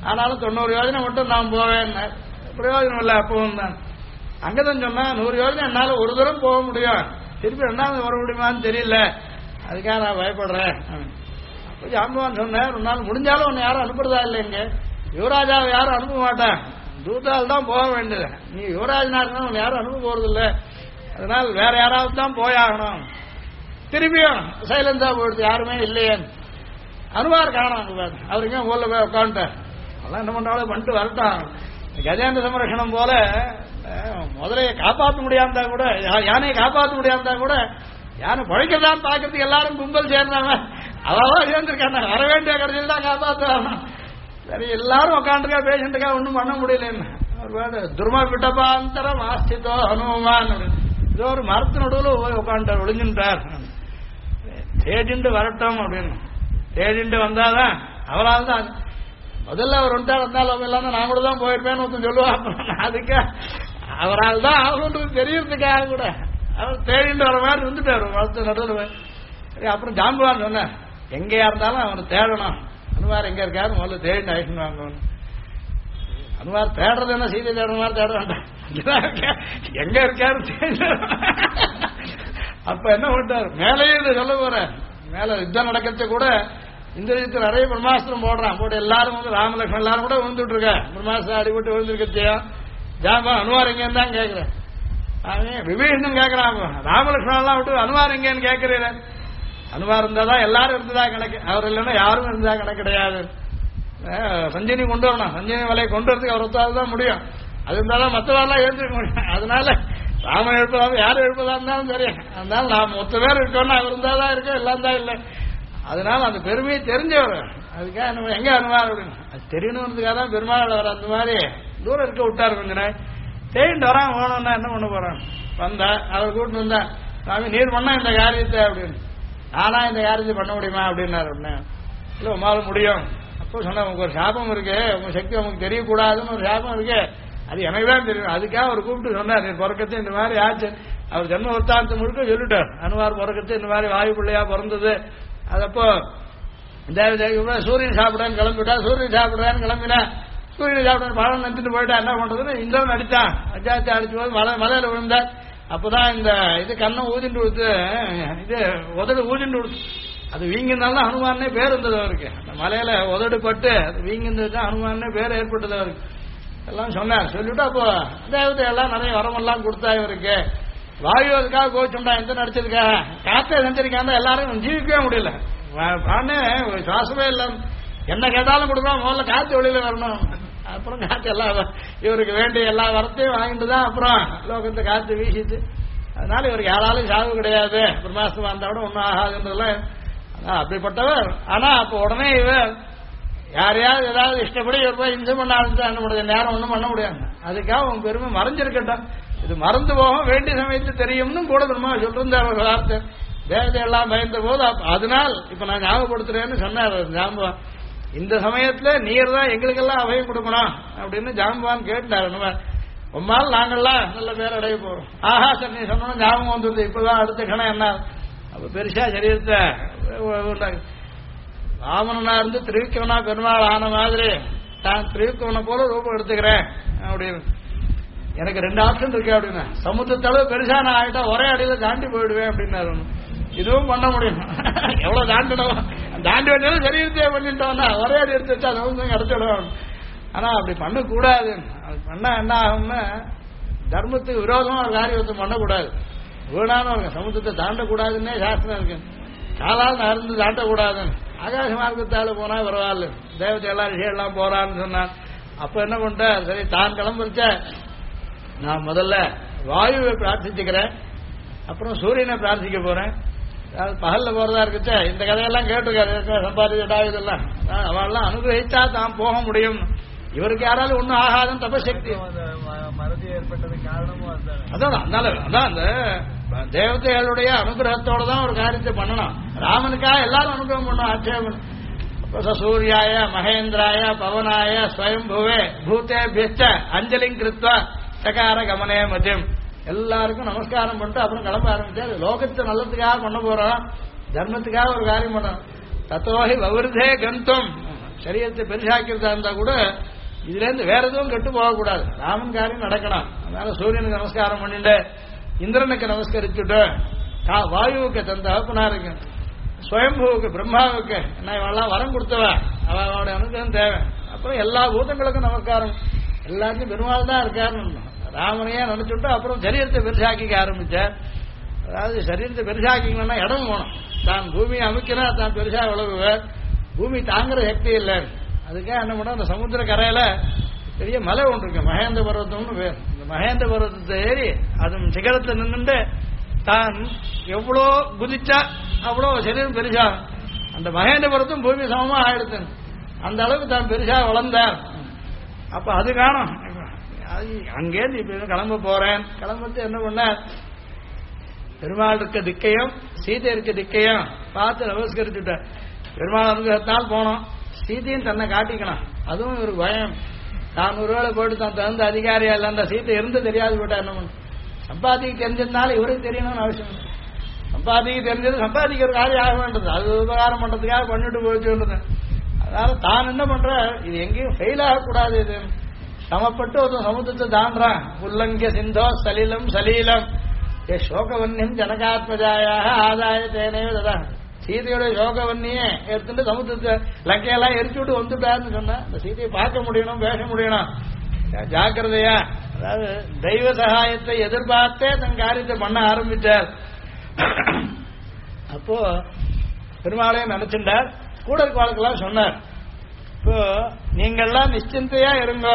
ஆனாலும் 90 யோஜனை மட்டும் நான் போவேன். பிரயோஜனம் இல்லை. அப்பவும் தான் அங்கதான் சொன்னா 100 யோஜனை என்னால ஒரு தூரம் போக முடியும், திருப்பி 2வது வர முடியுமான்னு தெரியல, அதுக்காக நான் பயப்படுறேன். அப்போ ஜாம்பவான் சொன்னேன், ஒரு நாள் முடிஞ்சாலும் உன்னை யாரும் அனுப்புறதா இல்லைங்க, யுவராஜாவை யாரும் அனுப்ப மாட்டேன், தூதால் தான் போக வேண்டியது, நீ யுவராஜனா இருந்தாலும் உன்னை யாரும் அனுப்ப போறது இல்லை, அதனால் வேற யாராவது தான் போயாகணும். திருப்பியும் சைலன்ஸா போயிடுது, யாருமே இல்லையே. அனுமார் காணும், அவருங்க ஊர்ல போய் உட்காந்துட்டார். அதெல்லாம் என்ன பண்றாலும் பண்ணிட்டு வரட்டான். கஜேந்திர சம்ரட்சணம் போல முதலையை காப்பாற்ற முடியாம கூட, யானையை காப்பாற்ற முடியாம கூட, யானை பழைக்கிறதான்னு பாக்கிறதுக்கு எல்லாரும் கும்பல் சேர்ந்தாங்க, அதான் சேர்ந்திருக்காங்க, வர வேண்டிய கடைசியில் தான் காப்பாற்றுவாங்க. சரி, எல்லாரும் உட்காந்துருக்கா, பேஷண்ட்டுக்கா ஒன்றும் பண்ண முடியல. துர்ம விட்டபாந்தரம் ஆஸ்தித்தோ ஹனுமான், ஏதோ ஒரு மரத்து நடுவில் போய் உட்காந்துட்டார், ஒளிஞ்சுட்டார். தேடிண்டு வரட்டும் அப்படின்னு, தேடிண்டு வந்தாதான் அவரால் தான். முதல்ல அவர் வந்தாலும் இல்லாம நான் கூட தான் போயிருப்பேன்னு ஒருத்தன் சொல்லுவான். அதுக்கு அவரால் தான் ஆகணுன்றது தெரியறதுக்காக கூட அவர் தேடிண்டு வர மாதிரி இருந்துட்டார் மரத்து நடுவில். சரி, அப்புறம் ஜாம்பவான் சொன்ன, எங்கேயா இருந்தாலும் அவனை தேடணும், அனுமார் எங்க இருக்காரு முதல்ல தேடிட்டு ஆயிட்டு வாங்க. அனுமார் தேடுறது என்ன, சீதை தேடுற மாதிரி தேட வேண்டாம், எங்க இருக்காரு தேட. அப்ப என்ன பண்ணிட்டார், மேலேயே இதை சொல்ல போற, மேல யுத்தம் நடக்கிறது கூட இந்திரஜித்து நிறைய பிரம்மாஸ்திரம் போடுறான், போட்டு எல்லாரும் வந்து ராமலட்சுமணன் எல்லாரும் கூட விழுந்துட்டு இருக்க, பிரம்மாஸ்திரம் அடிபட்டு விழுந்துருக்கத்தையா. ஜாம்பா அனுமார் எங்கன்னு தான் கேட்கிறேன், விபீஷணன் கேட்கிறான், ராமலட்சுமணன் எல்லாம் விட்டு அனுமார் எங்கன்னு கேட்கிறீங்க. அனுமார் இருந்தாதான் எல்லாரும் இருந்ததா கணக்கு, அவர் இல்லைன்னா யாரும் இருந்ததா கணக்கு கிடையாது. சஞ்சீனி கொண்டு வரணும், சஞ்சீனி வலையை கொண்டு வரதுக்கு அவர் ஒத்தால் தான் முடியும், அது இருந்தாலும் மற்றவரெல்லாம் எழுந்திருக்க முடியும். அதனால ராமன் எழுப்பதாக யாரும் எழுப்பதா இருந்தாலும் சரி, அதனால நாம் மொத்த பேர் இருக்கோம்னா அவர் இருந்தாதான் இருக்கோம், எல்லாம் தான் இல்லை. அதனால அந்த பெருமையை தெரிஞ்சவர், அதுக்காக நம்ம எங்க அனுமார் அப்படின்னு அது தெரியணுன்றதுக்காக தான் பெருமாள் அவர் அந்த மாதிரி தூரம் இருக்க விட்டாரு. கொஞ்ச நாள் தேடிட்டு வரான், வேணும்னா என்ன பண்ண போறான். வந்தா அவர் கூட்டு வந்தா, சாமி நீர் பண்ணா இந்த காரியத்தை அப்படின்னு, நானா இந்த காரியத்தை பண்ண முடியுமா அப்படின்னாரு. அப்படின்னு இல்லை உமால முடியும். அப்போ சொன்ன, உங்களுக்கு ஒரு சாபம் இருக்கு, உங்க சக்தி உங்களுக்கு தெரியக்கூடாதுன்னு ஒரு சாபம் இருக்கு, அது எனக்கு தான் தெரியும். அதுக்காக அவர் கூப்பிட்டு சொன்னார், நீ பிறக்கத்தை இந்த மாதிரி ஆச்சு, அவர் ஜென்ம வர்த்தாந்தம் முழுக்க சொல்லிட்டார். அனுமார் பிறக்கத்தை இந்த மாதிரி வாயு பிள்ளையா பிறந்தது, அதப்போ தேவதேவி சூரியன் சாப்பிடான்னு கிளம்பிட்டா, சூரியன் சாப்பிடுறான்னு கிளம்பினா, சூரியன் சாப்பிட பழம் நினைச்சிட்டு போயிட்டா, என்ன பண்றதுன்னு இந்திரன் அடித்தான், அஜாத்தி அடிச்சு போது மலையில விழுந்தார். அப்பதான் இந்த இது கண்ணை ஊதிண்டு கொடுத்து, இது உதடு ஊதிண்டு கொடுத்து, அது வீங்கினால்தான் ஹனுமானே பேர் இருந்தது அவருக்கு. அந்த மலையில உதடு பட்டு அது வீங்கினது ஹனுமானே பேர் ஏற்பட்டது அவருக்கு. எல்லாம் சொன்னார். சொல்லிட்டு அப்போ தேவதை எல்லாம் நிறைய வரமெல்லாம் கொடுத்தா இவருக்கு. வாயு அதுக்காக கோச்சுண்டா, எந்த நடிச்சதுக்காக காத்தே செஞ்சிருக்காங்க, எல்லாரும் ஜீவிக்கவே முடியல, பிராணே சுவாசமே இல்லை, என்ன கேட்டாலும் கொடுக்கலாம், முதல்ல காத்து வெளியில வரணும், அப்புறம் காத்து எல்லாம் இவருக்கு வேண்டிய எல்லா வரத்தையும் வாங்கிட்டு தான் அப்புறம் லோகத்தை காத்து வீசிட்டு. அதனால இவருக்கு யாராலும் சாவு கிடையாது, பிரம்மாஸ்திரம் வந்தா கூட ஒன்றும் ஆகாதுன்றதுலாம் அப்படிப்பட்டவர். ஆனா அப்போ உடனே இவர் யாரையாவது ஏதாவது இஷ்டப்படி இவர் போய் இன்சம் பண்ண ஆரம்பிச்சா என்ன முடியாது, நேரம் ஒன்றும் பண்ண முடியாது. அதுக்காக உங்க பெருமை மறைஞ்சிருக்கட்டும், இது மறந்து போகும், வேண்டிய சமயத்தில் தெரியும்னு கூட பெருமா சொல்லிருந்த அவர் வார்த்தை. தேவதை எல்லாம் பயந்த போது அதனால் இப்ப நான் ஞாபகப்படுத்துறேன்னு சொன்னார் ஜாம்பவான். இந்த சமயத்துல நீர் தான் எங்களுக்கெல்லாம் அபயம் கொடுக்கணும் அப்படின்னு ஜாம்பவான் கேட்டார். உம்மால் நாங்கள்லாம் நல்ல பேர் அடைய போறோம். ஆஹா சார், நீ சொன்ன ஞாபகம் வந்துருது, இப்பதான் அடுத்த கணம் என்ன அப்ப பெருசா சரீரத்தை ராமனா இருந்து திருவிக்கவனா பெருமாள் ஆன மாதிரி தான் திருவிக்கவனை போல ரூபம் எடுத்துக்கிறேன் அப்படின்னு. எனக்கு 2 ஆப்ஷன் இருக்கு அப்படின்னா, சமுத்திரத்தளவு பெருசா நான் ஆகிட்டா ஒரே அடியில தாண்டி போயிடுவேன் அப்படின்னாரு. இதுவும் பண்ண முடியும், எவ்வளவு தாண்டணும், தாண்டி வந்தாலும் சரீரத்தையே பண்ணிட்டோம்னா ஒரே அடி எடுத்து வச்சா சமுத்திரம் கிடைச்சிடும். ஆனா அப்படி பண்ணக்கூடாது. அது பண்ணா என்ன ஆகும்னா, தர்மத்துக்கு விரோதமா ஒரு காரியத்தை பண்ணக்கூடாது, வீணான ஒரு சமுத்திரத்தை தாண்டக்கூடாதுன்னே சாஸ்திரம் இருக்கு. காலால் நகர்ந்து தாண்டக்கூடாதுன்னு. ஆகாச மார்க்கத்தால போனா பரவாயில்ல, தேவத்தை எல்லா விஷயம் எல்லாம் போறான்னு சொன்னான். அப்ப என்ன பண்ணிட்ட, சரி தான் கிளம்பிருச்ச, நான் முதல்ல வாயுவை பிரார்த்திச்சுக்கிறேன், அப்புறம் சூரியனை பிரார்த்திக்க போறேன். பகல்ல போறதா இருக்குச்சா, இந்த கதையெல்லாம் கேட்டுருக்காரு, சம்பாதிச்சா இதெல்லாம் அவெல்லாம் அனுகிரகிச்சா தான் போக முடியும். இவருக்கு யாராலும் ஒன்னும் ஆகாதுன்னு தபசக்தி மறதி ஏற்பட்டது காரணமும் அதான். அதனால அதான் அந்த தேவதைகளுடைய அனுகிரகத்தோட தான் ஒரு காரியத்தை பண்ணணும். ராமனுக்காக எல்லாரும் அனுகிரகம் பண்ணணும். ஆட்சேபம் சூர்யாய மகேந்திராய பவனாய ஸ்வயம்புவே பூதேபியச்ச அஞ்சலிங் கிருத்வா சகார கமனே மத்தியம், எல்லாருக்கும் நமஸ்காரம் பண்ணிட்டு அப்புறம் கிளம்ப ஆரம்பிச்சாரு. லோகத்தை நல்லதுக்காக பண்ண போறோம், தர்மத்துக்காக ஒரு காரியம் பண்ணணும். தத்தோஹி வவிருதே கந்தும் சரீரத்தை பெருசாக்கிறதா இருந்தா கூட இதுல இருந்து வேற எதுவும் கெட்டு போகக்கூடாது. ராமன் காரியம் நடக்கணும். அதனால சூரியனுக்கு நமஸ்காரம் பண்ணிட்டு இந்திரனுக்கு நமஸ்கரிச்சுட்டு வாயுவுக்கு தன் தகப்பனாருக்கு சுயம்புவுக்கு பிரம்மாவுக்கு என்ன இவெல்லாம் வரம் கொடுத்தவ அவளோட அனுகிரகம் தேவை. அப்புறம் எல்லா பூதங்களுக்கும் நமஸ்காரம். எல்லாத்தையும் பெருமாள் தான் இருக்காருன்னு ராமனையே நினைச்சுட்டு அப்புறம் சரீரத்தை பெருசாக்கிக்க ஆரம்பிச்சார். அதாவது சரீரத்தை பெருசாக்கிக்கணும்னா இடம் போகணும். தான் பூமியை அமைக்கிறா தான் பெருசா விளவுவார். பூமி தாங்குற சக்தி இல்லை. அதுக்காக என்ன பண்ண அந்த சமுத்திர கரையில பெரிய மலை ஒன்று இருக்கு, மகேந்திர பர்வத்தம்னு பேர். இந்த மகேந்திர பர்வத்தத்தை ஏறி அதன் சிகரத்தை நின்றுட்டு தான் எவ்வளோ குதிச்சா அவ்வளோ சரீரம் பெருசா அந்த மகேந்திர பர்வத்தம் பூமி சமமா ஆயிடுத்து. அந்த அளவுக்கு தான் பெருசா வளர்ந்தார். அப்ப அது காணும். அங்கேருந்து இப்ப கிளம்ப போறேன். கிளம்பத்து என்ன பண்ண பெருமாள் இருக்க திக்கையும் சீதை இருக்க திக்கையும் பார்த்து நமஸ்கரிச்சுட்ட. பெருமாள் அனுகிரகத்தால் போனோம். சீதையும் தன்னை காட்டிக்கணும். அதுவும் ஒரு பயம். தான் ஒருவேளை போயிட்டு தான் தகுந்த அதிகாரியா இல்ல அந்த சீத்தை இருந்து தெரியாது போட்டா என்ன பண்ண. சம்பாதிக்கு தெரிஞ்சதுனால இவருக்கு தெரியணும்னு அவசியம் இல்லை. சம்பாதிக்கு தெரிஞ்சது சம்பாதிக்கிற காரியம் ஆக வேண்டது. அது உபகாரம் பண்றதுக்காக பண்ணிட்டு போச்சுன்றது. அதனால தான் என்ன பண்ற இது எங்கேயும் ஃபெயில் ஆகக்கூடாது. இது சமப்பட்டு ஒரு சமுத்திரத்தை தாண்டான். உல்லங்கிய சிந்தோ சலிலம் சலீலம் ஏ சோகவன்யம் ஜனகாத்மஜாயாக ஆதாய தேனே ததா. சீதையோட சோகவன்னியே எடுத்துட்டு சமுத்திரத்தை லங்கையெல்லாம் எரிச்சு விட்டு வந்துட்டாருன்னு சொன்னா இந்த சீதையை பார்க்க முடியணும், பேச முடியணும். ஜாக்கிரதையா அதாவது தெய்வ சகாயத்தை எதிர்பார்த்தே தன் காரியத்தை பண்ண ஆரம்பிச்சார். அப்போ பெருமாளையும் நினைச்சுட்டார். கூட இருக்க வாழ்க்கெல்லாம் சொன்னார். இப்போ நீங்கள்லாம் நிச்சயத்தையா இருங்க.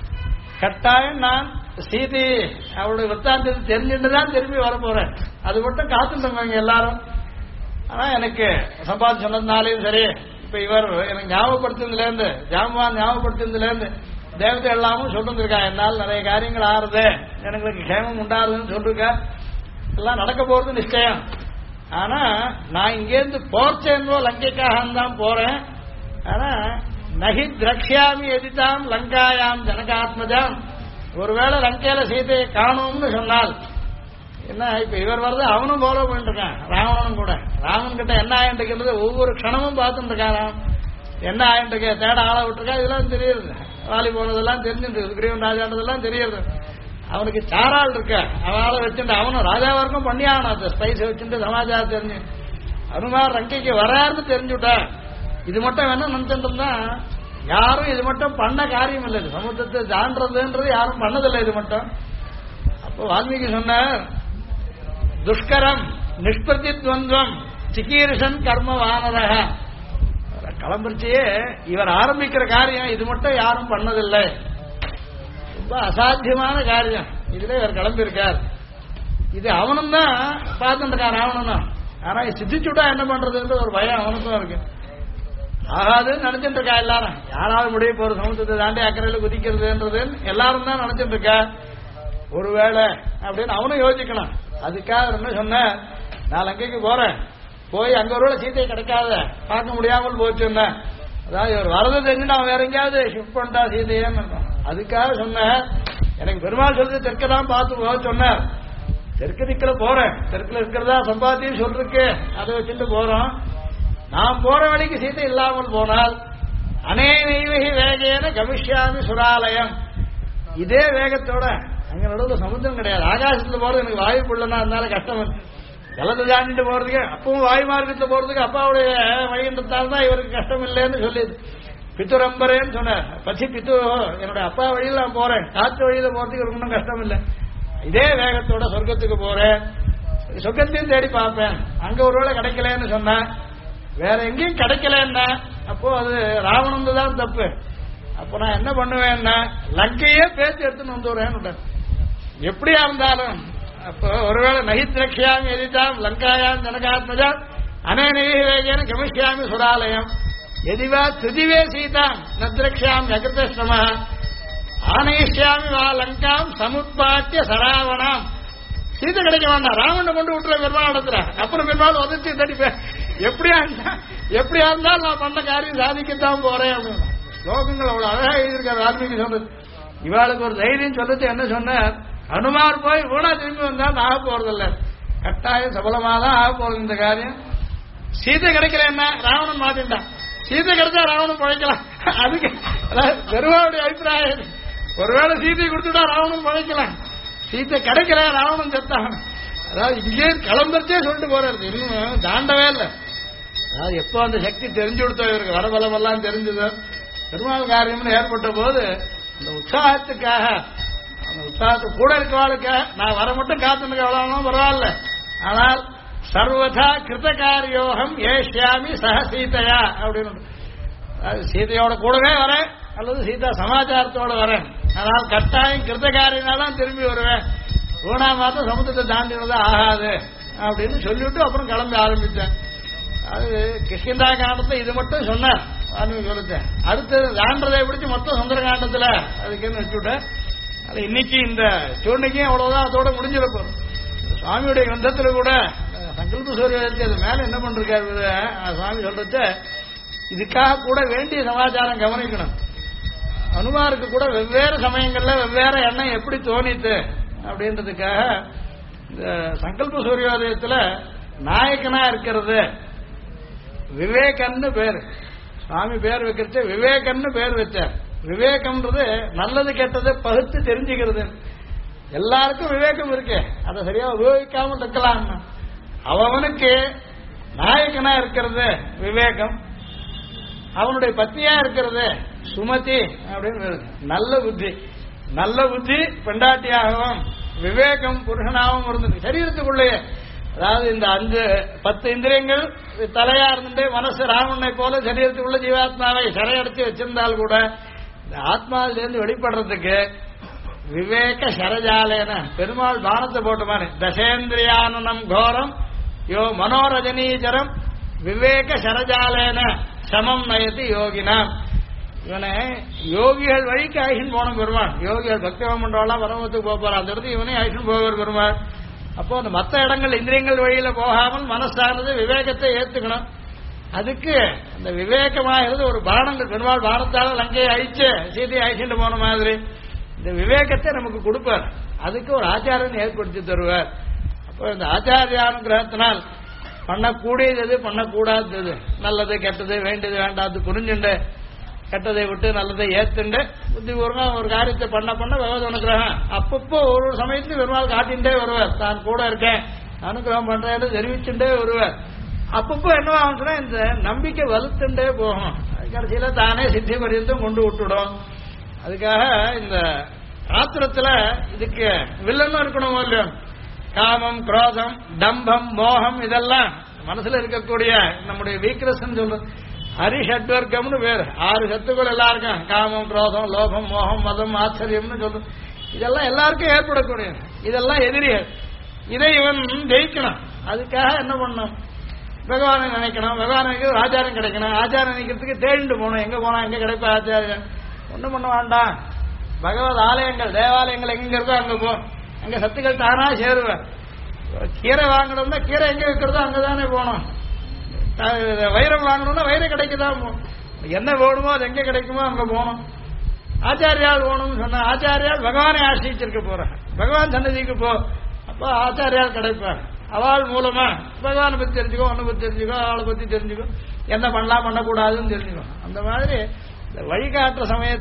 கட்டாயம் நான் சீதை அவருடைய விற்த்தாந்தத்தை தெரிஞ்சுட்டு தான் திரும்பி வர போறேன். அது மட்டும் காத்துட்டாங்க எல்லாரும். ஆனா எனக்கு சம்பாதி சொன்னதுனாலையும் சரி, இப்ப இவர் எனக்கு ஞாபகப்படுத்தினதுல இருந்து ஜாமான் ஞாபகப்படுத்தினதுல இருந்து தேவதை எல்லாமும் சொல்லிருக்கா. என்னால் நிறைய காரியங்கள் ஆறுது, எனக்கு கேமம் உண்டாருதுன்னு சொல்லிருக்கா. எல்லாம் நடக்க போறது நிச்சயம். ஆனா நான் இங்கேருந்து போர்ச்சேன்போ லங்கைக்காக தான் போறேன். ஆனா நகி திரக்ஷாமி எதித்தாம் லங்காயாம் ஜனகாத்மஜாம். ஒருவேளை லங்கையில சீதையை காணும்னு சொன்னால் என்ன, இப்ப இவர் வருது அவனும் ஃபாலோ பண்ணிட்டு இருக்கான். ராவணனும் கூட ராமன் கிட்ட என்ன ஆயிட்டு ஒவ்வொரு க்ஷணமும் பார்த்துட்டு இருக்கான். என்ன ஆயிட்டு தேட ஆள விட்டுருக்கா. இதெல்லாம் தெரியுது. வாலி போனதெல்லாம் தெரிஞ்சுட்டு சுக்ரீவன் ராஜான்றதெல்லாம் தெரியுது. அவனுக்கு சாரால் இருக்க அவனால வச்சுட்டு அவனும் ராஜாவாருக்கும் பண்ணி ஆகணும். அந்த ஸ்பைஸை வச்சுட்டு சமாச்சாரம் தெரிஞ்சு அனுமார் லங்கைக்கு வராருன்னு தெரிஞ்சுட்டா. இது மட்டும் வேணும் நினைச்சுட்டு யாரும் இது மட்டும் பண்ண காரியம் இல்லை. சமுத்திரத்தை தாண்டதுன்றது யாரும் பண்ணதில்லை இது மட்டும். அப்போ வால்மீகி சொன்னார், துஷ்கரம் நிஷ்பிரதித்வந்தம் சிகீர்ஷன் கர்ம வானரக. கிளம்பிருச்சியே இவர் ஆரம்பிக்கிற காரியம் இது மட்டும் யாரும் பண்ணதில்லை. ரொம்ப அசாத்தியமான காரியம். இதுல இவர் கிளம்பியிருக்கார். இது அவனும் தான் பார்த்துட்டு இருக்கான் ராவணன் தான். ஆனா சித்திச்சுட்டா என்ன பண்றதுன்ற ஒரு பயம் அவனுக்கும் இருக்கு. ஆகாதுன்னு நினைச்சிட்டு இருக்கா எல்லாரும். யாராவது முடிய போற சமுத்திரத்தை தாண்டி அக்கறையில குதிக்கிறதுன்றது எல்லாரும் தான் நினைச்சிட்டு இருக்கா. ஒருவேளை அப்படின்னு அவனும் யோசிக்கணும். அதுக்காக என்ன சொன்ன, நான் லங்கைக்கு போறேன், போய் அங்க ஒருவேளை சீதையை கிடைக்காத பார்க்க முடியாமல் போச்சுன்னா, அதாவது இவர் வரது தெரிஞ்சு நான் வேற எங்கேயாவது ஷிஃப்ட் பண்ணிட்டா சீதையன்னு இருக்கும். அதுக்காக சொன்ன, எனக்கு பெருமாள் சொல்லி தெற்க தான் பார்த்து போக சொன்னார். தெற்கு திக்கல போறேன், தெற்குல இருக்கிறதா சம்பாத்தியம் சொல்லிருக்கு, அதை வச்சுட்டு போறோம். நான் போற வழிக்கு சீதை இல்லாமல் போனால் அநேனைவகி வேகேன கமிஷ்யாமி சுராலயம். இதே வேகத்தோட அங்க நடுவில் சமுத்திரம் கிடையாது. ஆகாசத்துல போறது எனக்கு வாய்ப்பு இல்லைன்னா அதனால கஷ்டம். ஜலத்தை தாண்டிட்டு போறதுக்கு அப்பவும் வாயு மார்க்கத்துல போறதுக்கு அப்பாவுடைய வழின்றதால் தான் இவருக்கு கஷ்டம் இல்லைன்னு சொல்லி பித்துரம்பரேன்னு சொன்னார். பசி பித்து என்னுடைய அப்பா வழியில் நான் போறேன், காற்று வழியில போறதுக்கு இவருக்கு ஒன்றும் கஷ்டம் இல்லை. இதே வேகத்தோட சொர்க்கத்துக்கு போறேன், சொர்க்கத்தையும் தேடி பார்ப்பேன். அங்க ஒருவேளை கிடைக்கலன்னு சொன்ன, வேற எங்கேயும் கிடைக்கலன்னா அப்போ அது ராவணன் தான் தப்பு. அப்போ நான் என்ன பண்ணுவேன்னா லங்கையே பேசி எடுத்துன்னு வந்துடுறேன்னு. எப்படியா இருந்தாலும் அப்போ ஒருவேளை நகித்ரக்ஷாமி எதிதாம் லங்காயாம் ஜனகாத்மஜாம் அனேனேன கமிஷ்யாமி சுராலயம் எதிவா திதிவே சீதாம் நத்ரக்ஷாமி அகிருதஸ்ரம ஆனயிஷ்யாமி வா லங்காம் சமுத்பாத்திய சராவணாம். சீதை கிடைக்க வேண்டாம், ராவணனை கொண்டு விட்டுற பெருமாள் நடத்துற. அப்புறம் பெருமாள் உதச்சி தடிப்பேன். எப்படியா இருந்தாலும் நான் பண்ண காரியம் சாதிக்கத்தான் போறேன் அப்படின்னு ஸ்லோகங்கள் அவ்வளவு அழகா எழுதியிருக்காரு வால்மீகி சொல்றது. இவாளுக்கு ஒரு தைரியம் சொல்றது என்ன சொன்னார், அனுமார் போய் ஊனா திரும்பி வந்தால் ஆக போறதில்ல, கட்டாயம் சபலமாதான் ஆக போறது இந்த காரியம். சீதை கிடைக்கல என்ன ராவணன் மாட்டின்டான். சீதை கிடைச்சா ராவணன் பழைக்கலாம். அதுக்கு பெருமாளுடைய அபிப்பிராயம். ஒருவேளை சீதையை கொடுத்துட்டா ராவணன் பழைக்கலாம், சீத்தை கிடைக்கல ராவணன் செத்தான். அதாவது இங்கே கிளம்புறச்சே சொல்லிட்டு போறது, இன்னும் தாண்டவே இல்லை. அதாவது எப்போ அந்த சக்தி தெரிஞ்சு கொடுத்தோம் இவருக்கு வரபலம் எல்லாம் தெரிஞ்சதோ, பெருமாள் காரியம்னு ஏற்பட்ட போது அந்த உற்சாகத்துக்காக, அந்த உற்சாகத்துக்கு கூட இருக்கவாளுக்காக நான் வர மட்டும் காத்துனுக்கு எவ்வளோ பரவாயில்ல, ஆனால் சர்வதா கிருத காரியோகம் ஏஷ்யாமி சக சீதையா அப்படின்னு. சீதையோட கூடவே வரேன் அல்லது சீதா சமாச்சாரத்தோட வரேன், ஆனால் கட்டாயம் கிருத்த காரியனாதான் திரும்பி வருவேன், ஊனா மாதம் சமுத்திரத்தை தாண்டினதா ஆகாது அப்படின்னு சொல்லிவிட்டு அப்புறம் கிளம்பி ஆரம்பித்தேன். அது கிருஷ்ணா காண்டத்துல இது மட்டும் சொன்னேன், சொல்லிட்டேன். அடுத்தது தாண்டதை பிடிச்சி மொத்தம் சுந்தர காண்டத்துல அதுக்குன்னு வச்சுவிட்டேன். அது இன்னைக்கு இந்த சூழ்நிலைக்கும் அவ்வளவுதான், அதோட முடிஞ்சிருப்போம். சுவாமியுடைய கிரந்தத்துல கூட சங்கல்ப சூரியத்தை அது மேல என்ன பண்றாரு சுவாமி சொல்றது, இதுக்காக கூட வேண்டிய சமாச்சாரம் கவனிக்கணும். அனுமாருக்கு கூட வெவ்வேறு சமயங்கள்ல வெவ்வேறு எண்ணம் எப்படி தோணித்து அப்படின்றதுக்காக இந்த சங்கல்ப சூரியோதயத்துல நாயக்கனா இருக்கிறது விவேகன்னு பேர். சுவாமி பேர் வைக்கிறது விவேகன்னு பேர் வச்சார். விவேகம்ன்றது நல்லது கெட்டது பகுத்து தெரிஞ்சுக்கிறது. எல்லாருக்கும் விவேகம் இருக்கு, அதை சரியா உபயோகிக்காம இருக்கலாம். அவனுக்கு நாயக்கனா இருக்கிறது விவேகம், அவனுடைய பத்னியா இருக்கிறது சுமதி அப்படின்னு. நல்ல புத்தி, நல்ல புத்தி பெண்டாட்டியாகவும் விவேகம் புருஷனாகவும் இருந்தது சரீரத்துக்குள்ளேயே. அதாவது இந்த 5-10 இந்திரியங்கள் தலையா இருந்துட்டு மனசு ராவணனை போல சரீரத்துக்குள்ள ஜீவாத்மாவை சிறையடைச்சு வச்சிருந்தால் கூட இந்த ஆத்மாவிலிருந்து வெளிப்படுறதுக்கு விவேக சரஜாலேன பெருமாள் பானத்தை போட்ட மாதிரி தசேந்திரியானனம் கோரம் யோ மனோரஜனீச்சரம் விவேக சரஜாலேன சமம் நயத்து யோகினாம். இவனை யோகிகள் வழிக்கு ஐஷன் போன பெருமாள். யோகிகள் பக்திவம் பண்றவெல்லாம் பரமத்துக்கு போறான், அந்த இடத்துக்கு இவனே ஐஷன் போவார் பெருமாள். அப்போ அந்த மற்ற இடங்கள் இந்திரியங்கள் வழியில போகாமல் மனசானது விவேகத்தை ஏத்துக்கணும். அதுக்கு அந்த விவேகமாகிறது ஒரு பானங்கள். பெருமாள் பானத்தால லங்கையை அழிச்சு சீதையை அழிச்சுட்டு போன மாதிரி இந்த விவேகத்தை நமக்கு கொடுப்பார். அதுக்கு ஒரு ஆச்சாரன் ஏற்படுத்தி தருவார். அப்போ இந்த ஆச்சாரியானுகிரகத்தினால் பண்ணக்கூடியது பண்ணக்கூடாதது, நல்லது கெட்டது வேண்டியது வேண்டாது புரிஞ்சுண்டு கெட்டதை விட்டு நல்லதை ஏத்துண்டு புத்திபூர்வமா ஒரு காரியத்தை பண்ண பகவத் அனுகிரகம் அப்பப்போ ஒரு சமயத்துல பெருமாள் காட்டின்ண்டே வருவார். தான் கூட இருக்கேன் அனுகிரகம் பண்றேன்னு தெரிவிச்சுட்டே வருவார். அப்பப்போ என்ன ஆகுதுன்னா இந்த நம்பிக்கை வலுத்துண்டே போகும். கடைசியில தானே சித்தி பரியந்தம் கொண்டு விட்டுடும். அதுக்காக இந்த ஆத்திரத்துல இதுக்கு வில்லனும் இருக்கணும் இல்லையோ. காமம், குரோதம், டம்பம், மோகம் இதெல்லாம் மனசுல இருக்கக்கூடிய நம்முடைய வீக்னஸ் சொல்றது. ஹரிஷட்வர்க்கம்னு பேர். 6 சத்துக்கள் எல்லாருக்கும் காமம், குரோதம், லோகம், மோகம், மதம், ஆச்சரியம்னு சொல்றது. இதெல்லாம் எல்லாருக்கும் ஏற்படக்கூடிய, இதெல்லாம் எதிரிகள். இதை இவன் ஜெயிக்கணும். அதுக்காக என்ன பண்ணணும், பகவானை நினைக்கணும். பகவான் நினைக்கிறது ஒரு ஆச்சாரம் கிடைக்கணும். ஆச்சாரம் நினைக்கிறதுக்கு தேடிட்டு போகணும். எங்க போனா எங்க கிடைப்பா ஆச்சாரியம். ஒண்ணும் பண்ண வேண்டாம். பகவத் ஆலயங்கள் தேவாலயங்கள் எங்க இருக்கோ அங்க போ. அங்க சத்துக்கள் தானா சேருவேன். கீரை வாங்கணும்னா கீரை எங்க இருக்கிறதோ அங்கதானே போகணும். வைரம் வாங்கணும்னா வைரம் கிடைக்குதான் போகணும். என்ன வேணுமோ அது எங்க கிடைக்குமோ அங்க போகணும். ஆச்சாரியால் வேணும்னு சொன்ன ஆச்சாரியால் பகவானை ஆசிரிச்சிருக்க போறேன். பகவான் சன்னதிக்கு போ, அப்போ ஆச்சாரியால் கிடைப்பார். அவள் மூலமா பகவானை பத்தி தெரிஞ்சுக்கோ, ஒன்னை பத்தி தெரிஞ்சுக்கோ, அவளை பத்தி தெரிஞ்சுக்கோ, என்ன பண்ணலாம் பண்ணக்கூடாதுன்னு தெரிஞ்சுக்கோ. அந்த மாதிரி வழிகாட்டுற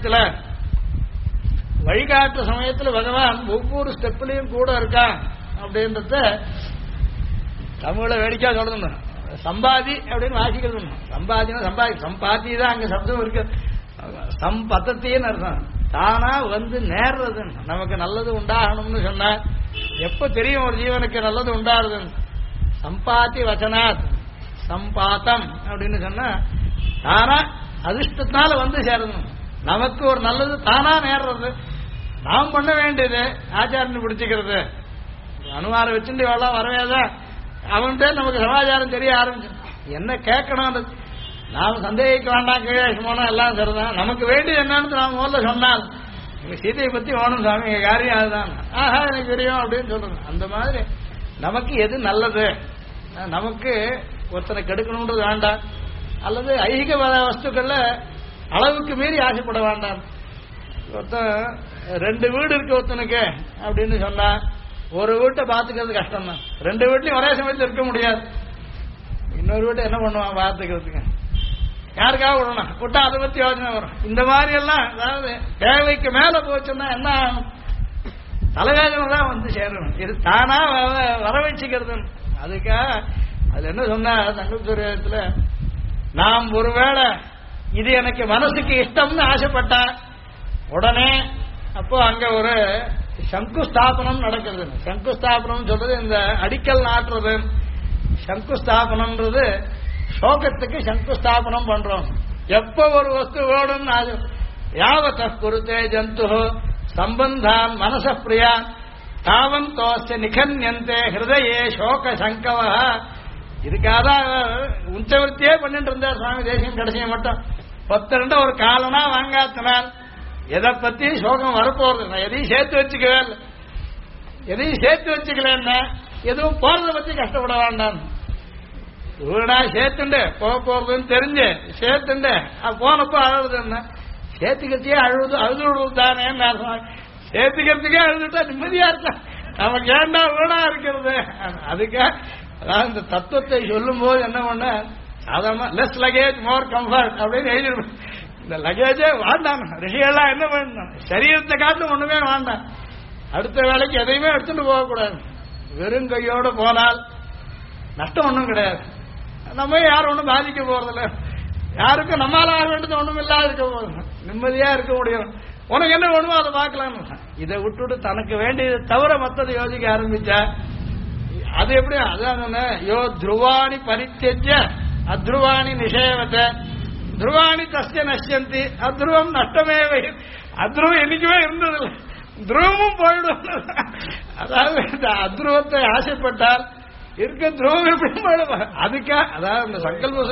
சமயத்துல பகவான் ஒவ்வொரு ஸ்டெப்லயும் கூட இருக்கான் அப்படின்றத தமிழ வேடிக்கை சொல்லணும். சம்பாதி அப்படின்னு வாசிக்கிறது. சம்பாதினா சம்பாதி தான் அங்க சப்தம் இருக்கு. சம்பத்தத்தின்னு அர்த்தம். தானா வந்து நேர்றது. நமக்கு நல்லது உண்டாகணும்னு சொன்னா எப்ப தெரியும் ஒரு ஜீவனுக்கு நல்லது உண்டாருதுன்னு. சம்பாதி வச்சனாத் சம்பாத்தம் அப்படின்னு சொன்னா தானா அதிர்ஷ்டத்தினால வந்து சேரணும். நமக்கு ஒரு நல்லது தானா நேர்றது. நாம் பண்ண வேண்டியது ஆச்சாரன்னு பிடிச்சிக்கிறது. அனுமாரை வச்சுட்டு எல்லாம் வரவேதான் அவன்கிட்ட நமக்கு சமாச்சாரம் தெரிய ஆரம்பிச்சு. என்ன கேட்கணும் நாம் சந்தேகிக்க வேண்டாம். கீழே போனா எல்லாம் சரிதான். நமக்கு வேண்டியது என்னன்னு நாம் முதல்ல சொன்னால் சீதையை பத்தி வேணும் சாமி எங்க காரியம் அதுதான். ஆஹா எனக்கு தெரியும் அப்படின்னு சொல்றது. அந்த மாதிரி நமக்கு எது நல்லது, நமக்கு ஒருத்தனை கெடுக்கணும்ன்றது வேண்டாம். அல்லது ஐகிக வஸ்துக்கள்ல அளவுக்கு மீறி ஆசைப்பட வேண்டாம். ஒருத்தன் 2 வீடு இருக்கு ஒருத்தனுக்கு அப்படின்னு சொன்னா ஒரு வீட்டை பாத்துக்கிறது கஷ்டம் தான். 2 வீட்லயும் ஒரே சமயத்தில் இருக்க முடியாது. இன்னொரு வீட்டை என்ன பண்ணுவான் பாத்துக்கிறதுக்கு. யாருக்காக விடணும், விட்டா அதை பத்தி யோசனை வரும். இந்த மாதிரி எல்லாம் அதாவது தேவைக்கு மேல போச்சுன்னா என்ன ஆகும், தலைவேதனை தான் வந்து சேரணும். இது தானா வர வச்சுக்கிறது. அதுக்காக அது என்ன சொன்னா சங்கல்பத்துல, நாம் ஒருவேளை இது எனக்கு மனசுக்கு இஷ்டம்னு ஆசைப்பட்டா உடனே அப்போ அங்க ஒரு சங்குஸ்தாபனம் நடக்கிறது. சங்குஸ்தாபனம் சொல்றது இந்த அடிக்கல் நாட்டுறது. சங்குஸ்தாபனம்ன்றது சோகத்துக்கு சங்குஸ்தாபனம் பண்றோம். எப்ப ஒரு வஸ்து வேணும் யாவத்த குருத்தே ஜந்து சம்பந்தான் மனச பிரியான் தாவந்தோஸ்ய நிகன்யந்தே ஹிருதயே சோக சங்கவ. இதுக்காக உச்சவர்த்தியே பண்ணிட்டு இருந்தார் சுவாமி தேசியம். கடைசியை மட்டும் 10 ஒரு காலனா வாங்காத்தினால் எதை பத்தி சோகம் வரப்போறது, எதையும் சேர்த்து வச்சுக்கவே இல்லை. எதையும் சேர்த்து வச்சுக்கலன்னா எதுவும் போறதை பத்தி கஷ்டப்பட வேண்டாம். இவனா சேர்த்துண்டு போக போறதுன்னு தெரிஞ்சு சேர்த்துண்டு போனப்போ அழுதுன்னா சேர்த்துக்கிறதுக்கே அழுது தானே சேர்த்துக்கிறதுக்கே அழுதுட்டா நிம்மதியா இருக்கா, நமக்கு ஏண்டா வீணா இருக்கிறது. அதுக்காக அதாவது இந்த தத்துவத்தை சொல்லும் போது என்ன பண்ண சாதாரண லெஸ் லகேஜ் மோர் கம்ஃபர்ட் அப்படின்னு எழுதிருப்பேன். இந்த லகேஜே வேண்டாம். ரிஷியெல்லாம் என்ன பண்ணணும், சரீரத்தை காட்டும் ஒண்ணுமே வேண்டாம். அடுத்த வேலைக்கு எதையுமே எடுத்துட்டு போகக்கூடாது. வெறும் கையோடு போனால் நஷ்டம் ஒன்றும் கிடையாது. நம்ம யாரும் ஒன்றும் பாதிக்க போறதில்ல. யாருக்கும் நம்மளால ஆக வேண்டியது ஒண்ணும் இல்லாத இருக்க போகுது. நிம்மதியா இருக்க முடியும். உனக்கு என்ன வேணுமோ அதை பார்க்கலாம். இதை விட்டுட்டு தனக்கு வேண்டியதை தவிர மற்றதை யோசிக்க ஆரம்பிச்சா அது எப்படி, அதான் யோ துருவாணி பரித்தெஜ்ஜ அத்ருவாணி நிஷேவத்தை துருவாணி தஸ்ய நஷ்யந்தி அத்ருவம் நஷ்டமே. அத்ருவம் என்னைக்குமே இருந்ததில்லை, துருவமும் போயிடும். அதாவது இந்த அத்ருவத்தை ஆசைப்பட்டால் இருக்க துருவம் எப்படி போயிடும். அதுக்கா அதாவது இந்த சங்கல்ப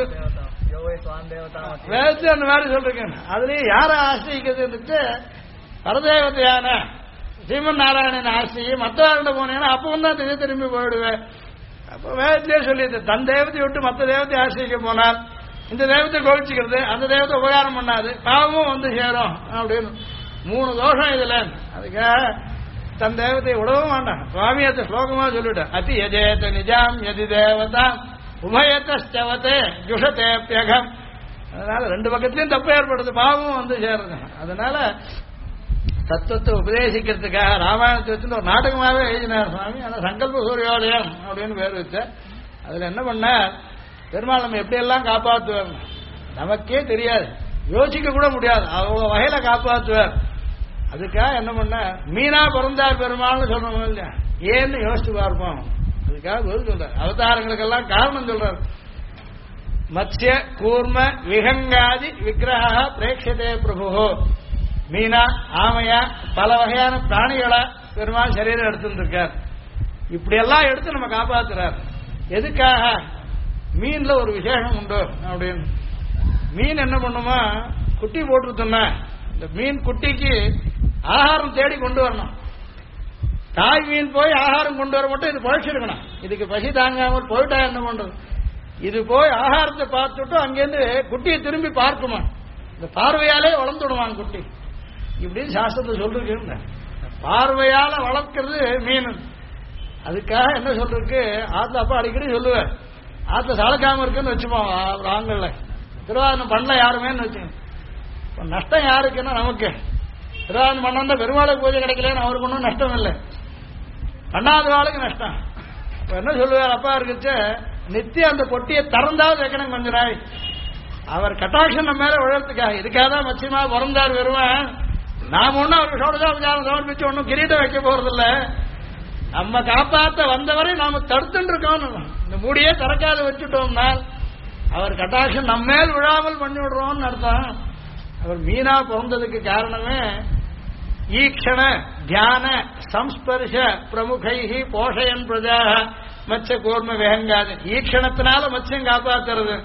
வேதத்தை அந்த மாதிரி சொல்றேன். அதுலயும் யார ஆசிரிக்கிறது பரதேவத்தையான ஸ்ரீமன் நாராயணன் ஆசிரியை மற்றவர்கிட்ட போனேன்னா அப்பவும் தான் திசை திரும்பி போயிடுவேன். அப்ப வேதத்திலே சொல்லிது, தன் தேவத்தை விட்டு மற்ற தேவத்தை ஆசிரிக்க போனால் இந்த தேவத்தை கோவிச்சுக்கிறது, அந்த தேவத்தை உபகாரம் பண்ணாது, பாவமும் வந்து சேரும் அப்படின்னு 3 தோஷம் இதுல. அதுக்காக தன் தேவத்தை விடவும் வேண்டாம். சுவாமி அந்த ஸ்லோகமா சொல்லிவிட்டேன். அதி யஜேத நிஜாம் யதி தேவதா உபயத்தே ஜுஷத்தேப்யகம். அதனால 2 பக்கத்திலையும் தப்பு ஏற்படுது, பாவமும் வந்து சேருது. அதனால தத்துவத்தை உபதேசிக்கிறதுக்காக ராமாயணத்தை வச்சு ஒரு நாடகமாகவே எழுதினார் சுவாமி. ஆனா சங்கல்ப சூரியோதயம் அப்படின்னு பேர் வச்ச. அதுல என்ன பண்ண, பெருமாள் நம்ம எப்படியெல்லாம் காப்பாற்றுவார் நமக்கே தெரியாது, யோசிக்க கூட முடியாது, அவங்க வகையில காப்பாற்றுவார். அதுக்காக என்ன பண்ண, மீனா பிறந்தார் பெருமாள்னு சொல்றோம் இல்லையா, ஏன்னு யோசிச்சு பார்ப்போம். அதுக்காக பதில் சொல்றார். அவதாரங்களுக்கெல்லாம் காரணம் சொல்றார். மத்ய கூர்ம விஹங்காதி விக்கிரக பிரேட்சதே பிரபு. மீனா ஆமையா பல வகையான பிராணிகளை பெருமாள் சரீரம் எடுத்துருக்கார். இப்படி எல்லாம் எடுத்து நம்ம காப்பாத்துறார். எதுக்காக, மீன்ல ஒரு விசேஷம் உண்டு அப்படின்னு. மீன் என்ன பண்ணுமா, குட்டி போட்டுருத்தோம்னா இந்த மீன் குட்டிக்கு ஆகாரம் தேடி கொண்டு வரணும். தாய் மீன் போய் ஆகாரம் கொண்டு வர மட்டும் இது பழச்சிருக்கணும். இதுக்கு பசி தாங்காமல் போயிட்டா என்ன பண்றது, இது போய் ஆகாரத்தை பார்த்துட்டு அங்கேருந்து குட்டியை திரும்பி பார்க்குமா, இந்த பார்வையாலே வளர்ந்துடுவாங்க குட்டி. இப்படின்னு சாஸ்திரத்தை சொல்லிருக்கு. பார்வையால வளர்க்கிறது மீன். அதுக்காக என்ன சொல்றதுக்கு, ஆத்துல அப்பா அடிக்கடி சொல்லுவேன், ஆத்துல சளக்காம இருக்குன்னு வச்சுப்போம். ஆண்கள்ல திருவாரணம் பண்ணல யாருமேன்னு வச்சுக்கோங்க. நஷ்டம் யாருக்குன்னா நமக்கு. திருவாரணம் பண்ணா பெருமாளுக்கு பூஜை கிடைக்கலன்னு அவருக்கு ஒன்றும் நஷ்டம் இல்லை, பண்ணாத ஆளுக்கு நஷ்டம். இப்ப என்ன சொல்லுவார் அப்பா இருக்குச்சு, நித்தியம் அந்த பொட்டியை திறந்தாவது வைக்கணும் கொஞ்ச நாள். அவர் கட்டாட்சம் நம்ம மேல விழறதுக்காக. இதுக்காக தான் மச்சியமா பிறந்தார் வருவேன். நாம ஒன்னும் அவருக்கு சோடசாபச்சாரம் சமர்ப்பிச்சு ஒன்னும் கிரீட்டம் வைக்க போறதில்ல. நம்ம காப்பாற்ற வந்தவரை நாம தடுத்துட்டு இருக்கோம். இந்த மூடியே திறக்காத வச்சுட்டோம்னா அவர் கட்டாட்சம் நம்ம மேல் விழாமல் பண்ணி விடுறோம்னு அர்த்தம். அவர் மீனா பிறந்ததுக்கு காரணமே ஈக்ஷண தியான சம்ஸ்பர்ஷ பிரமுகைஹி போஷயன் பிரஜா மத்ய கூர்ம வேகங்காது. ஈக்ஷணத்தினால மத்யம் காப்பாத்துறது.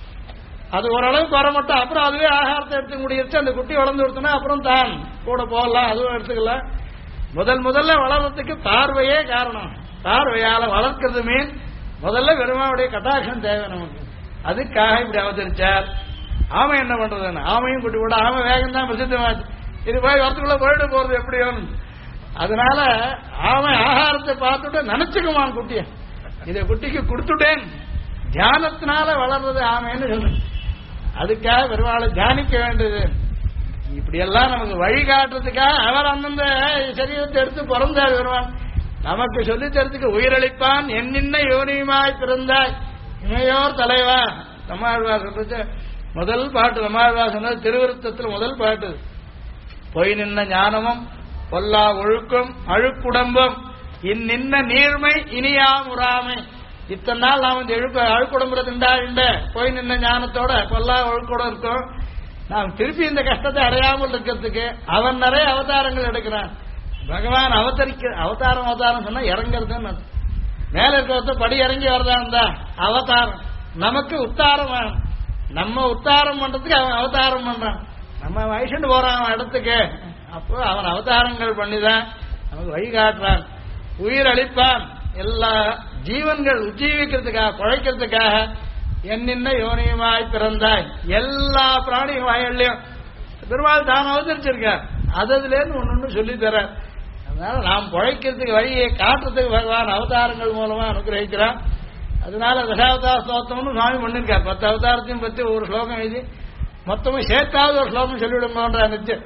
அது ஓரளவுக்கு வர மட்டும், அப்புறம் அதுவே ஆகாரத்தை எடுத்துக்க முடியிருச்சு. அந்த குட்டி வளர்ந்து கொடுத்தோன்னா அப்புறம் தான் கூட போகலாம், அதுவும் எடுத்துக்கலாம். முதல்ல வளர்றதுக்கு பார்வையே காரணம். பார்வையால வளர்க்கிறது மீன். முதல்ல பெருமாவுடைய கட்டாட்சம் தேவை நமக்கு. அதுக்காக இப்படி அவதரிச்சார். ஆமை என்ன பண்றதுன்னு, ஆமையும் குட்டி கூட ஆமை வேகம் தான் பிரசித்தமாச்சு. இது போய் வரத்துக்குள்ள போயிட்டு போறது எப்படியோ. அதனால ஆமை ஆகாரத்தை பார்த்துட்டு நினைச்சுக்குமான் குட்டிய, இதை குட்டிக்கு கொடுத்துட்டேன். தியானத்தினால வளர்றது ஆமைன்னு சொல்றேன். அதுக்காக பெருமாளை தியானிக்க வேண்டியது. இப்படி எல்லாம் நமக்கு வழிகாட்டுறதுக்காக அவர் அந்தந்த சரீரத்தை எடுத்து பிறந்தார் பெருமாள். நமக்கு சொல்லித் தரத்துக்கு உயிரளிப்பான் என்னின்ன யோனியுமாய் பிறந்தாய் இமையோர் தலைவா. நம்மாழ்வார் சொல்றது முதல் பாட்டு. நம்மாழ்வார் சொன்னது திருவிருத்தத்தில் முதல் பாட்டு. பொய் நின்ன ஞானமும் பொல்லா ஒழுக்கும் அழுக்குடம்பும் இன்னின்ன நீர்மை இனியா முறாமை. இத்தனை நாள் நாம் இந்த அழுக்குடம்புல திண்டாண்ட போய் நின்ன ஞானத்தோட பொல்லா ஒழுக்கோட இருக்கும். நாம் திருப்பி இந்த கஷ்டத்தை அடையாமல் இருக்கிறதுக்கு அவன் நிறைய அவதாரங்கள் எடுக்கிறான். பகவான் அவதாரம் சொன்னா இறங்குறதுன்னு மேல இருக்கிறத படி இறங்கி வரதான் தான் அவதாரம். நமக்கு உத்தாரம் வேணும். நம்ம உத்தாரம் பண்றதுக்கு அவன் அவதாரம் பண்றான். நம்ம வயசுன்னு போறான் அவன் இடத்துக்கு. அப்போ அவன் அவதாரங்கள் பண்ணிதான் நமக்கு வழிகாட்டுறான். உயிர் அளிப்பான். எல்லா ஜீவன்கள் உஜ்ஜீவிக்கிறதுக்காக குழைக்கிறதுக்காக என்னின்ன யோனியுமாய் பிறந்தாய். எல்லா பிராணி வாயிலையும் பெருமாள் தான் அவதரிச்சிருக்க. அதுல இருந்து ஒன்னு சொல்லி தர. அதனால நாம் பிழைக்கிறதுக்கு வழியை காட்டுறதுக்கு பகவான் அவதாரங்கள் மூலமா அனுகிரகிக்கிறான். அதனால தசாவதார ஸ்லோகம்னு சுவாமி பண்ணிருக்கார். 10 அவதாரத்தையும் பத்தி ஒரு ஸ்லோகம் எழுதி மொத்தமும் சேர்த்தாவது ஒரு ஸ்லோகம் சொல்லிவிடுங்கன்ற நித்தியம்.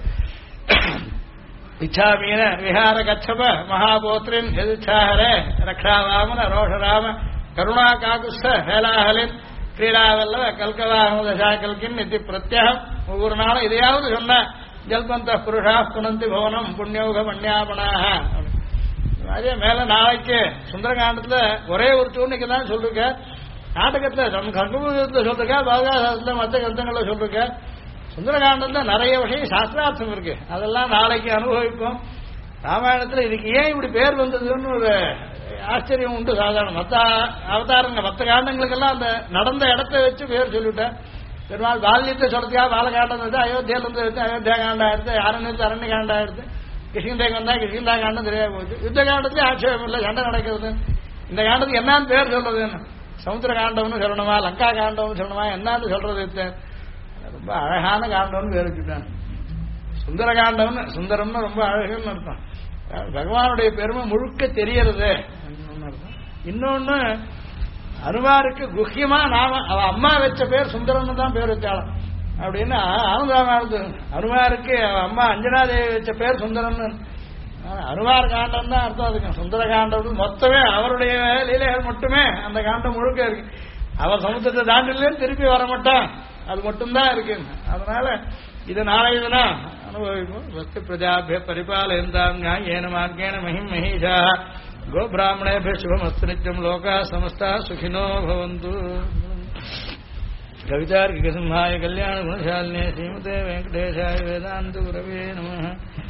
இச்சாமீன விஹார கச்சப மகாபோத்ரின் எதிர்ச்சாஹரே ரக்ஷாவாமன ரோஷராம கருணா காகுஸ்த ஹேலாஹலின் கிரீடாவல்ல கல்கவாஹதசா கல்கின் நித்தி பிரத்யகம். ஒவ்வொரு நாளும் இதையாவது சொன்ன ஜல்பந்த புருஷா புனந்தி பவனம் புண்ணியோக மன்யாபனாக. அதே மேல நாளைக்கு சுந்தரகாண்டத்துல ஒரே ஒரு சூழ்நிலைக்கு தான் சொல்லிருக்க. நாடகத்துல நம்ம கர்மபுரத்துல சொல்லிருக்க, பாகவதத்துல மற்ற கிரந்தங்கள்ல சொல்லிருக்க. சுந்தரகாண்டத்துல நிறைய விஷயம் சாஸ்திரார்த்தம் இருக்கு. அதெல்லாம் நாளைக்கு அனுபவிப்போம். ராமாயணத்துல இதுக்கு ஏன் இப்படி பேர் வந்ததுன்னு ஒரு ஆச்சரியம் உண்டு. சாதாரண மற்ற அவதாரங்க மற்ற காண்டங்களுக்கெல்லாம் அந்த நடந்த இடத்தை வச்சு பேர் சொல்லிவிட்டேன். பெருமாள் பால்யத்தை சொல்றதுக்காக பாலகாண்டம் வந்து அயோத்தியில இருந்து எடுத்து அயோத்தியா காண்டம் ஆயிடுத்து, அரண்யத்து அரண்ய காண்டம் ஆயிடுத்து, கிருஷ்ணதேக்கு வந்தா கிருஷ்ணதா காண்டம் தெரியாது போச்சு. யுத்த காண்டத்துலேயே ஆட்சேபம் இல்லை, சண்டை நடக்கிறது. இந்த காண்டத்துக்கு என்னன்னு பேர் சொல்றதுன்னு சமுத்திர காண்டம்னு சொல்லணுமா லங்கா காண்டம்னு சொல்லணுமா என்னன்னு சொல்றது. ரொம்ப அழகான காண்டம்னு பேர் வச்சுட்டான். சுந்தர காண்டம்னு சுந்தரம்னு ரொம்ப அழகுன்னு அர்த்தம். பகவானுடைய பெருமை முழுக்க தெரியறது. இன்னொன்னு அனுமாருக்கு குஹ்யமா நாம அவ அம்மா வச்ச பேர் சுந்தரம்னு தான் பேர் வச்சாலும் அப்படின்னு ஆனந்தாமானது. அனுமாருக்கு அவ அம்மா அஞ்சனாதேவி வச்ச பேர் சுந்தரம்னு. அனுமார் காண்டம் தான் அர்த்தம். அதுக்கு சுந்தர காண்டம் மொத்தமே அவருடைய லீலைகள் மட்டுமே அந்த காண்டம் முழுக்க இருக்கு. அவர் சமுத்திரத்தை தாண்டிலேன்னு திருப்பி வர மாட்டான், அது மட்டும்தான் இருக்கு. அதனால இது நாளை தினம் அனுபவிப்போம். பக்தி பிரஜாபிய பரிபாலயந்தாம் ஏன மார்க்கேன மகிம் மகிஷா கோபிராமணேபிய சுபமஸ்து நித்யம் லோகா சமஸ்தா சுகினோ பவந்து. கவிதார்க்கிக சிம்ஹாய கல்யாண குணசாலினே ஸ்ரீமதே வெங்கடேஷாய வேதாந்த குரவே நமः.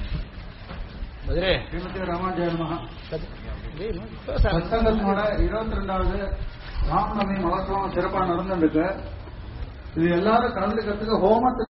ஸ்ரீமதி ராமாஜய நமः. சத்சங்கத்தோட 22வது ராமநவமி மகோத்சவம் சிறப்பாக நடந்துருக்கு. இது எல்லாரும் கலந்துக்கிறதுக்கு ஹோமத்துக்கு